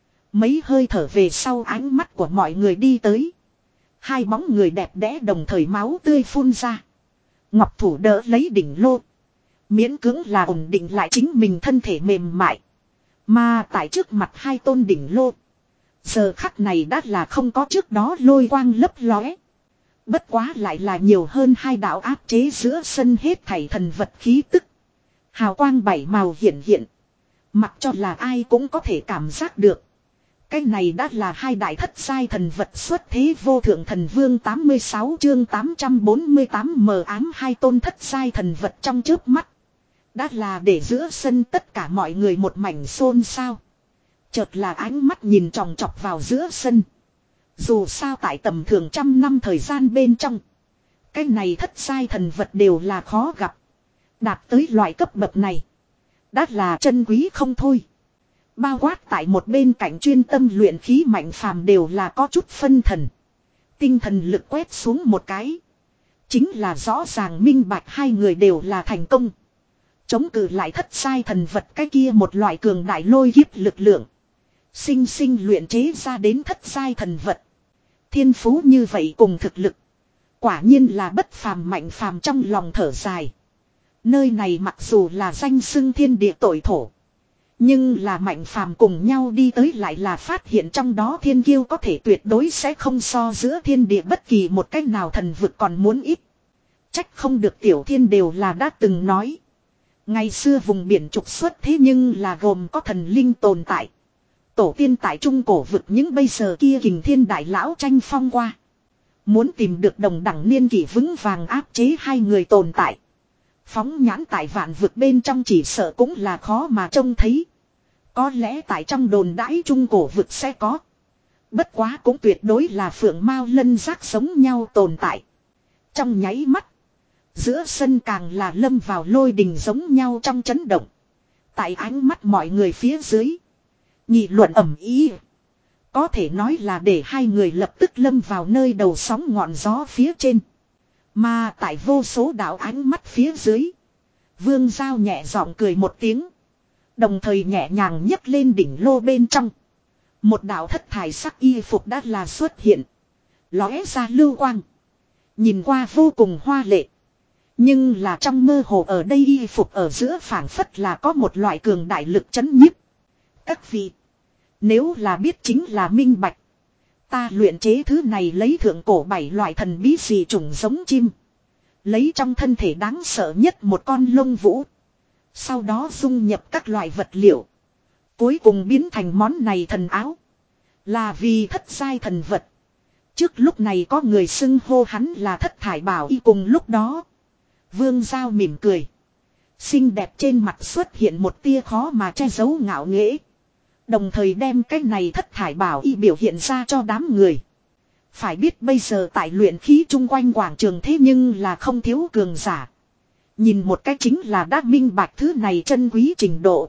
Mấy hơi thở về sau ánh mắt của mọi người đi tới. Hai bóng người đẹp đẽ đồng thời máu tươi phun ra. Ngọc thủ đỡ lấy đỉnh lô. Miễn cưỡng là ổn định lại chính mình thân thể mềm mại. Mà tại trước mặt hai tôn đỉnh lô. Giờ khắc này đã là không có trước đó lôi quang lấp lóe. Bất quá lại là nhiều hơn hai đạo áp chế giữa sân hết thảy thần vật khí tức. Hào quang bảy màu hiện hiện. Mặc cho là ai cũng có thể cảm giác được. Cái này đã là hai đại thất giai thần vật xuất thế vô thượng thần vương tám mươi sáu chương tám trăm bốn mươi tám mờ ám hai tôn thất giai thần vật trong chớp mắt. Đã là để giữa sân tất cả mọi người một mảnh xôn xao. Chợt là ánh mắt nhìn tròng trọc vào giữa sân. Dù sao tại tầm thường trăm năm thời gian bên trong. Cái này thất giai thần vật đều là khó gặp. Đạt tới loại cấp bậc này. Đã là chân quý không thôi. Bao quát tại một bên cạnh chuyên tâm luyện khí mạnh phàm đều là có chút phân thần. Tinh thần lực quét xuống một cái. Chính là rõ ràng minh bạch hai người đều là thành công. Chống cự lại thất giai thần vật cái kia một loại cường đại lôi kiếp lực lượng. Sinh sinh luyện chế ra đến thất giai thần vật. Thiên phú như vậy cùng thực lực. Quả nhiên là bất phàm mạnh phàm trong lòng thở dài. Nơi này mặc dù là danh xưng thiên địa tội thổ. Nhưng là mạnh phàm cùng nhau đi tới lại là phát hiện trong đó thiên kiêu có thể tuyệt đối sẽ không so giữa thiên địa bất kỳ một cách nào thần vực còn muốn ít. Trách không được tiểu thiên đều là đã từng nói. Ngày xưa vùng biển trục xuất thế nhưng là gồm có thần linh tồn tại. Tổ tiên tại trung cổ vực những bây giờ kia kình thiên đại lão tranh phong qua. Muốn tìm được đồng đẳng niên kỷ vững vàng áp chế hai người tồn tại. Phóng nhãn tại vạn vực bên trong chỉ sợ cũng là khó mà trông thấy. Có lẽ tại trong đồn đãi trung cổ vực sẽ có. Bất quá cũng tuyệt đối là phượng mao lân giác giống nhau tồn tại. Trong nháy mắt. Giữa sân càng là lâm vào lôi đình giống nhau trong chấn động. Tại ánh mắt mọi người phía dưới. Nghị luận ầm ĩ. Có thể nói là để hai người lập tức lâm vào nơi đầu sóng ngọn gió phía trên. Mà tại vô số đạo ánh mắt phía dưới. Vương Giao nhẹ giọng cười một tiếng. Đồng thời nhẹ nhàng nhấc lên đỉnh lô bên trong. Một đạo thất thải sắc y phục đã là xuất hiện. Lóe ra lưu quang. Nhìn qua vô cùng hoa lệ. Nhưng là trong mơ hồ ở đây y phục ở giữa phảng phất là có một loại cường đại lực chấn nhiếp. Các vị. Nếu là biết chính là minh bạch. Ta luyện chế thứ này lấy thượng cổ bảy loại thần bí dị trùng giống chim. Lấy trong thân thể đáng sợ nhất một con lông vũ. Sau đó dung nhập các loại vật liệu. Cuối cùng biến thành món này thần áo. Là vì thất giai thần vật. Trước lúc này có người xưng hô hắn là thất thải bảo y cùng lúc đó. Vương Giao mỉm cười. Xinh đẹp trên mặt xuất hiện một tia khó mà che giấu ngạo nghễ. Đồng thời đem cái này thất thải bảo y biểu hiện ra cho đám người. Phải biết bây giờ tại luyện khí chung quanh quảng trường thế nhưng là không thiếu cường giả. Nhìn một cái chính là đã minh bạch thứ này chân quý trình độ.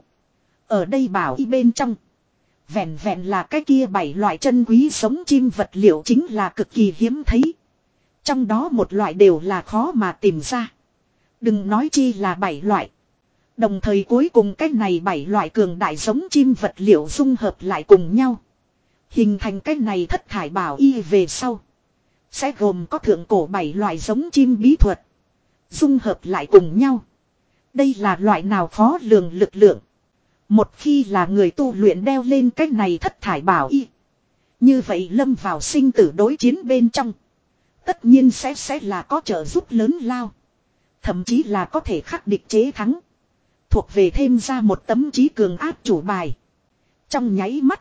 Ở đây bảo y bên trong. Vẹn vẹn là cái kia bảy loại chân quý sống chim vật liệu chính là cực kỳ hiếm thấy. Trong đó một loại đều là khó mà tìm ra. Đừng nói chi là bảy loại. Đồng thời cuối cùng cái này bảy loại cường đại giống chim vật liệu dung hợp lại cùng nhau. Hình thành cái này thất thải bảo y về sau. Sẽ gồm có thượng cổ bảy loại giống chim bí thuật. Dung hợp lại cùng nhau. Đây là loại nào khó lường lực lượng. Một khi là người tu luyện đeo lên cái này thất thải bảo y. Như vậy lâm vào sinh tử đối chiến bên trong. Tất nhiên sẽ sẽ là có trợ giúp lớn lao. Thậm chí là có thể khắc địch chế thắng. Thuộc về thêm ra một tấm trí cường áp chủ bài. Trong nháy mắt.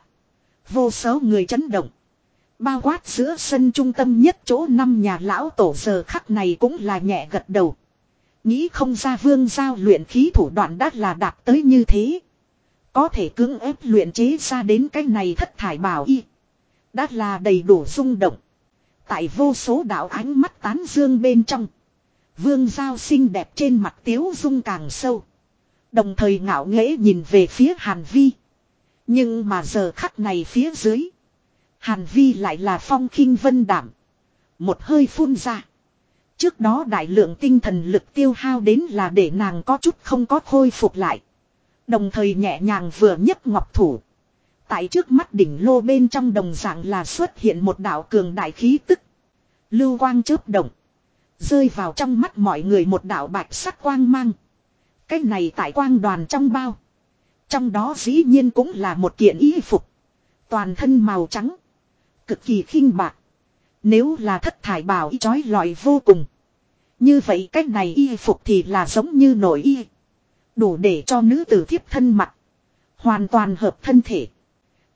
Vô số người chấn động. Bao quát giữa sân trung tâm nhất chỗ năm nhà lão tổ giờ khắc này cũng là nhẹ gật đầu. Nghĩ không ra Vương Giao luyện khí thủ đoạn đã là đạt tới như thế. Có thể cưỡng ép luyện chế ra đến cái này thất thải bảo y. Đã là đầy đủ rung động. Tại vô số đạo ánh mắt tán dương bên trong. Vương Giao xinh đẹp trên mặt tiếu dung càng sâu. Đồng thời ngạo nghễ nhìn về phía Hàn Vi. Nhưng mà giờ khắc này phía dưới. Hàn Vi lại là phong khinh vân đảm. Một hơi phun ra. Trước đó đại lượng tinh thần lực tiêu hao đến là để nàng có chút không có khôi phục lại. Đồng thời nhẹ nhàng vừa nhấc ngọc thủ. Tại trước mắt đỉnh lô bên trong đồng dạng là xuất hiện một đạo cường đại khí tức. Lưu quang chớp động. Rơi vào trong mắt mọi người một đạo bạch sắc quang mang. Cái này tại quang đoàn trong bao. Trong đó dĩ nhiên cũng là một kiện y phục. Toàn thân màu trắng. Cực kỳ khinh bạc. Nếu là thất thải bảo y chói lọi vô cùng. Như vậy cách này y phục thì là giống như nội y. Đủ để cho nữ tử thiếp thân mặc. Hoàn toàn hợp thân thể.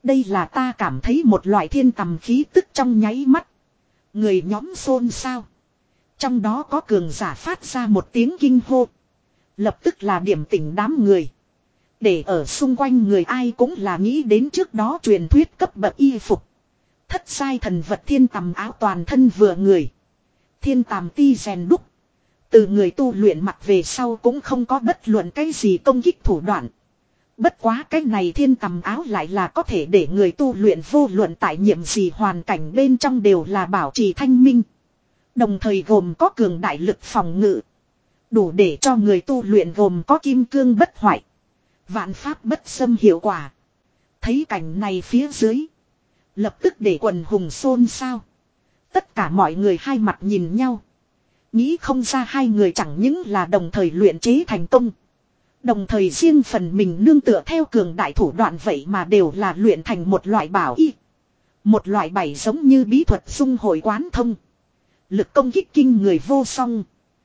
Đây là ta cảm thấy một loại thiên tầm khí tức trong nháy mắt. Người nhóm xôn xao. Trong đó có cường giả phát ra một tiếng kinh hô. Lập tức là điểm tỉnh đám người. Để ở xung quanh người ai cũng là nghĩ đến trước đó truyền thuyết cấp bậc y phục. Thất sai thần vật thiên tầm áo toàn thân vừa người. Thiên tàm ti rèn đúc. Từ người tu luyện mặc về sau cũng không có bất luận cái gì công kích thủ đoạn. Bất quá cái này thiên tầm áo lại là có thể để người tu luyện vô luận tại nhiệm gì hoàn cảnh bên trong đều là bảo trì thanh minh. Đồng thời gồm có cường đại lực phòng ngự. Đủ để cho người tu luyện gồm có kim cương bất hoại. Vạn pháp bất xâm hiệu quả. Thấy cảnh này phía dưới. Lập tức để quần hùng xôn xao. Tất cả mọi người hai mặt nhìn nhau. Nghĩ không ra hai người chẳng những là đồng thời luyện chế thành công. Đồng thời riêng phần mình nương tựa theo cường đại thủ đoạn vậy mà đều là luyện thành một loại bảo y. Một loại bảy giống như bí thuật dung hội quán thông. Lực công kích kinh người vô song.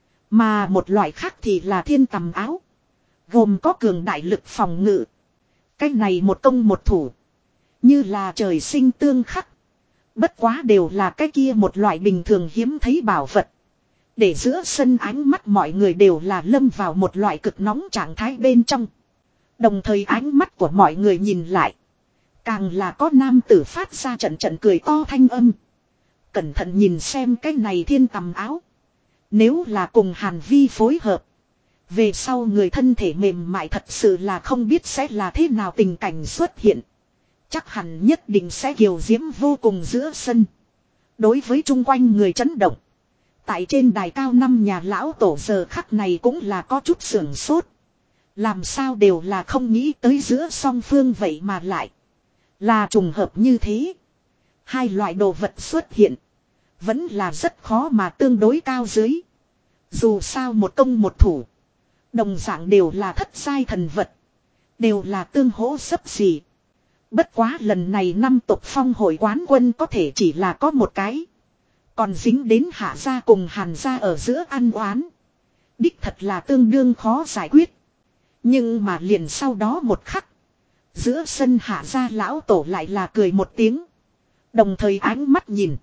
Mà một loại khác thì là thiên tầm áo. Gồm có cường đại lực phòng ngự. Cái này một công một thủ. Như là trời sinh tương khắc. Bất quá đều là cái kia một loại bình thường hiếm thấy bảo vật. Để giữa sân ánh mắt mọi người đều là lâm vào một loại cực nóng trạng thái bên trong. Đồng thời ánh mắt của mọi người nhìn lại. Càng là có nam tử phát ra trận trận cười to thanh âm. Cẩn thận nhìn xem cái này thiên tầm áo. Nếu là cùng Hàn Vi phối hợp. Về sau người thân thể mềm mại thật sự là không biết sẽ là thế nào tình cảnh xuất hiện. Chắc hẳn nhất định sẽ kiều diễm vô cùng giữa sân. Đối với chung quanh người chấn động. Tại trên đài cao năm nhà lão tổ giờ khắc này cũng là có chút sưởng sốt. Làm sao đều là không nghĩ tới giữa song phương vậy mà lại. Là trùng hợp như thế. Hai loại đồ vật xuất hiện. Vẫn là rất khó mà tương đối cao dưới. Dù sao một công một thủ. Đồng dạng đều là thất sai thần vật. Đều là tương hỗ sấp xỉ. Bất quá lần này năm tộc phong hội quán quân có thể chỉ là có một cái. Còn dính đến Hạ gia cùng Hàn gia ở giữa ăn oán. Đích thật là tương đương khó giải quyết. Nhưng mà liền sau đó một khắc. Giữa sân Hạ gia lão tổ lại là cười một tiếng. Đồng thời ánh mắt nhìn.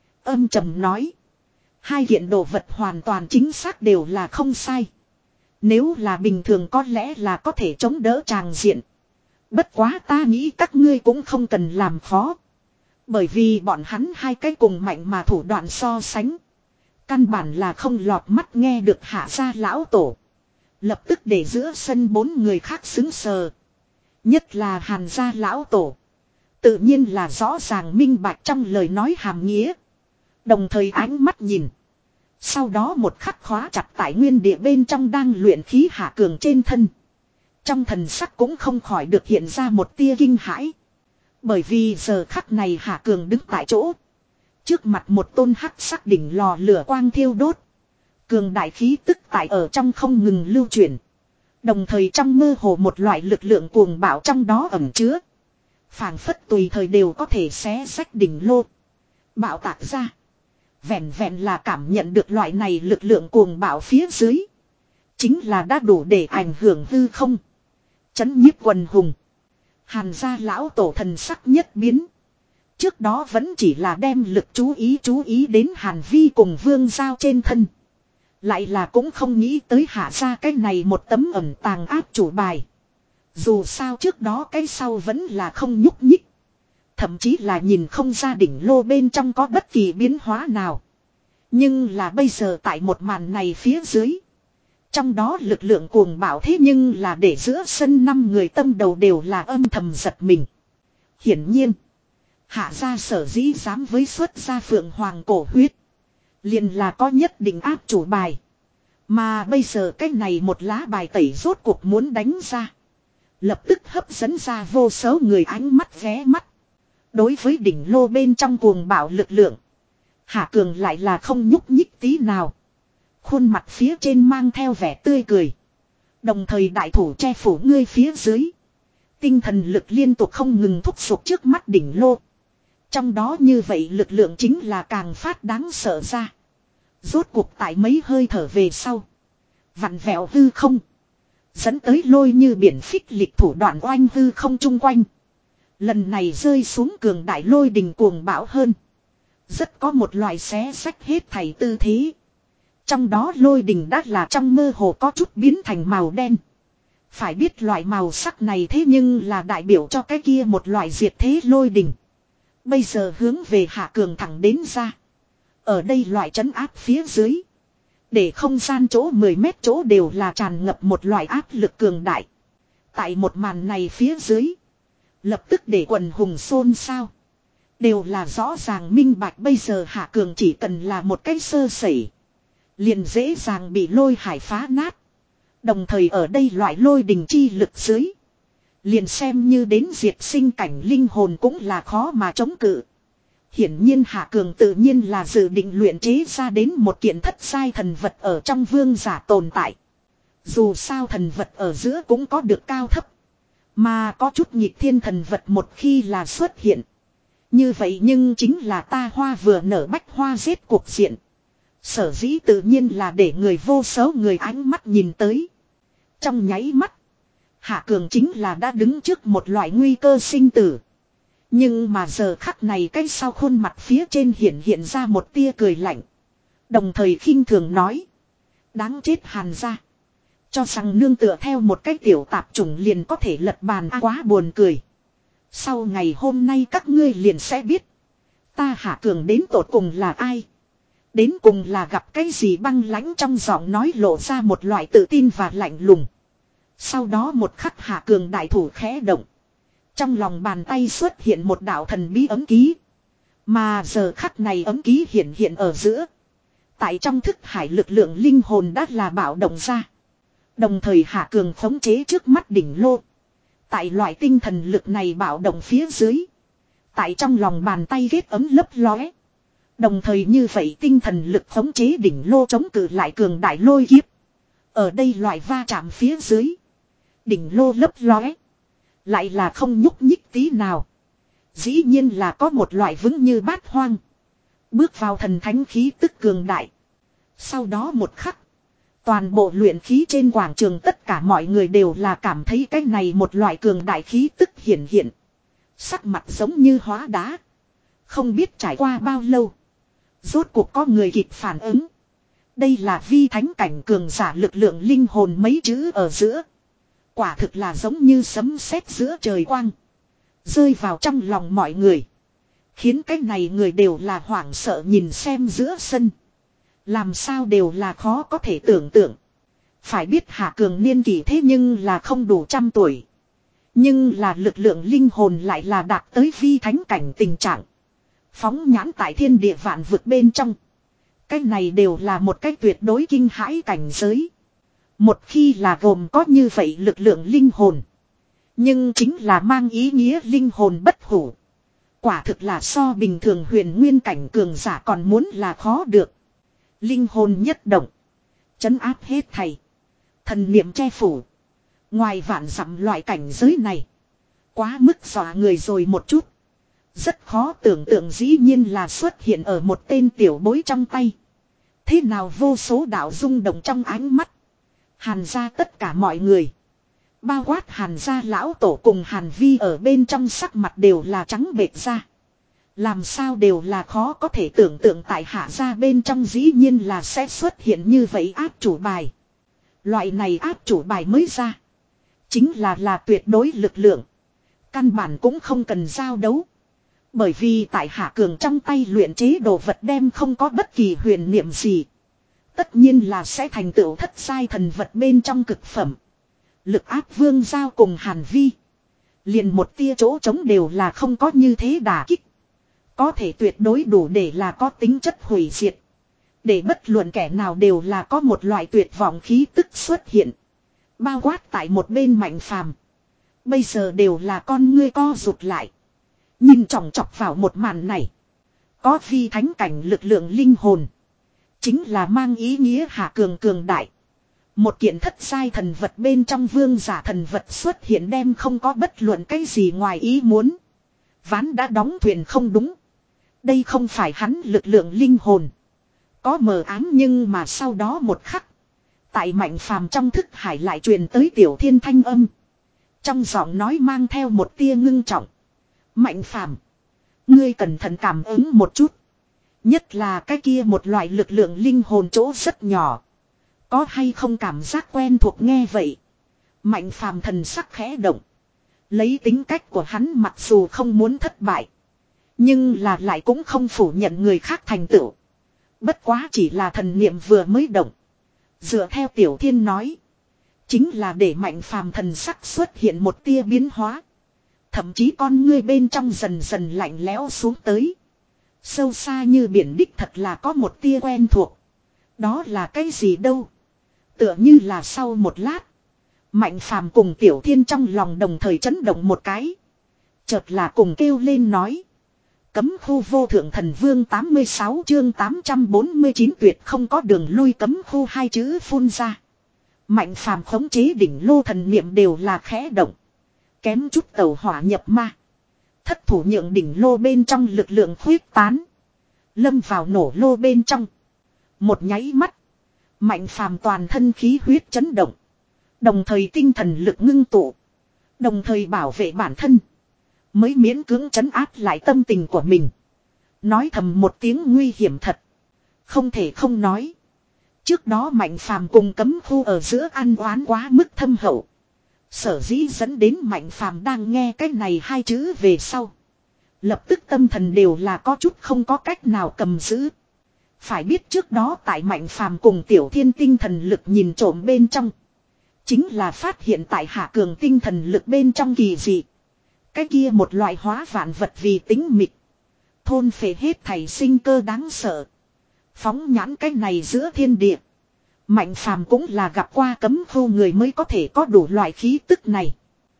Âm trầm nói. Hai kiện đồ vật hoàn toàn chính xác đều là không sai. Nếu là bình thường có lẽ là có thể chống đỡ tràng diện. Bất quá ta nghĩ các ngươi cũng không cần làm khó. Bởi vì bọn hắn hai cái cùng mạnh mà thủ đoạn so sánh. Căn bản là không lọt mắt nghe được Hạ gia lão tổ. Lập tức để giữa sân bốn người khác xứng sờ. Nhất là Hàn gia lão tổ. Tự nhiên là rõ ràng minh bạch trong lời nói hàm nghĩa. Đồng thời ánh mắt nhìn. Sau đó một khắc khóa chặt tại nguyên địa bên trong đang luyện khí Hạ Cường trên thân. Trong thần sắc cũng không khỏi được hiện ra một tia kinh hãi. Bởi vì giờ khắc này Hạ Cường đứng tại chỗ. Trước mặt một tôn hắc sắc đỉnh lò lửa quang thiêu đốt. Cường đại khí tức tại ở trong không ngừng lưu chuyển. Đồng thời trong mơ hồ một loại lực lượng cuồng bạo trong đó ẩn chứa. Phảng phất tùy thời đều có thể xé rách đỉnh lô. Bạo tạc ra. Vẹn vẹn là cảm nhận được loại này lực lượng cuồng bạo phía dưới. Chính là đã đủ để ảnh hưởng hư không. Chấn nhiếp quần hùng. Hàn gia lão tổ thần sắc nhất biến. Trước đó vẫn chỉ là đem lực chú ý chú ý đến Hàn Vi cùng Vương Giao trên thân. Lại là cũng không nghĩ tới Hạ gia cái này một tấm ẩn tàng áp chủ bài. Dù sao trước đó cái sau vẫn là không nhúc nhích. Thậm chí là nhìn không ra đỉnh lô bên trong có bất kỳ biến hóa nào. Nhưng là bây giờ tại một màn này phía dưới. Trong đó lực lượng cuồng bạo thế nhưng là để giữa sân năm người tâm đầu đều là âm thầm giật mình. Hiển nhiên. Hạ gia sở dĩ dám với xuất gia phượng hoàng cổ huyết. Liền là có nhất định áp chủ bài. Mà bây giờ cái này một lá bài tẩy rốt cuộc muốn đánh ra. Lập tức hấp dẫn ra vô số người ánh mắt ghé mắt. Đối với đỉnh lô bên trong cuồng bạo lực lượng. Hạ Cường lại là không nhúc nhích tí nào. Khuôn mặt phía trên mang theo vẻ tươi cười. Đồng thời đại thủ che phủ ngươi phía dưới. Tinh thần lực liên tục không ngừng thúc giục trước mắt đỉnh lô. Trong đó như vậy lực lượng chính là càng phát đáng sợ ra. Rốt cuộc tại mấy hơi thở về sau. Vặn vẹo hư không. Dẫn tới lôi như biển phích lịch thủ đoạn oanh hư không chung quanh. Lần này rơi xuống cường đại lôi đình cuồng bão hơn. Rất có một loại xé xách hết thảy tư thế. Trong đó lôi đình đã là trong mơ hồ có chút biến thành màu đen. Phải biết loại màu sắc này thế nhưng là đại biểu cho cái kia một loại diệt thế lôi đình. Bây giờ hướng về Hạ Cường thẳng đến ra. Ở đây loại trấn áp phía dưới. Để không gian chỗ mười mét chỗ đều là tràn ngập một loại áp lực cường đại. Tại một màn này phía dưới. Lập tức để quần hùng xôn xao. Đều là rõ ràng minh bạch bây giờ Hạ Cường chỉ cần là một cái sơ sẩy. Liền dễ dàng bị lôi hải phá nát. Đồng thời ở đây loại lôi đình chi lực dưới. Liền xem như đến diệt sinh cảnh linh hồn cũng là khó mà chống cự. Hiển nhiên Hạ Cường tự nhiên là dự định luyện chế ra đến một kiện thất giai thần vật ở trong vương giả tồn tại. Dù sao thần vật ở giữa cũng có được cao thấp. Mà có chút nhịp thiên thần vật một khi là xuất hiện. Như vậy nhưng chính là ta hoa vừa nở bách hoa giết cuộc diện. Sở dĩ tự nhiên là để người vô số người ánh mắt nhìn tới. Trong nháy mắt. Hạ Cường chính là đã đứng trước một loại nguy cơ sinh tử. Nhưng mà giờ khắc này cái sau khuôn mặt phía trên hiện hiện ra một tia cười lạnh. Đồng thời khinh thường nói. Đáng chết Hàn gia. Cho rằng nương tựa theo một cái tiểu tạp chủng liền có thể lật bàn à, quá buồn cười. Sau ngày hôm nay các ngươi liền sẽ biết. Ta Hạ Cường đến tột cùng là ai. Đến cùng là gặp cái gì băng lãnh trong giọng nói lộ ra một loại tự tin và lạnh lùng. Sau đó một khắc Hạ Cường đại thủ khẽ động. Trong lòng bàn tay xuất hiện một đạo thần bí ấm ký. Mà giờ khắc này ấm ký hiện hiện ở giữa. Tại trong thức hải lực lượng linh hồn đã là bạo động ra. Đồng thời Hạ Cường khống chế trước mắt đỉnh lô. Tại loại tinh thần lực này bạo động phía dưới. Tại trong lòng bàn tay ghét ấm lấp lóe. Đồng thời như vậy tinh thần lực khống chế đỉnh lô chống cự lại cường đại lôi kiếp. Ở đây loại va chạm phía dưới. Đỉnh lô lấp lóe. Lại là không nhúc nhích tí nào. Dĩ nhiên là có một loại vững như bát hoang. Bước vào thần thánh khí tức cường đại. Sau đó một khắc. Toàn bộ luyện khí trên quảng trường tất cả mọi người đều là cảm thấy cái này một loại cường đại khí tức hiển hiện. Sắc mặt giống như hóa đá. Không biết trải qua bao lâu. Rốt cuộc có người kịp phản ứng. Đây là vi thánh cảnh cường giả lực lượng linh hồn mấy chữ ở giữa. Quả thực là giống như sấm sét giữa trời quang. Rơi vào trong lòng mọi người. Khiến cái này người đều là hoảng sợ nhìn xem giữa sân. Làm sao đều là khó có thể tưởng tượng. Phải biết Hạ Cường niên kỷ thế nhưng là không đủ trăm tuổi. Nhưng là lực lượng linh hồn lại là đạt tới vi thánh cảnh tình trạng. Phóng nhãn tại thiên địa vạn vực bên trong. Cái này đều là một cái tuyệt đối kinh hãi cảnh giới. Một khi là gồm có như vậy lực lượng linh hồn. Nhưng chính là mang ý nghĩa linh hồn bất hủ. Quả thực là so bình thường huyền nguyên cảnh cường giả còn muốn là khó được. Linh hồn nhất động. Chấn áp hết thầy. Thần niệm che phủ. Ngoài vạn dặm loại cảnh giới này. Quá mức dọa người rồi một chút. Rất khó tưởng tượng dĩ nhiên là xuất hiện ở một tên tiểu bối trong tay. Thế nào vô số đạo rung động trong ánh mắt. Hàn gia tất cả mọi người. Bao quát Hàn gia lão tổ cùng Hàn Vi ở bên trong sắc mặt đều là trắng bệch ra. Làm sao đều là khó có thể tưởng tượng tại Hạ gia bên trong dĩ nhiên là sẽ xuất hiện như vậy áp chủ bài. Loại này áp chủ bài mới ra. Chính là là tuyệt đối lực lượng. Căn bản cũng không cần giao đấu. Bởi vì tại Hạ Cường trong tay luyện chế đồ vật đem không có bất kỳ huyền niệm gì. Tất nhiên là sẽ thành tựu thất sai thần vật bên trong cực phẩm. Lực áp vương giao cùng Hàn Vi. Liền một tia chỗ trống đều là không có như thế đả kích. Có thể tuyệt đối đủ để là có tính chất hủy diệt. Để bất luận kẻ nào đều là có một loại tuyệt vọng khí tức xuất hiện. Bao quát tại một bên Mạnh Phàm. Bây giờ đều là con ngươi co rụt lại. Nhìn chòng chọc vào một màn này. Có vi thánh cảnh lực lượng linh hồn. Chính là mang ý nghĩa Hạ Cường cường đại. Một kiện thất sai thần vật bên trong vương giả thần vật xuất hiện đem không có bất luận cái gì ngoài ý muốn. Ván đã đóng thuyền không đúng. Đây không phải hắn lực lượng linh hồn. Có mờ ám nhưng mà sau đó một khắc. Tại Mạnh Phàm trong thức hải lại truyền tới Tiểu Thiên thanh âm. Trong giọng nói mang theo một tia ngưng trọng. Mạnh Phàm, ngươi cẩn thận cảm ứng một chút. Nhất là cái kia một loại lực lượng linh hồn chỗ rất nhỏ. Có hay không cảm giác quen thuộc nghe vậy. Mạnh Phàm thần sắc khẽ động. Lấy tính cách của hắn mặc dù không muốn thất bại. Nhưng là lại cũng không phủ nhận người khác thành tựu. Bất quá chỉ là thần niệm vừa mới động. Dựa theo Tiểu Thiên nói. Chính là để Mạnh Phàm thần sắc xuất hiện một tia biến hóa. Thậm chí con ngươi bên trong dần dần lạnh lẽo xuống tới. Sâu xa như biển đích thật là có một tia quen thuộc. Đó là cái gì đâu? Tựa như là sau một lát. Mạnh Phàm cùng Tiểu Thiên trong lòng đồng thời chấn động một cái. Chợt là cùng kêu lên nói. Cấm khu vô thượng thần vương tám mươi sáu chương tám trăm bốn mươi chín tuyệt không có đường lui cấm khu hai chữ phun ra. Mạnh Phàm khống chế đỉnh lô thần niệm đều là khẽ động. Kém chút tẩu hỏa nhập ma. Thất thủ nhượng đỉnh lô bên trong lực lượng khuyết tán. Lâm vào nổ lô bên trong. Một nháy mắt. Mạnh Phàm toàn thân khí huyết chấn động. Đồng thời tinh thần lực ngưng tụ. Đồng thời bảo vệ bản thân. Mới miễn cưỡng trấn áp lại tâm tình của mình. Nói thầm một tiếng nguy hiểm thật. Không thể không nói. Trước đó Mạnh Phàm cùng cấm khu ở giữa ăn oán quá mức thâm hậu. Sở dĩ dẫn đến Mạnh Phàm đang nghe cái này hai chữ về sau. Lập tức tâm thần đều là có chút không có cách nào cầm giữ. Phải biết trước đó tại Mạnh Phàm cùng Tiểu Thiên tinh thần lực nhìn trộm bên trong. Chính là phát hiện tại Hạ Cường tinh thần lực bên trong kỳ dị. Cái kia một loại hóa vạn vật vì tính mịch. Thôn phệ hết thảy sinh cơ đáng sợ. Phóng nhãn cái này giữa thiên địa. Mạnh Phàm cũng là gặp qua cấm khu người mới có thể có đủ loại khí tức này.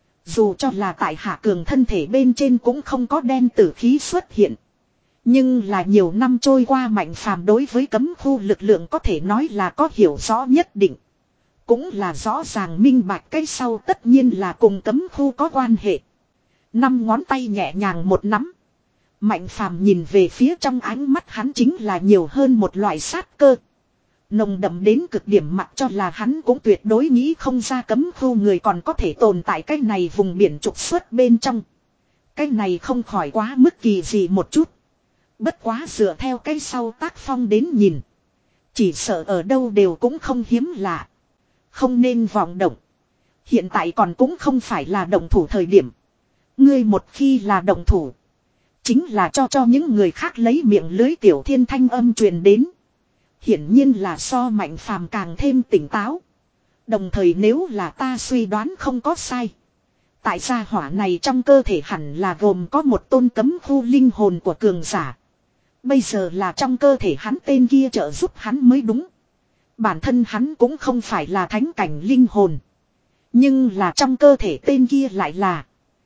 Dù cho là tại Hạ Cường thân thể bên trên cũng không có đen tử khí xuất hiện. Nhưng là nhiều năm trôi qua Mạnh Phàm đối với cấm khu lực lượng có thể nói là có hiểu rõ nhất định. Cũng là rõ ràng minh bạch cái sau tất nhiên là cùng cấm khu có quan hệ. Năm ngón tay nhẹ nhàng một nắm. Mạnh Phàm nhìn về phía trong ánh mắt hắn chính là nhiều hơn một loại sát cơ. Nồng đậm đến cực điểm mặc cho là hắn cũng tuyệt đối nghĩ không ra cấm khu người còn có thể tồn tại cái này vùng biển trục xuất bên trong. Cái này không khỏi quá mức kỳ gì một chút. Bất quá dựa theo cái sau tác phong đến nhìn. Chỉ sợ ở đâu đều cũng không hiếm lạ. Không nên vọng động. Hiện tại còn cũng không phải là động thủ thời điểm. Ngươi một khi là động thủ. Chính là cho cho những người khác lấy miệng lưới Tiểu Thiên thanh âm truyền đến. Hiển nhiên là so Mạnh Phàm càng thêm tỉnh táo. Đồng thời nếu là ta suy đoán không có sai. Tại gia hỏa này trong cơ thể hẳn là gồm có một tôn cấm khu linh hồn của cường giả. Bây giờ là trong cơ thể hắn tên kia trợ giúp hắn mới đúng. Bản thân hắn cũng không phải là thánh cảnh linh hồn. Nhưng là trong cơ thể tên kia lại là.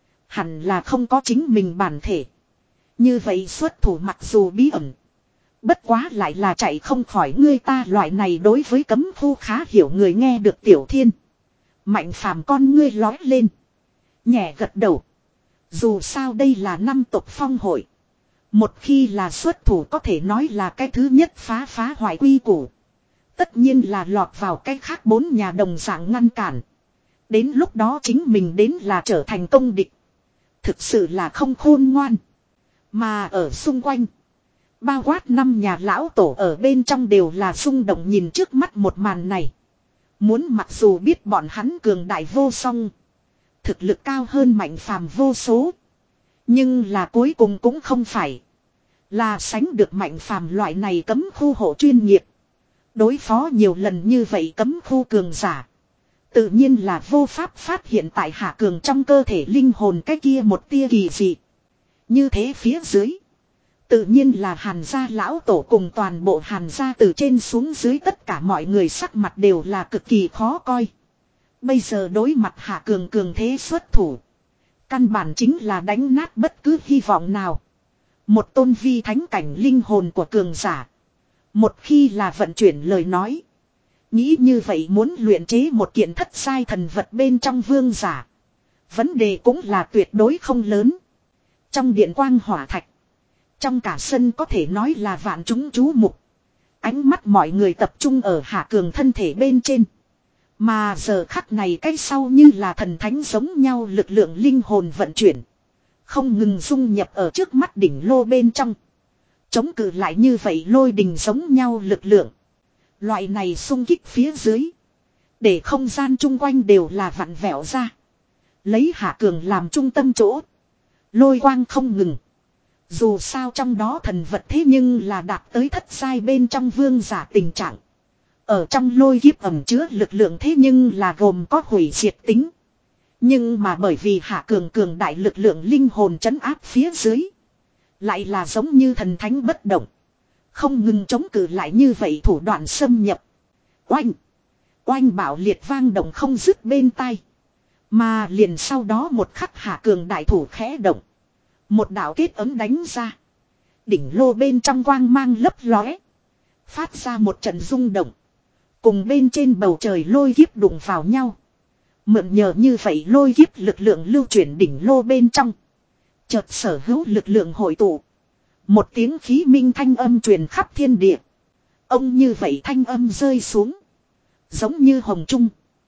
Hẳn là không có chính mình bản thể. Như vậy xuất thủ mặc dù bí ẩn. Bất quá lại là chạy không khỏi ngươi ta loại này đối với cấm khu khá hiểu người nghe được Tiểu Thiên. Mạnh Phàm con ngươi lói lên. Nhẹ gật đầu. Dù sao đây là năm tộc phong hội. Một khi là xuất thủ có thể nói là cái thứ nhất phá phá hoại quy củ. Tất nhiên là lọt vào cái khác bốn nhà đồng dạng ngăn cản. Đến lúc đó chính mình đến là trở thành công địch. Thực sự là không khôn ngoan. Mà ở xung quanh. Bao quát năm nhà lão tổ ở bên trong đều là rung động nhìn trước mắt một màn này. Muốn mặc dù biết bọn hắn cường đại vô song. Thực lực cao hơn Mạnh Phàm vô số. Nhưng là cuối cùng cũng không phải. Là sánh được Mạnh Phàm loại này cấm khu hộ chuyên nghiệp. Đối phó nhiều lần như vậy cấm khu cường giả. Tự nhiên là vô pháp phát hiện tại Hạ Cường trong cơ thể linh hồn cái kia một tia kỳ dị. Như thế phía dưới. Tự nhiên là Hàn gia lão tổ cùng toàn bộ Hàn gia từ trên xuống dưới tất cả mọi người sắc mặt đều là cực kỳ khó coi. Bây giờ đối mặt Hạ Cường cường thế xuất thủ. Căn bản chính là đánh nát bất cứ hy vọng nào. Một tôn vi thánh cảnh linh hồn của cường giả. Một khi là vận chuyển lời nói. Nghĩ như vậy muốn luyện chế một kiện thất sai thần vật bên trong vương giả. Vấn đề cũng là tuyệt đối không lớn. Trong điện quang hỏa thạch. Trong cả sân có thể nói là vạn chúng chú mục. Ánh mắt mọi người tập trung ở Hạ Cường thân thể bên trên. Mà giờ khắc này cái sau như là thần thánh giống nhau lực lượng linh hồn vận chuyển. Không ngừng dung nhập ở trước mắt đỉnh lô bên trong. Chống cự lại như vậy lôi đình giống nhau lực lượng. Loại này xung kích phía dưới. Để không gian chung quanh đều là vặn vẹo ra. Lấy Hạ Cường làm trung tâm chỗ. Lôi quang không ngừng. Dù sao trong đó thần vật thế nhưng là đạt tới thất giai bên trong vương giả tình trạng. Ở trong lôi kiếp ẩm chứa lực lượng thế nhưng là gồm có hủy diệt tính. Nhưng mà bởi vì Hạ Cường cường đại lực lượng linh hồn trấn áp phía dưới. Lại là giống như thần thánh bất động. Không ngừng chống cự lại như vậy thủ đoạn xâm nhập. Oanh! Oanh bảo liệt vang động không dứt bên tai. Mà liền sau đó một khắc Hạ Cường đại thủ khẽ động. Một đạo kết ấm đánh ra. Đỉnh lô bên trong quang mang lấp lóe. Phát ra một trận rung động. Cùng bên trên bầu trời lôi kiếp đụng vào nhau. Mượn nhờ như vậy lôi kiếp lực lượng lưu chuyển đỉnh lô bên trong. Chợt sở hữu lực lượng hội tụ. Một tiếng khí minh thanh âm truyền khắp thiên địa. Ông như vậy thanh âm rơi xuống. Giống như hồng trung.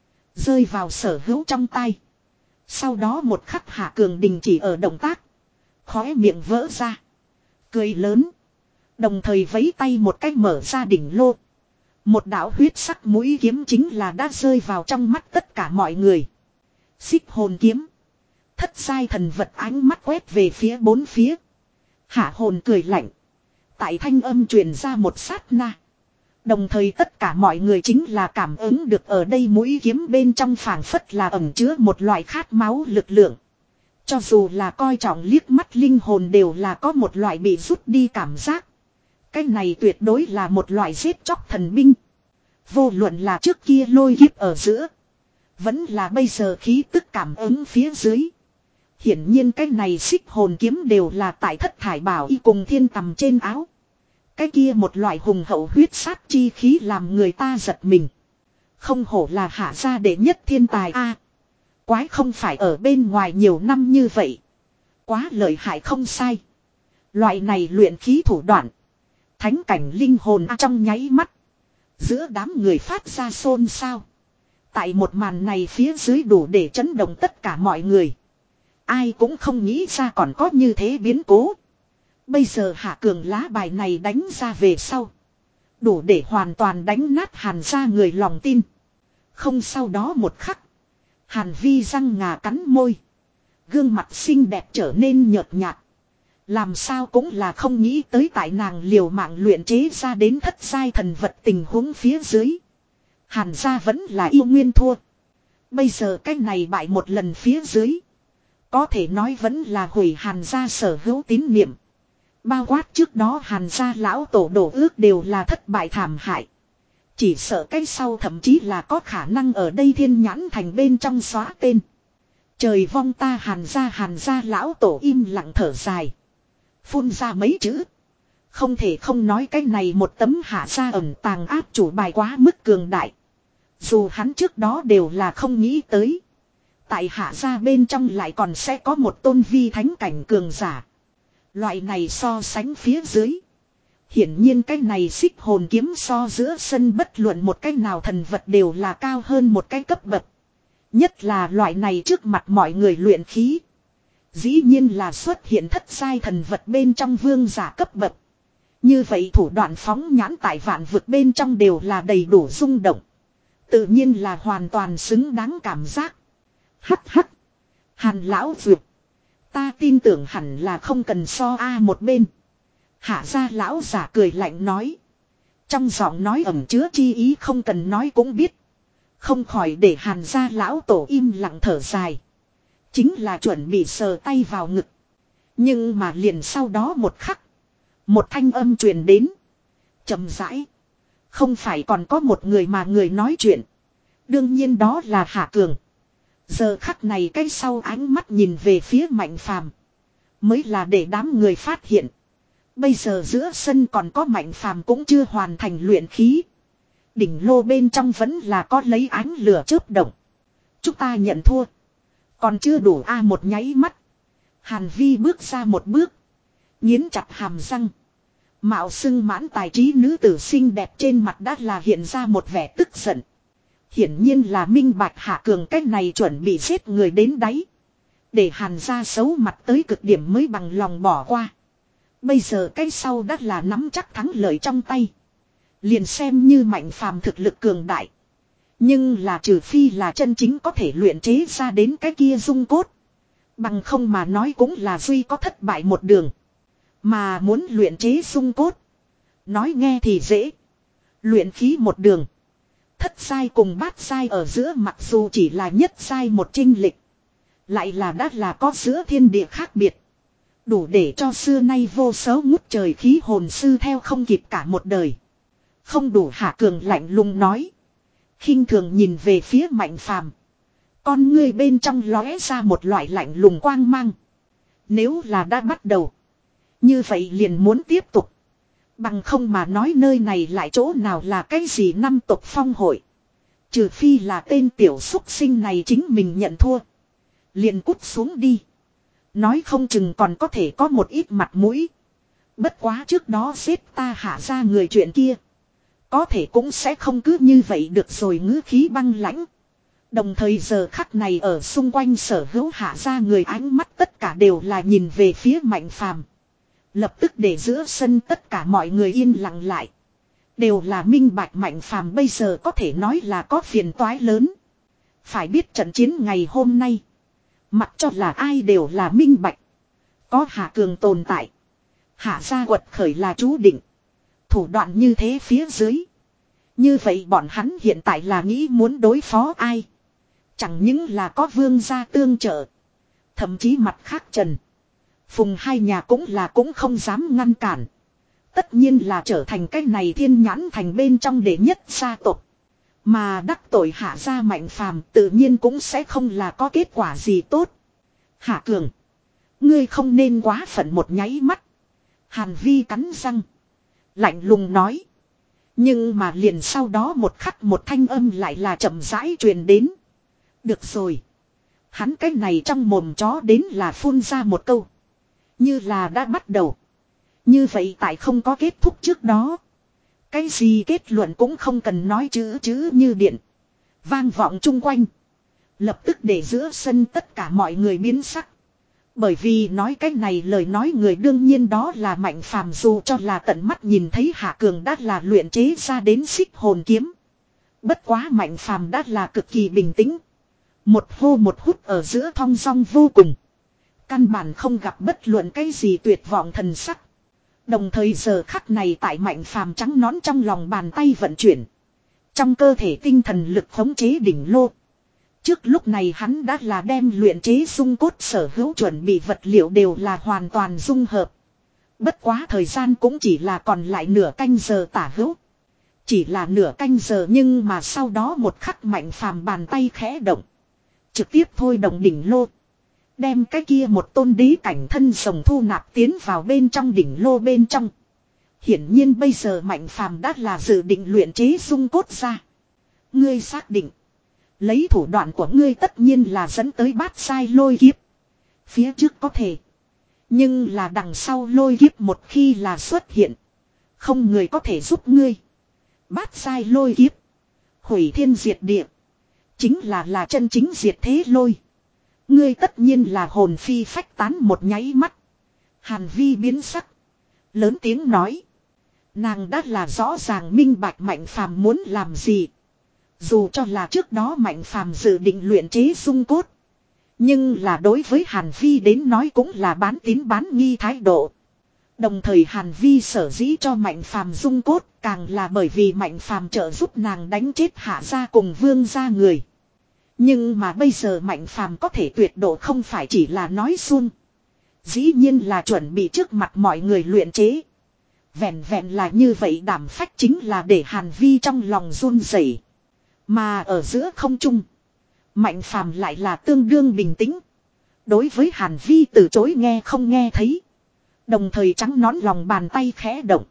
Rơi vào sở hữu trong tay. Sau đó một khắc Hạ Cường đình chỉ ở động tác. Khóe miệng vỡ ra. Cười lớn. Đồng thời vấy tay một cách mở ra đỉnh lô. Một đạo huyết sắc mũi kiếm chính là đã rơi vào trong mắt tất cả mọi người. Xích hồn kiếm. Thất giai thần vật ánh mắt quét về phía bốn phía. Hạ hồn cười lạnh. Tại thanh âm truyền ra một sát na. Đồng thời tất cả mọi người chính là cảm ứng được ở đây mũi kiếm bên trong phảng phất là ẩn chứa một loại khát máu lực lượng. Cho dù là coi trọng liếc mắt linh hồn đều là có một loại bị rút đi cảm giác. Cái này tuyệt đối là một loại giết chóc thần binh. Vô luận là trước kia lôi kiếp ở giữa. Vẫn là bây giờ khí tức cảm ứng phía dưới. Hiển nhiên cái này xích hồn kiếm đều là tại thất thải bảo y cùng thiên tầm trên áo. Cái kia một loại hùng hậu huyết sát chi khí làm người ta giật mình. Không hổ là Hạ gia đệ nhất thiên tài a. Quái không phải ở bên ngoài nhiều năm như vậy. Quá lợi hại không sai. Loại này luyện khí thủ đoạn. Thánh cảnh linh hồn a trong nháy mắt. Giữa đám người phát ra xôn xao. Tại một màn này phía dưới đủ để chấn động tất cả mọi người. Ai cũng không nghĩ ra còn có như thế biến cố. Bây giờ Hạ Cường lá bài này đánh ra về sau. Đủ để hoàn toàn đánh nát Hàn gia người lòng tin. Không sau đó một khắc. Hàn Vi răng ngà cắn môi. Gương mặt xinh đẹp trở nên nhợt nhạt. Làm sao cũng là không nghĩ tới tại nàng liều mạng luyện chế ra đến thất giai thần vật tình huống phía dưới. Hàn gia vẫn là yêu nguyên thua. Bây giờ cái này bại một lần phía dưới. Có thể nói vẫn là hủy Hàn gia sở hữu tín niệm. Bao quát trước đó Hàn gia lão tổ đổ ước đều là thất bại thảm hại. Chỉ sợ cái sau thậm chí là có khả năng ở đây thiên nhãn thành bên trong xóa tên. Trời vong ta Hàn gia Hàn gia lão tổ im lặng thở dài. Phun ra mấy chữ. Không thể không nói cái này một tấm Hạ gia ẩn tàng áp chủ bài quá mức cường đại. Dù hắn trước đó đều là không nghĩ tới. Tại Hạ gia bên trong lại còn sẽ có một tôn vi thánh cảnh cường giả. Loại này so sánh phía dưới. Hiển nhiên cái này xích hồn kiếm so giữa sân bất luận một cái nào thần vật đều là cao hơn một cái cấp bậc. Nhất là loại này trước mặt mọi người luyện khí. Dĩ nhiên là xuất hiện thất giai thần vật bên trong vương giả cấp bậc. Như vậy thủ đoạn phóng nhãn tại vạn vực bên trong đều là đầy đủ rung động. Tự nhiên là hoàn toàn xứng đáng cảm giác. Hắc hắc. Hàn lão vượt. Ta tin tưởng hẳn là không cần so a một bên. Hạ gia lão giả cười lạnh nói. Trong giọng nói ẩn chứa chi ý không cần nói cũng biết. Không khỏi để Hàn gia lão tổ im lặng thở dài. Chính là chuẩn bị sờ tay vào ngực. Nhưng mà liền sau đó một khắc. Một thanh âm truyền đến. Chậm rãi. Không phải còn có một người mà người nói chuyện. Đương nhiên đó là Hạ Cường. Giờ khắc này cái sau ánh mắt nhìn về phía Mạnh Phàm. Mới là để đám người phát hiện. Bây giờ giữa sân còn có Mạnh Phàm cũng chưa hoàn thành luyện khí. Đỉnh lô bên trong vẫn là có lấy ánh lửa chớp động. Chúng ta nhận thua. Còn chưa đủ a một nháy mắt. Hàn Vi bước ra một bước. Nghiến chặt hàm răng. Mạo xưng mãn tài trí nữ tử xinh đẹp trên mặt đã là hiện ra một vẻ tức giận. Hiển nhiên là minh bạch Hạ Cường cách này chuẩn bị giết người đến đáy. Để Hàn gia xấu mặt tới cực điểm mới bằng lòng bỏ qua. Bây giờ cái sau đã là nắm chắc thắng lợi trong tay. Liền xem như Mạnh Phàm thực lực cường đại. Nhưng là trừ phi là chân chính có thể luyện chế ra đến cái kia dung cốt. Bằng không mà nói cũng là duy có thất bại một đường. Mà muốn luyện chế dung cốt. Nói nghe thì dễ. Luyện khí một đường. Thất giai cùng bát giai ở giữa mặc dù chỉ là nhất giai một chênh lịch. Lại là đã là có giữa thiên địa khác biệt. Đủ để cho xưa nay vô số ngút trời khí hồn sư theo không kịp cả một đời. Không đủ Hạ Cường lạnh lùng nói. Khinh thường nhìn về phía Mạnh Phàm. Con ngươi bên trong lóe ra một loại lạnh lùng quang mang. Nếu là đã bắt đầu. Như vậy liền muốn tiếp tục. Bằng không mà nói nơi này lại chỗ nào là cái gì năm tộc phong hội. Trừ phi là tên tiểu xúc sinh này chính mình nhận thua. Liền cút xuống đi. Nói không chừng còn có thể có một ít mặt mũi. Bất quá trước đó xếp ta hạ ra người chuyện kia. Có thể cũng sẽ không cứ như vậy được rồi, ngữ khí băng lãnh. Đồng thời giờ khắc này ở xung quanh sở hữu hạ ra người ánh mắt tất cả đều là nhìn về phía Mạnh Phàm. Lập tức để giữa sân tất cả mọi người yên lặng lại. Đều là minh bạch Mạnh Phàm bây giờ có thể nói là có phiền toái lớn. Phải biết trận chiến ngày hôm nay. Mặc cho là ai đều là minh bạch. Có Hạ Cường tồn tại. Hạ gia quật khởi là chú định. Thủ đoạn như thế phía dưới. Như vậy bọn hắn hiện tại là nghĩ muốn đối phó ai. Chẳng những là có Vương gia tương trợ. Thậm chí mặt khác Trần Phùng hai nhà cũng là cũng không dám ngăn cản. Tất nhiên là trở thành cái này thiên nhãn thành bên trong đệ nhất gia tộc. Mà đắc tội Hạ gia Mạnh Phàm tự nhiên cũng sẽ không là có kết quả gì tốt. Hạ Cường, ngươi không nên quá phận một nháy mắt. Hàn Vi cắn răng, lạnh lùng nói. Nhưng mà liền sau đó một khắc một thanh âm lại là chậm rãi truyền đến. Được rồi. Hắn cái này trong mồm chó đến là phun ra một câu. Như là đã bắt đầu. Như vậy tại không có kết thúc trước đó. Cái gì kết luận cũng không cần nói chữ chữ như điện. Vang vọng chung quanh. Lập tức để giữa sân tất cả mọi người biến sắc. Bởi vì nói cái này lời nói người đương nhiên đó là Mạnh Phàm, dù cho là tận mắt nhìn thấy Hạ Cường đã là luyện chế ra đến xích hồn kiếm. Bất quá Mạnh Phàm đã là cực kỳ bình tĩnh. Một hô một hút ở giữa thong dong vô cùng. Căn bản không gặp bất luận cái gì tuyệt vọng thần sắc. Đồng thời giờ khắc này tại Mạnh Phàm trắng nón trong lòng bàn tay vận chuyển. Trong cơ thể tinh thần lực khống chế đỉnh lô. Trước lúc này hắn đã là đem luyện chế dung cốt sở hữu chuẩn bị vật liệu đều là hoàn toàn dung hợp. Bất quá thời gian cũng chỉ là còn lại nửa canh giờ tả hữu. Chỉ là nửa canh giờ nhưng mà sau đó một khắc Mạnh Phàm bàn tay khẽ động. Trực tiếp thôi động đỉnh lô. Đem cái kia một tôn đế cảnh thân rồng thu nạp tiến vào bên trong đỉnh lô bên trong. Hiển nhiên bây giờ Mạnh Phàm đã là dự định luyện chế dung cốt ra. Ngươi xác định. Lấy thủ đoạn của ngươi tất nhiên là dẫn tới bát sai lôi kiếp. Phía trước có thể. Nhưng là đằng sau lôi kiếp một khi là xuất hiện. Không người có thể giúp ngươi. Bát sai lôi kiếp. Hủy thiên diệt địa. Chính là là chân chính diệt thế lôi. Ngươi tất nhiên là hồn phi phách tán một nháy mắt. Hàn Vi biến sắc. Lớn tiếng nói. Nàng đã là rõ ràng minh bạch Mạnh Phàm muốn làm gì. Dù cho là trước đó Mạnh Phàm dự định luyện chế dung cốt. Nhưng là đối với Hàn Vi đến nói cũng là bán tín bán nghi thái độ. Đồng thời Hàn Vi sở dĩ cho Mạnh Phàm dung cốt càng là bởi vì Mạnh Phàm trợ giúp nàng đánh chết Hạ gia cùng Vương gia người. Nhưng mà bây giờ Mạnh Phàm có thể tuyệt độ không phải chỉ là nói suông. Dĩ nhiên là chuẩn bị trước mặt mọi người luyện chế. Vẹn vẹn là như vậy đảm phách chính là để Hàn Vi trong lòng run rẩy. Mà ở giữa không trung, Mạnh Phàm lại là tương đương bình tĩnh. Đối với Hàn Vi từ chối nghe không nghe thấy. Đồng thời trắng nón lòng bàn tay khẽ động.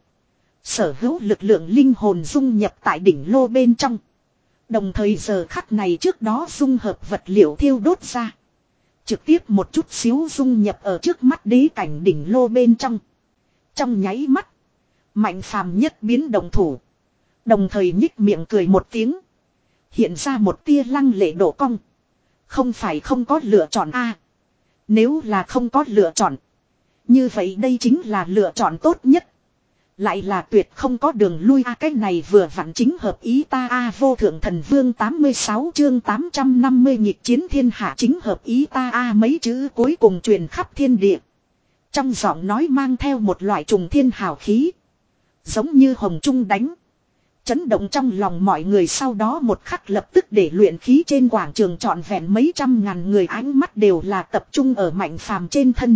Sở hữu lực lượng linh hồn dung nhập tại đỉnh lô bên trong. Đồng thời giờ khắc này trước đó dung hợp vật liệu thiêu đốt ra. Trực tiếp một chút xíu dung nhập ở trước mắt đế cảnh đỉnh lô bên trong. Trong nháy mắt, Mạnh Phàm nhất biến động thủ. Đồng thời nhích miệng cười một tiếng. Hiện ra một tia lăng lệ độ cong. Không phải không có lựa chọn a. Nếu là không có lựa chọn. Như vậy đây chính là lựa chọn tốt nhất. Lại là tuyệt không có đường lui a à, cái này vừa vặn chính hợp ý ta a à, vô thượng thần vương tám mươi sáu chương tám trăm năm mươi nhịp chiến thiên hạ chính hợp ý ta a à, mấy chữ cuối cùng truyền khắp thiên địa. Trong giọng nói mang theo một loại trùng thiên hào khí. Giống như hồng trung đánh. Chấn động trong lòng mọi người sau đó một khắc lập tức để luyện khí trên quảng trường trọn vẹn mấy trăm ngàn người ánh mắt đều là tập trung ở Mạnh Phàm trên thân.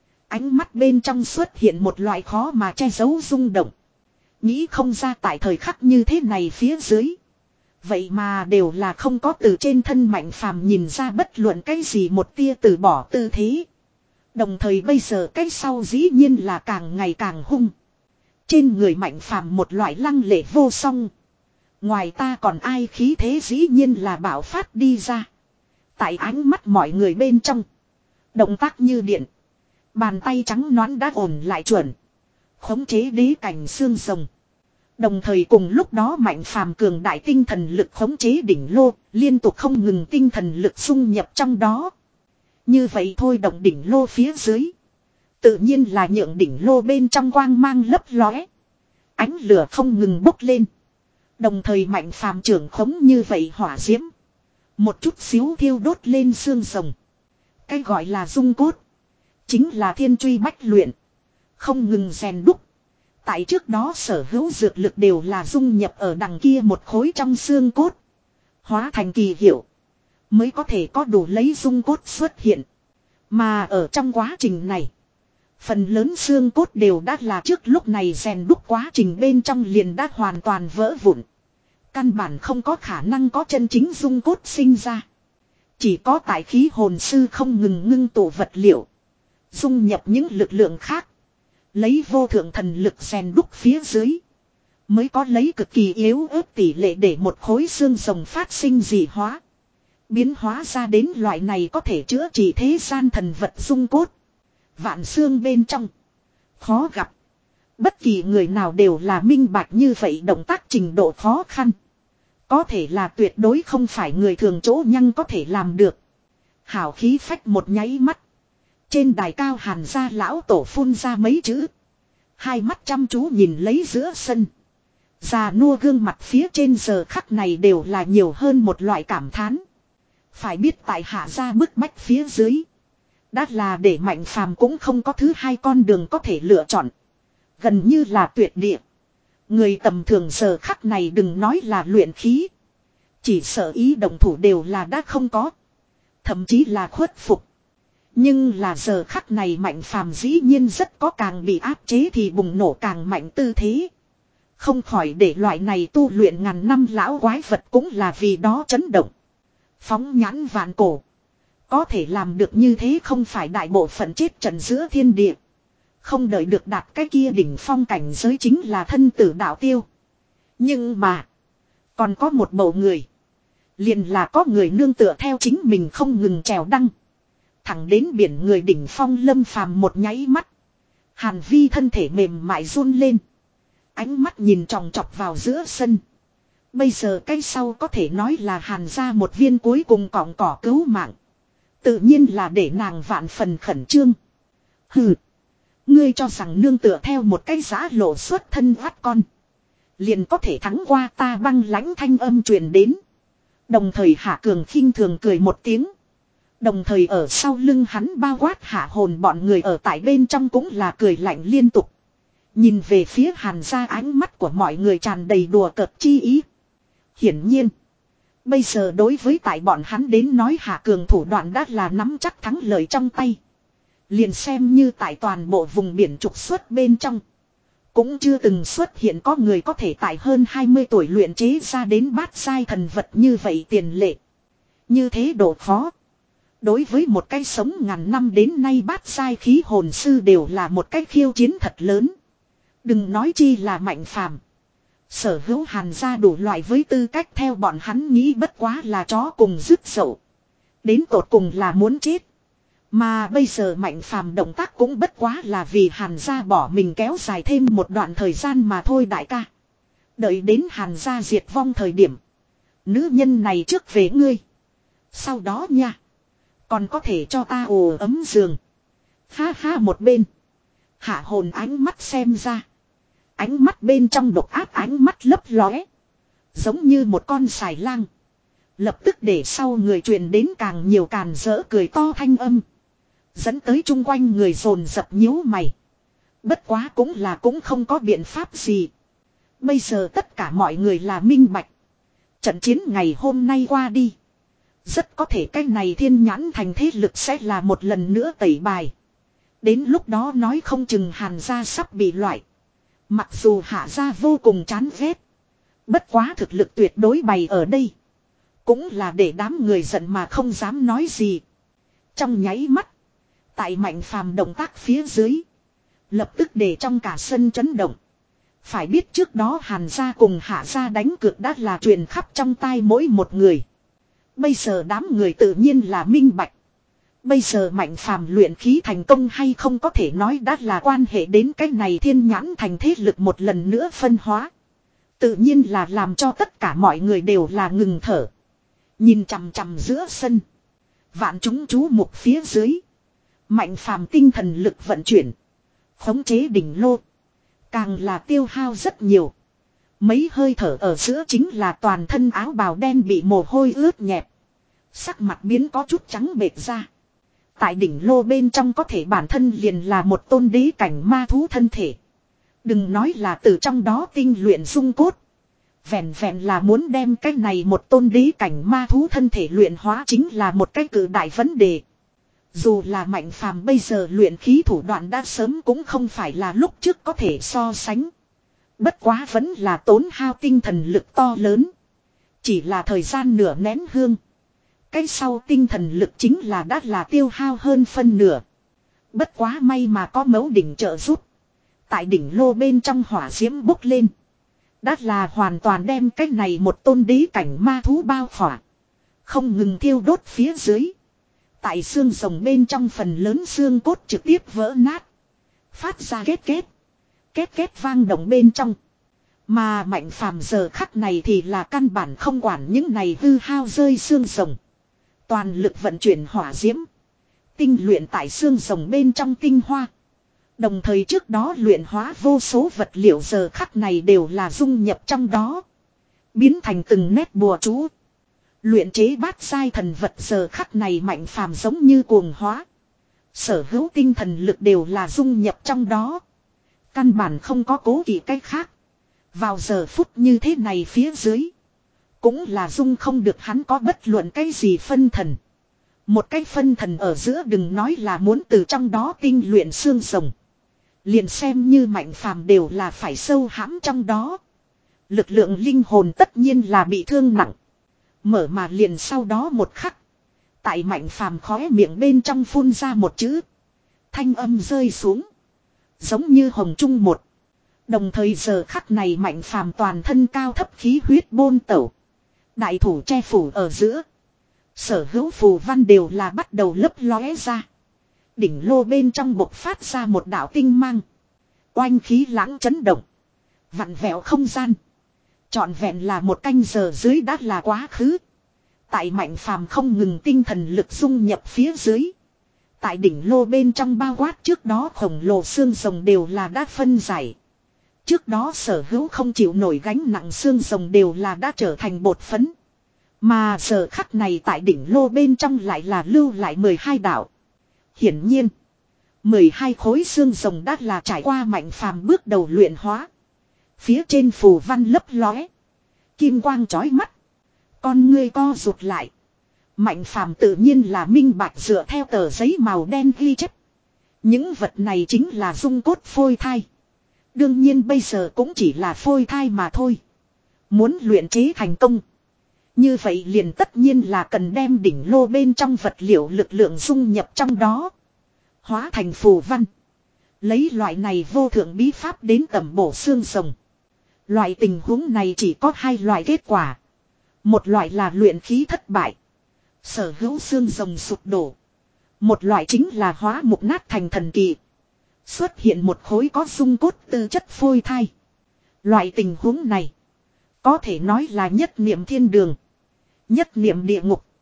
Ánh mắt bên trong xuất hiện một loại khó mà che giấu rung động. Nghĩ không ra tại thời khắc như thế này phía dưới. Vậy mà đều là không có từ trên thân Mạnh Phàm nhìn ra bất luận cái gì một tia từ bỏ tư thế. Đồng thời bây giờ cái sau dĩ nhiên là càng ngày càng hung. Trên người Mạnh Phàm một loại lăng lệ vô song. Ngoài ta còn ai khí thế dĩ nhiên là bạo phát đi ra. Tại ánh mắt mọi người bên trong. Động tác như điện. Bàn tay trắng nõn đã ổn lại chuẩn. Khống chế đế cảnh xương rồng. Đồng thời cùng lúc đó Mạnh Phàm cường đại tinh thần lực khống chế đỉnh lô. Liên tục không ngừng tinh thần lực xung nhập trong đó. Như vậy thôi động đỉnh lô phía dưới. Tự nhiên là nhượng đỉnh lô bên trong quang mang lấp lóe. Ánh lửa không ngừng bốc lên. Đồng thời Mạnh Phàm trưởng khống như vậy hỏa diễm. Một chút xíu thiêu đốt lên xương rồng. Cái gọi là dung cốt. Chính là thiên truy bách luyện. Không ngừng rèn đúc. Tại trước đó sở hữu dược lực đều là dung nhập ở đằng kia một khối trong xương cốt. Hóa thành kỳ hiệu. Mới có thể có đủ lấy dung cốt xuất hiện. Mà ở trong quá trình này. Phần lớn xương cốt đều đã là trước lúc này rèn đúc quá trình bên trong liền đã hoàn toàn vỡ vụn. Căn bản không có khả năng có chân chính dung cốt sinh ra. Chỉ có tại khí hồn sư không ngừng ngưng tụ vật liệu. Dung nhập những lực lượng khác. Lấy vô thượng thần lực rèn đúc phía dưới. Mới có lấy cực kỳ yếu ớt tỷ lệ để một khối xương rồng phát sinh dị hóa. Biến hóa ra đến loại này có thể chữa trị thế gian thần vật dung cốt. Vạn xương bên trong. Khó gặp. Bất kỳ người nào đều là minh bạch như vậy động tác trình độ khó khăn. Có thể là tuyệt đối không phải người thường chỗ nhăng có thể làm được. Hảo khí phách một nháy mắt. Trên đài cao Hàn gia lão tổ phun ra mấy chữ. Hai mắt chăm chú nhìn lấy giữa sân. Già nua gương mặt phía trên giờ khắc này đều là nhiều hơn một loại cảm thán. Phải biết tại hạ gia bức bách phía dưới. Đã là để Mạnh Phàm cũng không có thứ hai con đường có thể lựa chọn. Gần như là tuyệt địa. Người tầm thường giờ khắc này đừng nói là luyện khí. Chỉ sợ ý động thủ đều là đã không có. Thậm chí là khuất phục. Nhưng là giờ khắc này Mạnh Phàm dĩ nhiên rất có càng bị áp chế thì bùng nổ càng mạnh tư thế. Không khỏi để loại này tu luyện ngàn năm lão quái vật cũng là vì đó chấn động. Phóng nhãn vạn cổ. Có thể làm được như thế không phải đại bộ phận chết trận giữa thiên địa. Không đợi được đạt cái kia đỉnh phong cảnh giới chính là thân tử đạo tiêu. Nhưng mà. Còn có một bầu người. Liền là có người nương tựa theo chính mình không ngừng trèo đăng. Thẳng đến biển người đỉnh phong Lâm Phàm một nháy mắt. Hàn Vi thân thể mềm mại run lên. Ánh mắt nhìn tròng trọc vào giữa sân. Bây giờ cái sau có thể nói là Hàn ra một viên cuối cùng cọng cỏ cứu mạng. Tự nhiên là để nàng vạn phần khẩn trương. Hừ. Ngươi cho rằng nương tựa theo một cái giã lộ xuất thân vắt con. Liền có thể thắng qua ta băng lãnh thanh âm truyền đến. Đồng thời Hạ Cường khinh thường cười một tiếng. Đồng thời ở sau lưng hắn bao quát Hạ Hồn bọn người ở tại bên trong cũng là cười lạnh liên tục. Nhìn về phía Hàn gia ánh mắt của mọi người tràn đầy đùa cợt chi ý. Hiển nhiên. Bây giờ đối với tại bọn hắn đến nói Hạ Cường thủ đoạn đã là nắm chắc thắng lợi trong tay. Liền xem như tại toàn bộ vùng biển trục xuất bên trong. Cũng chưa từng xuất hiện có người có thể tại hơn hai mươi tuổi luyện chế ra đến bát sai thần vật như vậy tiền lệ. Như thế độ khó. Đối với một cái sống ngàn năm đến nay bát sai khí hồn sư đều là một cái khiêu chiến thật lớn. Đừng nói chi là Mạnh Phàm. Sở hữu Hàn gia đủ loại với tư cách theo bọn hắn nghĩ bất quá là chó cùng dứt dậu. Đến tột cùng là muốn chết. Mà bây giờ Mạnh Phàm động tác cũng bất quá là vì Hàn gia bỏ mình kéo dài thêm một đoạn thời gian mà thôi đại ca. Đợi đến Hàn gia diệt vong thời điểm. Nữ nhân này trước về ngươi. Sau đó nha. Còn có thể cho ta ồ ấm giường. Ha ha một bên. Hạ hồn ánh mắt xem ra. Ánh mắt bên trong độc áp ánh mắt lấp lóe. Giống như một con xài lang. Lập tức để sau người truyền đến càng nhiều càn rỡ cười to thanh âm. Dẫn tới chung quanh người dồn dập nhíu mày. Bất quá cũng là cũng không có biện pháp gì. Bây giờ tất cả mọi người là minh bạch. Trận chiến ngày hôm nay qua đi. Rất có thể cái này thiên nhãn thành thế lực sẽ là một lần nữa tẩy bài. Đến lúc đó nói không chừng Hàn gia sắp bị loại. Mặc dù Hạ gia vô cùng chán ghét. Bất quá thực lực tuyệt đối bày ở đây. Cũng là để đám người giận mà không dám nói gì. Trong nháy mắt. Tại Mạnh Phàm động tác phía dưới. Lập tức để trong cả sân chấn động. Phải biết trước đó Hàn gia cùng Hạ gia đánh cược đã là truyền khắp trong tai mỗi một người. Bây giờ đám người tự nhiên là minh bạch. Bây giờ Mạnh Phàm luyện khí thành công hay không có thể nói đã là quan hệ đến cái này thiên nhãn thành thế lực một lần nữa phân hóa. Tự nhiên là làm cho tất cả mọi người đều là ngừng thở. Nhìn chằm chằm giữa sân. Vạn chúng chú mục phía dưới. Mạnh Phàm tinh thần lực vận chuyển. Khống chế đỉnh lô. Càng là tiêu hao rất nhiều. Mấy hơi thở ở giữa chính là toàn thân áo bào đen bị mồ hôi ướt nhẹp. Sắc mặt biến có chút trắng bệch ra. Tại đỉnh lô bên trong có thể bản thân liền là một tôn đế cảnh ma thú thân thể. Đừng nói là từ trong đó tinh luyện dung cốt. Vẹn vẹn là muốn đem cái này một tôn đế cảnh ma thú thân thể luyện hóa chính là một cái cự đại vấn đề. Dù là Mạnh Phàm bây giờ luyện khí thủ đoạn đã sớm cũng không phải là lúc trước có thể so sánh. Bất quá vẫn là tốn hao tinh thần lực to lớn. Chỉ là thời gian nửa nén hương. Cái sau tinh thần lực chính là đã là tiêu hao hơn phân nửa. Bất quá may mà có mẫu đỉnh trợ giúp. Tại đỉnh lô bên trong hỏa diễm bốc lên. Đã là hoàn toàn đem cái này một tôn đế cảnh ma thú bao khỏa. Không ngừng thiêu đốt phía dưới. Tại xương rồng bên trong phần lớn xương cốt trực tiếp vỡ nát. Phát ra kết kết. Kết kết vang động bên trong. Mà Mạnh Phàm giờ khắc này thì là căn bản không quản những này hư hao rơi xương rồng. Toàn lực vận chuyển hỏa diễm. Tinh luyện tại xương rồng bên trong tinh hoa. Đồng thời trước đó luyện hóa vô số vật liệu giờ khắc này đều là dung nhập trong đó. Biến thành từng nét bùa chú. Luyện chế bát giai thần vật giờ khắc này Mạnh Phàm giống như cuồng hóa. Sở hữu tinh thần lực đều là dung nhập trong đó. Căn bản không có cố kỵ cách khác. Vào giờ phút như thế này phía dưới. Cũng là dung không được hắn có bất luận cái gì phân thần. Một cái phân thần ở giữa đừng nói là muốn từ trong đó tinh luyện xương rồng. Liền xem như Mạnh Phàm đều là phải sâu hãm trong đó. Lực lượng linh hồn tất nhiên là bị thương nặng. Mở mà liền sau đó một khắc. Tại Mạnh Phàm khóe miệng bên trong phun ra một chữ. Thanh âm rơi xuống. Giống như hồng trung một. Đồng thời giờ khắc này Mạnh Phàm toàn thân cao thấp khí huyết bôn tẩu. Đại thủ che phủ ở giữa. Sở hữu phù văn đều là bắt đầu lấp lóe ra. Đỉnh lô bên trong bộc phát ra một đạo tinh mang. Oanh khí lãng chấn động. Vặn vẹo không gian. Trọn vẹn là một canh giờ dưới đã là quá khứ. Tại Mạnh Phàm không ngừng tinh thần lực dung nhập phía dưới. Tại đỉnh lô bên trong bao quát trước đó khổng lồ xương rồng đều là đã phân giải. Trước đó sở hữu không chịu nổi gánh nặng xương rồng đều là đã trở thành bột phấn. Mà giờ khắc này tại đỉnh lô bên trong lại là lưu lại mười hai đạo. Hiển nhiên, mười hai khối xương rồng đã là trải qua Mạnh Phàm bước đầu luyện hóa. Phía trên phù văn lấp lóe. Kim quang chói mắt. Con ngươi co rụt lại. Mạnh Phàm tự nhiên là minh bạch dựa theo tờ giấy màu đen ghi chép. Những vật này chính là dung cốt phôi thai. Đương nhiên bây giờ cũng chỉ là phôi thai mà thôi. Muốn luyện chế thành công. Như vậy liền tất nhiên là cần đem đỉnh lô bên trong vật liệu lực lượng dung nhập trong đó. Hóa thành phù văn. Lấy loại này vô thượng bí pháp đến tầm bổ xương rồng. Loại tình huống này chỉ có hai loại kết quả. Một loại là luyện khí thất bại. Sở hữu xương rồng sụp đổ. Một loại chính là hóa mục nát thành thần kỳ. Xuất hiện một khối có dung cốt tư chất phôi thai. Loại tình huống này. Có thể nói là nhất niệm thiên đường. Nhất niệm địa ngục.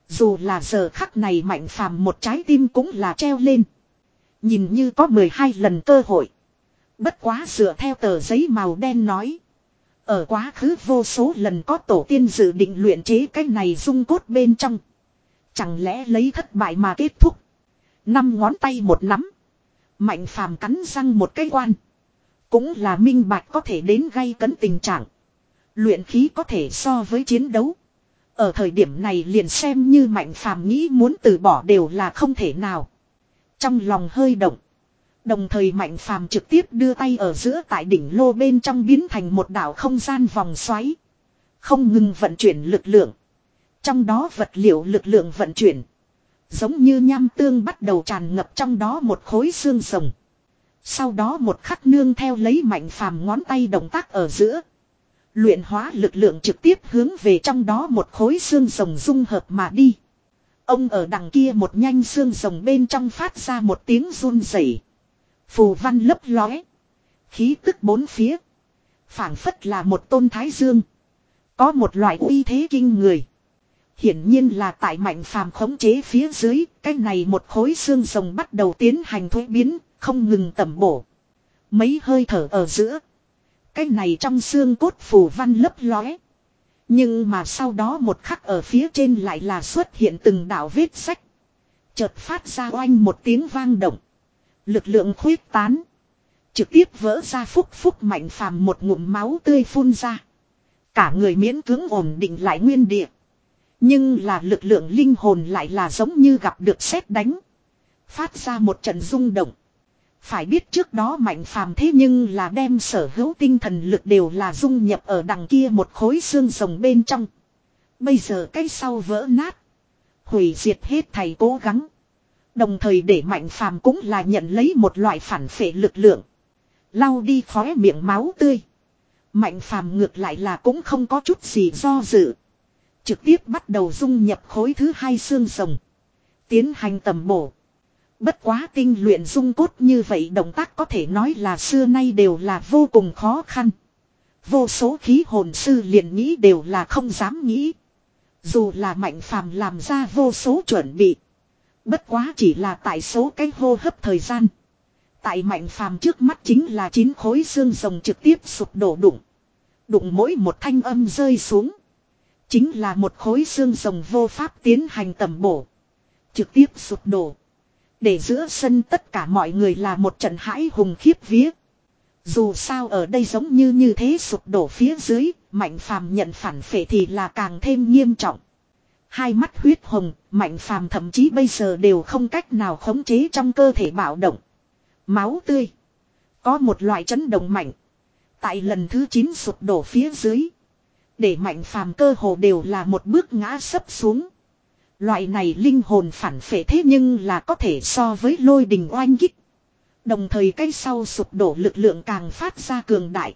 Dù là giờ khắc này Mạnh Phàm một trái tim cũng là treo lên. Nhìn như có mười hai lần cơ hội. Bất quá dựa theo tờ giấy màu đen nói. Ở quá khứ vô số lần có tổ tiên dự định luyện chế cái này dung cốt bên trong. Chẳng lẽ lấy thất bại mà kết thúc. Năm ngón tay một nắm. Mạnh Phàm cắn răng một cái quan. Cũng là minh bạch có thể đến gây cấn tình trạng. Luyện khí có thể so với chiến đấu. Ở thời điểm này liền xem như Mạnh Phàm nghĩ muốn từ bỏ đều là không thể nào. Trong lòng hơi động. Đồng thời Mạnh Phàm trực tiếp đưa tay ở giữa tại đỉnh lô bên trong biến thành một đảo không gian vòng xoáy. Không ngừng vận chuyển lực lượng. Trong đó vật liệu lực lượng vận chuyển. Giống như nham tương bắt đầu tràn ngập trong đó một khối xương rồng. Sau đó một khắc nương theo lấy Mạnh Phàm ngón tay động tác ở giữa. Luyện hóa lực lượng trực tiếp hướng về trong đó một khối xương rồng dung hợp mà đi. Ông ở đằng kia một nhanh xương rồng bên trong phát ra một tiếng run rẩy. Phù văn lấp lóe. Khí tức bốn phía. Phảng phất là một tôn thái dương. Có một loại uy thế kinh người. Hiển nhiên là tại Mạnh Phàm khống chế phía dưới. Cái này một khối xương rồng bắt đầu tiến hành thuế biến. Không ngừng tẩm bổ. Mấy hơi thở ở giữa. Cái này trong xương cốt phù văn lấp lóe. Nhưng mà sau đó một khắc ở phía trên lại là xuất hiện từng đạo vết sách. Chợt phát ra oanh một tiếng vang động. Lực lượng khuyết tán. Trực tiếp vỡ ra phúc phúc Mạnh Phàm một ngụm máu tươi phun ra. Cả người miễn cưỡng ổn định lại nguyên địa. Nhưng là lực lượng linh hồn lại là giống như gặp được sét đánh. Phát ra một trận rung động. Phải biết trước đó Mạnh Phàm thế nhưng là đem sở hữu tinh thần lực đều là dung nhập ở đằng kia một khối xương rồng bên trong. Bây giờ cái sau vỡ nát. Hủy diệt hết thầy cố gắng. Đồng thời để Mạnh Phàm cũng là nhận lấy một loại phản phệ lực lượng. Lau đi khóe miệng máu tươi. Mạnh Phàm ngược lại là cũng không có chút gì do dự. Trực tiếp bắt đầu dung nhập khối thứ hai xương rồng. Tiến hành tầm bổ. Bất quá tinh luyện dung cốt như vậy động tác có thể nói là xưa nay đều là vô cùng khó khăn. Vô số khí hồn sư liền nghĩ đều là không dám nghĩ. Dù là Mạnh Phàm làm ra vô số chuẩn bị. Bất quá chỉ là tại số cái hô hấp thời gian. Tại Mạnh Phàm trước mắt chính là chín khối xương rồng trực tiếp sụp đổ đụng. Đụng mỗi một thanh âm rơi xuống. Chính là một khối xương rồng vô pháp tiến hành tầm bổ. Trực tiếp sụp đổ. Để giữa sân tất cả mọi người là một trận hãi hùng khiếp vía. Dù sao ở đây giống như như thế sụp đổ phía dưới, Mạnh Phàm nhận phản phệ thì là càng thêm nghiêm trọng. Hai mắt huyết hồng, Mạnh Phàm thậm chí bây giờ đều không cách nào khống chế trong cơ thể bạo động. Máu tươi. Có một loại chấn động mạnh. Tại lần thứ chín sụp đổ phía dưới. Để Mạnh Phàm cơ hồ đều là một bước ngã sấp xuống. Loại này linh hồn phản phệ thế nhưng là có thể so với lôi đình oanh kích. Đồng thời cái sau sụp đổ lực lượng càng phát ra cường đại.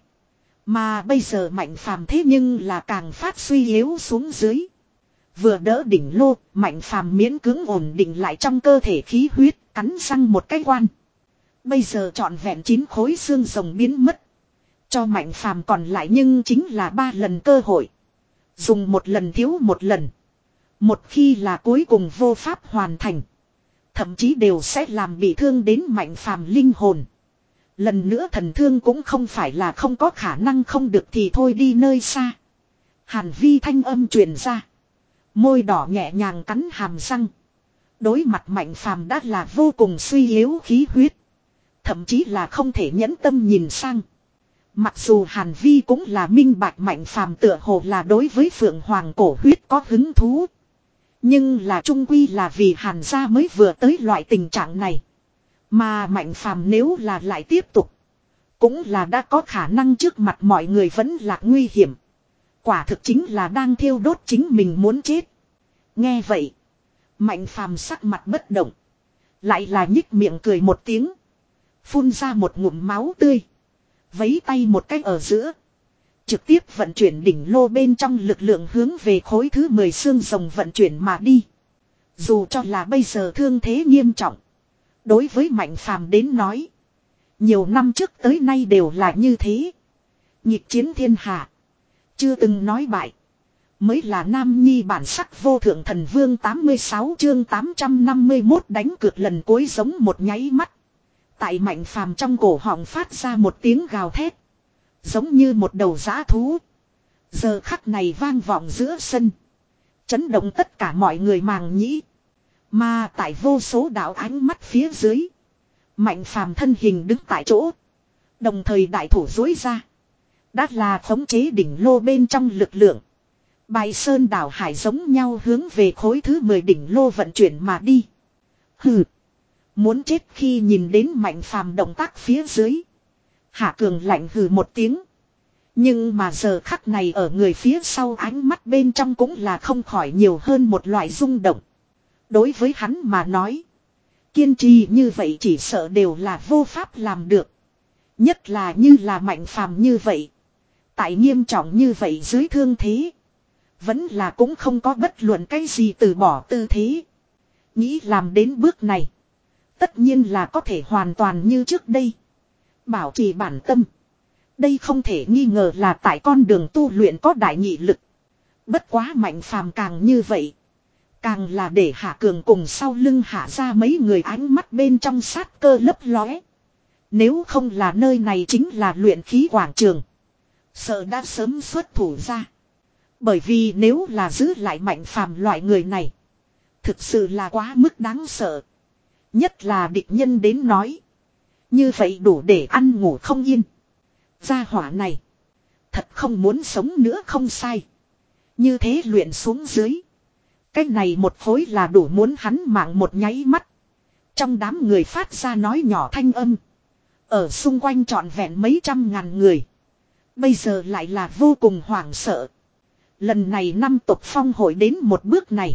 Mà bây giờ Mạnh Phàm thế nhưng là càng phát suy yếu xuống dưới. Vừa đỡ đỉnh lô, Mạnh Phàm miễn cưỡng ổn định lại trong cơ thể khí huyết, cắn răng một cái quan. Bây giờ trọn vẹn chín khối xương rồng biến mất. Cho Mạnh Phàm còn lại nhưng chính là ba lần cơ hội. Dùng một lần thiếu một lần. Một khi là cuối cùng vô pháp hoàn thành. Thậm chí đều sẽ làm bị thương đến Mạnh Phàm linh hồn. Lần nữa thần thương cũng không phải là không có khả năng không được thì thôi đi nơi xa. Hàn Vi thanh âm truyền ra. Môi đỏ nhẹ nhàng cắn hàm răng. Đối mặt Mạnh Phàm đã là vô cùng suy yếu khí huyết. Thậm chí là không thể nhẫn tâm nhìn sang. Mặc dù Hàn Vi cũng là minh bạch Mạnh Phàm tựa hồ là đối với Phượng Hoàng cổ huyết có hứng thú. Nhưng là trung quy là vì Hàn gia mới vừa tới loại tình trạng này. Mà Mạnh Phàm nếu là lại tiếp tục. Cũng là đã có khả năng trước mặt mọi người vẫn là nguy hiểm. Quả thực chính là đang thiêu đốt chính mình muốn chết. Nghe vậy. Mạnh Phàm sắc mặt bất động. Lại là nhích miệng cười một tiếng. Phun ra một ngụm máu tươi. Vấy tay một cái ở giữa. Trực tiếp vận chuyển đỉnh lô bên trong lực lượng hướng về khối thứ mười xương rồng vận chuyển mà đi. Dù cho là bây giờ thương thế nghiêm trọng. Đối với Mạnh Phàm đến nói. Nhiều năm trước tới nay đều là như thế. Nhịp chiến thiên hạ. Chưa từng nói bại. Mới là nam nhi bản sắc vô thượng thần vương tám mươi sáu chương tám trăm năm mươi mốt đánh cược lần cuối giống một nháy mắt. Tại Mạnh Phàm trong cổ họng phát ra một tiếng gào thét. Giống như một đầu dã thú. Giờ khắc này vang vọng giữa sân. Chấn động tất cả mọi người màng nhĩ. Mà tại vô số đạo ánh mắt phía dưới. Mạnh Phàm thân hình đứng tại chỗ. Đồng thời đại thủ dối ra. Đã là khống chế đỉnh lô bên trong lực lượng. Bài sơn đảo hải giống nhau hướng về khối thứ mười đỉnh lô vận chuyển mà đi. Hừ. Muốn chết khi nhìn đến Mạnh Phàm động tác phía dưới. Hạ Cường lạnh hừ một tiếng. Nhưng mà giờ khắc này ở người phía sau ánh mắt bên trong cũng là không khỏi nhiều hơn một loại rung động. Đối với hắn mà nói. Kiên trì như vậy chỉ sợ đều là vô pháp làm được. Nhất là như là Mạnh Phàm như vậy. Tại nghiêm trọng như vậy dưới thương thế. Vẫn là cũng không có bất luận cái gì từ bỏ tư thế. Nghĩ làm đến bước này. Tất nhiên là có thể hoàn toàn như trước đây. Bảo trì bản tâm. Đây không thể nghi ngờ là tại con đường tu luyện có đại nghị lực. Bất quá Mạnh Phàm càng như vậy. Càng là để Hạ Cường cùng sau lưng hạ ra mấy người ánh mắt bên trong sát cơ lấp lóe. Nếu không là nơi này chính là luyện khí quảng trường. Sợ đã sớm xuất thủ ra. Bởi vì nếu là giữ lại Mạnh Phàm loại người này. Thực sự là quá mức đáng sợ. Nhất là địch nhân đến nói. Như vậy đủ để ăn ngủ không yên. Gia hỏa này. Thật không muốn sống nữa không sai. Như thế luyện xuống dưới. Cái này một khối là đủ muốn hắn mạng một nháy mắt. Trong đám người phát ra nói nhỏ thanh âm. Ở xung quanh trọn vẹn mấy trăm ngàn người. Bây giờ lại là vô cùng hoảng sợ. Lần này năm tộc phong hội đến một bước này.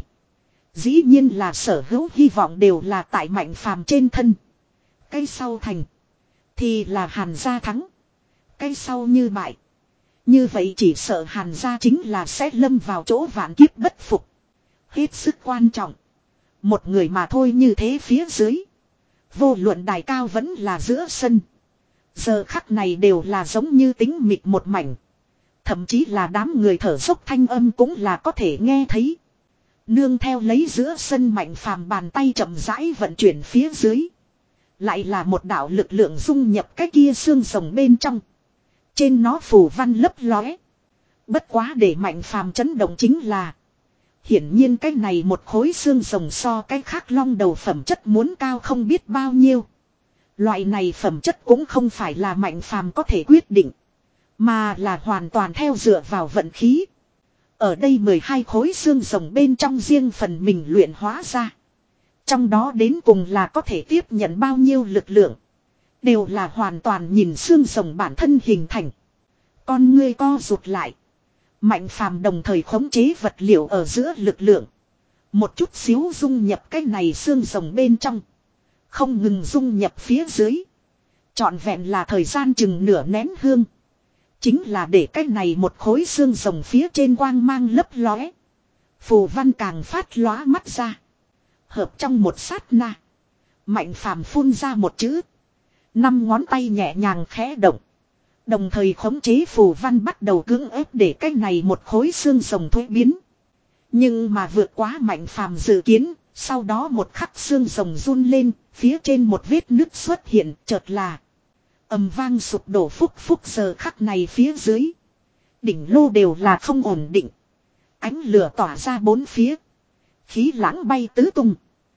Dĩ nhiên là sở hữu hy vọng đều là tại Mạnh Phàm trên thân. Cái sau thành. Thì là Hàn gia thắng. Cái sau như bại. Như vậy chỉ sợ Hàn gia chính là sẽ lâm vào chỗ vạn kiếp bất phục. Hết sức quan trọng. Một người mà thôi như thế phía dưới. Vô luận đài cao vẫn là giữa sân. Giờ khắc này đều là giống như tính mịt một mảnh. Thậm chí là đám người thở dốc thanh âm cũng là có thể nghe thấy. Nương theo lấy giữa sân Mạnh Phàm bàn tay chậm rãi vận chuyển phía dưới. Lại là một đạo lực lượng dung nhập cái kia xương rồng bên trong. Trên nó phù văn lấp lóe. Bất quá để Mạnh Phàm chấn động chính là. Hiển nhiên cái này một khối xương rồng so cái khác long đầu phẩm chất muốn cao không biết bao nhiêu. Loại này phẩm chất cũng không phải là Mạnh Phàm có thể quyết định. Mà là hoàn toàn theo dựa vào vận khí. Ở đây mười hai khối xương rồng bên trong riêng phần mình luyện hóa ra. Trong đó đến cùng là có thể tiếp nhận bao nhiêu lực lượng. Đều là hoàn toàn nhìn xương rồng bản thân hình thành. Con ngươi co rụt lại. Mạnh Phàm đồng thời khống chế vật liệu ở giữa lực lượng. Một chút xíu dung nhập cái này xương rồng bên trong. Không ngừng dung nhập phía dưới. Trọn vẹn là thời gian chừng nửa nén hương. Chính là để cái này một khối xương rồng phía trên quang mang lấp lóe. Phù văn càng phát lóa mắt ra. Hợp trong một sát na. Mạnh Phàm phun ra một chữ. Năm ngón tay nhẹ nhàng khẽ động. Đồng thời khống chế phù văn bắt đầu cưỡng ép để cái này một khối xương rồng thuế biến. Nhưng mà vượt quá Mạnh Phàm dự kiến. Sau đó một khắc xương rồng run lên. Phía trên một vết nứt xuất hiện chợt là. Ầm vang sụp đổ phúc phúc giờ khắc này phía dưới. Đỉnh lô đều là không ổn định. Ánh lửa tỏa ra bốn phía. Khí lãng bay tứ tung.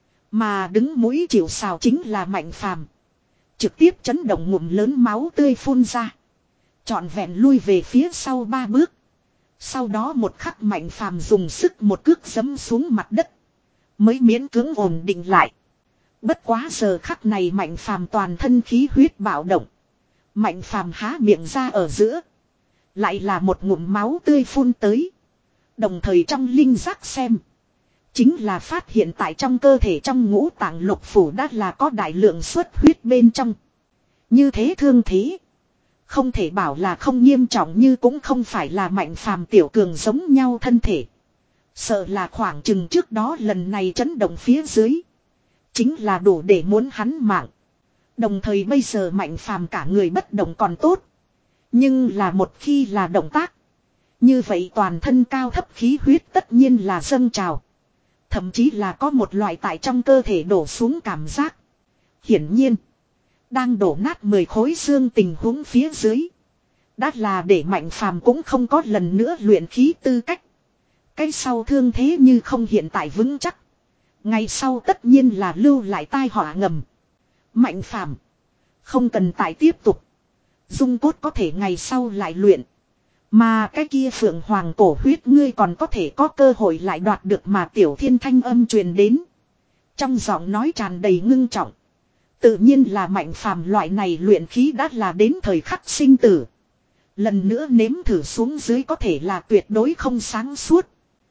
Mà đứng mũi chịu sào chính là Mạnh Phàm. Trực tiếp chấn động ngụm lớn máu tươi phun ra. Trọn vẹn lui về phía sau ba bước. Sau đó một khắc Mạnh Phàm dùng sức một cước giẫm xuống mặt đất. Mới miễn cưỡng ổn định lại. Bất quá giờ khắc này Mạnh Phàm toàn thân khí huyết bạo động. Mạnh Phàm há miệng ra ở giữa. Lại là một ngụm máu tươi phun tới. Đồng thời trong linh giác xem. Chính là phát hiện tại trong cơ thể trong ngũ tạng lục phủ đã là có đại lượng xuất huyết bên trong. Như thế thương thế. Không thể bảo là không nghiêm trọng như cũng không phải là Mạnh Phàm tiểu cường giống nhau thân thể. Sợ là khoảng chừng trước đó lần này chấn động phía dưới. Chính là đủ để muốn hắn mạng. Đồng thời bây giờ Mạnh Phàm cả người bất động còn tốt. Nhưng là một khi là động tác. Như vậy toàn thân cao thấp khí huyết tất nhiên là dâng trào. Thậm chí là có một loại tại trong cơ thể đổ xuống cảm giác. Hiển nhiên. Đang đổ nát mười khối xương tình huống phía dưới. Đã là để Mạnh Phàm cũng không có lần nữa luyện khí tư cách. Cái sau thương thế như không hiện tại vững chắc. Ngày sau tất nhiên là lưu lại tai họa ngầm. Mạnh Phàm không cần tại tiếp tục. Dung cốt có thể ngày sau lại luyện. Mà cái kia phượng hoàng cổ huyết ngươi còn có thể có cơ hội lại đoạt được mà Tiểu Thiên thanh âm truyền đến. Trong giọng nói tràn đầy ngưng trọng. Tự nhiên là Mạnh Phàm loại này luyện khí đã là đến thời khắc sinh tử. Lần nữa nếm thử xuống dưới có thể là tuyệt đối không sáng suốt.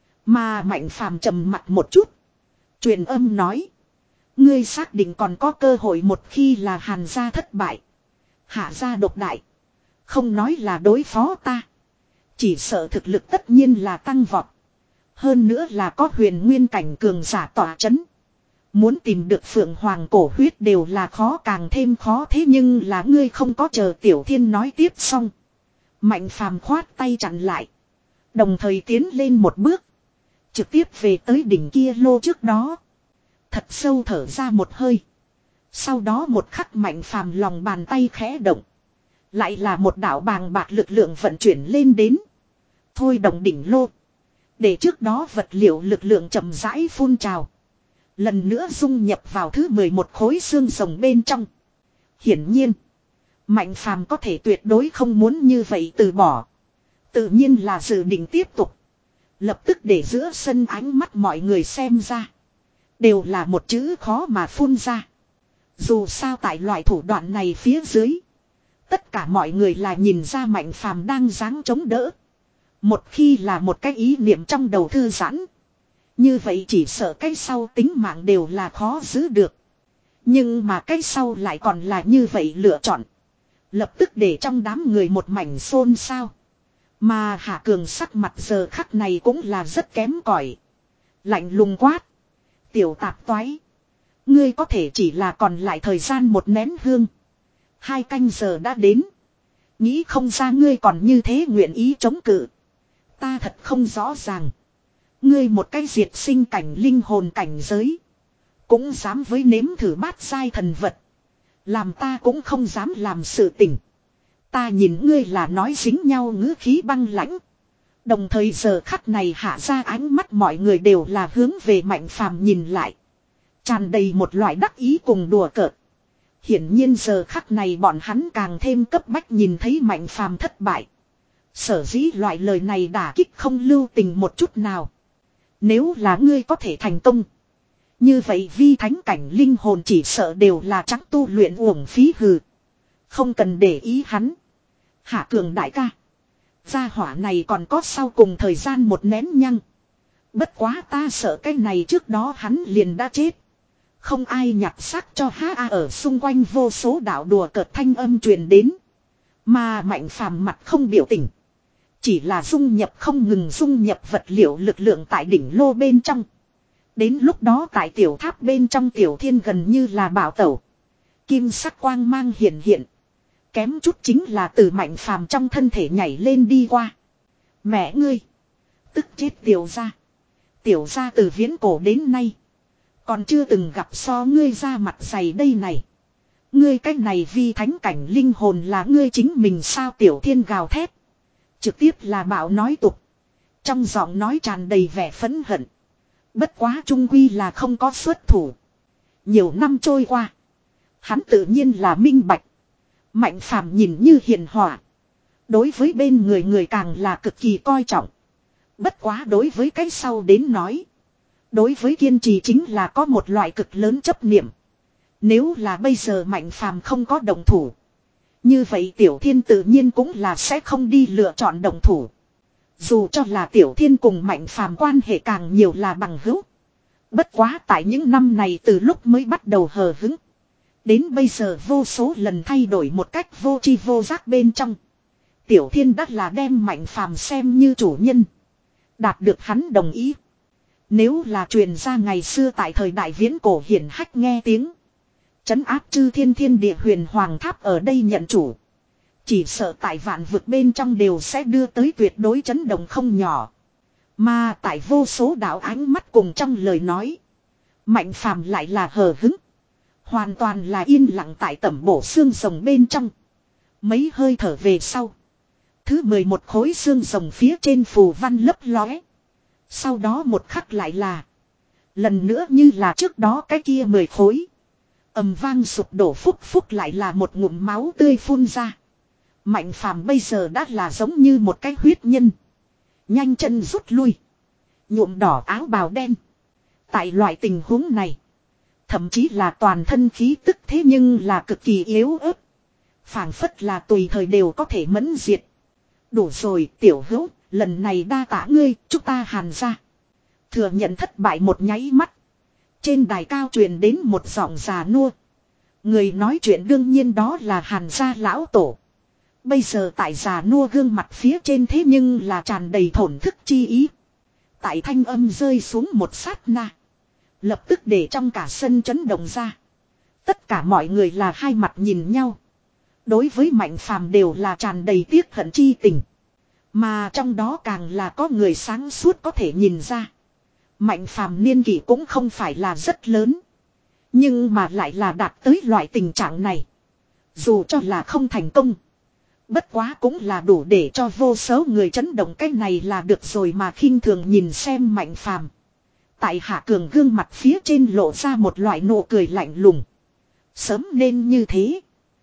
Mà Mạnh Phàm trầm mặt một chút. Truyền âm nói. Ngươi xác định còn có cơ hội một khi là Hàn gia thất bại. Hạ gia độc đại. Không nói là đối phó ta. Chỉ sợ thực lực tất nhiên là tăng vọt. Hơn nữa là có huyền nguyên cảnh cường giả tỏa chấn. Muốn tìm được phượng hoàng cổ huyết đều là khó càng thêm khó thế nhưng là ngươi không có chờ Tiểu Thiên nói tiếp xong. Mạnh Phàm khoát tay chặn lại. Đồng thời tiến lên một bước. Trực tiếp về tới đỉnh kia lô trước đó. Thật sâu thở ra một hơi. Sau đó một khắc Mạnh Phàm lòng bàn tay khẽ động. Lại là một đạo bàng bạc lực lượng vận chuyển lên đến. Thôi động đỉnh lô. Để trước đó vật liệu lực lượng chậm rãi phun trào. Lần nữa dung nhập vào thứ mười một khối xương rồng bên trong. Hiển nhiên. Mạnh Phàm có thể tuyệt đối không muốn như vậy từ bỏ. Tự nhiên là dự định tiếp tục. Lập tức để giữa sân ánh mắt mọi người xem ra. Đều là một chữ khó mà phun ra. Dù sao tại loại thủ đoạn này phía dưới. Tất cả mọi người là nhìn ra Mạnh Phàm đang giáng chống đỡ. Một khi là một cái ý niệm trong đầu thư giãn. Như vậy chỉ sợ cái sau tính mạng đều là khó giữ được. Nhưng mà cái sau lại còn là như vậy lựa chọn. Lập tức để trong đám người một mảnh xôn xao. Mà Hạ Cường sắc mặt giờ khắc này cũng là rất kém cỏi. Lạnh lùng quát. Tiểu tạp toái. Ngươi có thể chỉ là còn lại thời gian một nén hương. Hai canh giờ đã đến. Nghĩ không ra ngươi còn như thế nguyện ý chống cự. Ta thật không rõ ràng. Ngươi một cái diệt sinh cảnh linh hồn cảnh giới. Cũng dám với nếm thử bát sai thần vật. Làm ta cũng không dám làm sự tình. Ta nhìn ngươi là nói dính nhau ngữ khí băng lãnh. Đồng thời giờ khắc này hạ ra ánh mắt mọi người đều là hướng về Mạnh Phàm nhìn lại. Tràn đầy một loại đắc ý cùng đùa cợt. Hiển nhiên giờ khắc này bọn hắn càng thêm cấp bách nhìn thấy Mạnh Phàm thất bại. Sở dĩ loại lời này đả kích không lưu tình một chút nào. Nếu là ngươi có thể thành công. Như vậy vi thánh cảnh linh hồn chỉ sợ đều là trắng tu luyện uổng phí hừ. Không cần để ý hắn. Hạ Cường đại ca. Gia hỏa này còn có sau cùng thời gian một nén nhăng. Bất quá ta sợ cái này trước đó hắn liền đã chết. Không ai nhặt xác cho ha a ở xung quanh vô số đạo đùa cợt thanh âm truyền đến. Mà Mạnh Phàm mặt không biểu tình. Chỉ là dung nhập không ngừng dung nhập vật liệu lực lượng tại đỉnh lô bên trong. Đến lúc đó tại tiểu tháp bên trong Tiểu Thiên gần như là bảo tẩu. Kim sắc quang mang hiện hiện. Kém chút chính là từ Mạnh Phàm trong thân thể nhảy lên đi qua. Mẹ ngươi. Tức chết tiểu gia. Tiểu gia từ viễn cổ đến nay. Còn chưa từng gặp so ngươi ra mặt dày đây này. Ngươi cách này vi thánh cảnh linh hồn là ngươi chính mình sao Tiểu Thiên gào thét. Trực tiếp là bảo nói tục. Trong giọng nói tràn đầy vẻ phẫn hận. Bất quá trung quy là không có xuất thủ. Nhiều năm trôi qua. Hắn tự nhiên là minh bạch. Mạnh Phàm nhìn như hiền hòa. Đối với bên người người càng là cực kỳ coi trọng. Bất quá đối với cái sau đến nói. Đối với kiên trì chính là có một loại cực lớn chấp niệm. Nếu là bây giờ Mạnh Phàm không có động thủ. Như vậy Tiểu Thiên tự nhiên cũng là sẽ không đi lựa chọn động thủ. Dù cho là Tiểu Thiên cùng Mạnh Phàm quan hệ càng nhiều là bằng hữu. Bất quá tại những năm này từ lúc mới bắt đầu hờ hững. Đến bây giờ vô số lần thay đổi một cách vô tri vô giác bên trong. Tiểu Thiên đắt là đem Mạnh Phàm xem như chủ nhân. Đạt được hắn đồng ý. Nếu là truyền ra ngày xưa tại thời đại viễn cổ hiển hách nghe tiếng. Trấn áp chư thiên thiên địa huyền hoàng tháp ở đây nhận chủ. Chỉ sợ tại vạn vực bên trong đều sẽ đưa tới tuyệt đối chấn động không nhỏ. Mà tại vô số đạo ánh mắt cùng trong lời nói. Mạnh phàm lại là hờ hứng. Hoàn toàn là yên lặng tại tẩm bổ xương rồng bên trong. Mấy hơi thở về sau. Thứ mười một khối xương rồng phía trên phù văn lấp lóe. Sau đó một khắc lại là. Lần nữa như là trước đó cái kia mười khối. Ầm vang sụp đổ phúc phúc lại là một ngụm máu tươi phun ra. Mạnh phàm bây giờ đã là giống như một cái huyết nhân. Nhanh chân rút lui. Nhuộm đỏ áo bào đen. Tại loại tình huống này. Thậm chí là toàn thân khí tức thế nhưng là cực kỳ yếu ớt. Phảng phất là tùy thời đều có thể mẫn diệt. Đủ rồi tiểu hữu, lần này đa tạ ngươi, chúng ta Hàn ra. Thừa nhận thất bại một nháy mắt. Trên đài cao truyền đến một giọng già nua. Người nói chuyện đương nhiên đó là Hàn gia lão tổ. Bây giờ tại già nua gương mặt phía trên thế nhưng là tràn đầy thổn thức chi ý. Tại thanh âm rơi xuống một sát na. Lập tức để trong cả sân chấn động ra. Tất cả mọi người là hai mặt nhìn nhau. Đối với Mạnh Phàm đều là tràn đầy tiếc hận chi tình. Mà trong đó càng là có người sáng suốt có thể nhìn ra. Mạnh Phàm niên kỷ cũng không phải là rất lớn. Nhưng mà lại là đạt tới loại tình trạng này. Dù cho là không thành công. Bất quá cũng là đủ để cho vô số người chấn động cái này là được rồi mà khinh thường nhìn xem Mạnh Phàm. Tại Hạ Cường gương mặt phía trên lộ ra một loại nụ cười lạnh lùng. Sớm nên như thế.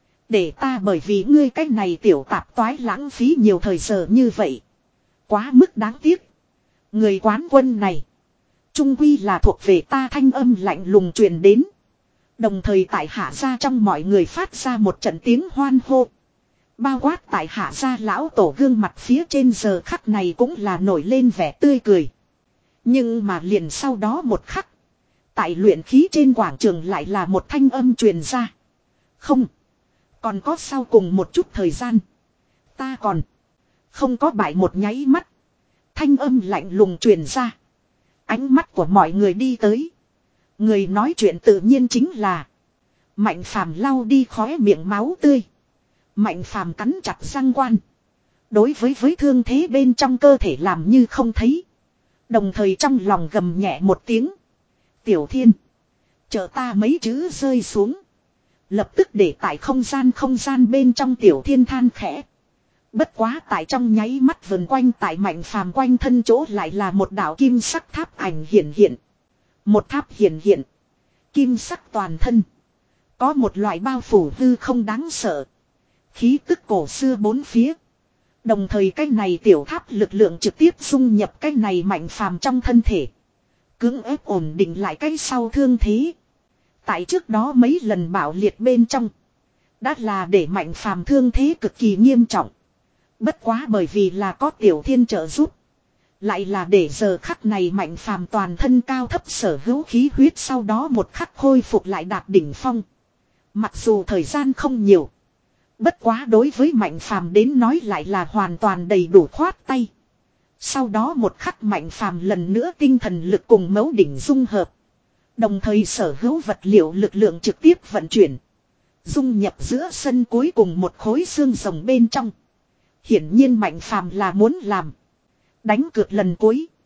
Để ta bởi vì ngươi cái này tiểu tạp toái lãng phí nhiều thời giờ như vậy. Quá mức đáng tiếc. Người quán quân này. Trung quy là thuộc về ta thanh âm lạnh lùng truyền đến. Đồng thời tại Hạ gia trong mọi người phát ra một trận tiếng hoan hô. Bao quát tại Hạ gia lão tổ gương mặt phía trên giờ khắc này cũng là nổi lên vẻ tươi cười. Nhưng mà liền sau đó một khắc. Tại luyện khí trên quảng trường lại là một thanh âm truyền ra. Không. Còn có sau cùng một chút thời gian. Ta còn. Không có bại một nháy mắt. Thanh âm lạnh lùng truyền ra. Ánh mắt của mọi người đi tới. Người nói chuyện tự nhiên chính là. Mạnh Phàm lau đi khóe miệng máu tươi. Mạnh Phàm cắn chặt răng quan. Đối với với thương thế bên trong cơ thể làm như không thấy. Đồng thời trong lòng gầm nhẹ một tiếng. Tiểu Thiên. Chờ ta mấy chữ rơi xuống. Lập tức để tại không gian không gian bên trong Tiểu Thiên than khẽ. Bất quá tại trong nháy mắt vần quanh tại Mạnh Phàm quanh thân chỗ lại là một đạo kim sắc tháp ảnh hiện hiện. Một tháp hiện hiện. Kim sắc toàn thân. Có một loại bao phủ hư không đáng sợ. Khí tức cổ xưa bốn phía. Đồng thời cái này tiểu tháp lực lượng trực tiếp dung nhập cái này Mạnh Phàm trong thân thể. Cưỡng ép ổn định lại cái sau thương thế. Tại trước đó mấy lần bạo liệt bên trong. Đã là để Mạnh Phàm thương thế cực kỳ nghiêm trọng. Bất quá bởi vì là có Tiểu Thiên trợ giúp. Lại là để giờ khắc này Mạnh Phàm toàn thân cao thấp sở hữu khí huyết sau đó một khắc khôi phục lại đạt đỉnh phong. Mặc dù thời gian không nhiều. Bất quá đối với Mạnh Phàm đến nói lại là hoàn toàn đầy đủ khoát tay. Sau đó một khắc Mạnh Phàm lần nữa tinh thần lực cùng mấu đỉnh dung hợp. Đồng thời sở hữu vật liệu lực lượng trực tiếp vận chuyển. Dung nhập giữa sân cuối cùng một khối xương rồng bên trong. Hiển nhiên Mạnh Phàm là muốn làm. Đánh cược lần cuối.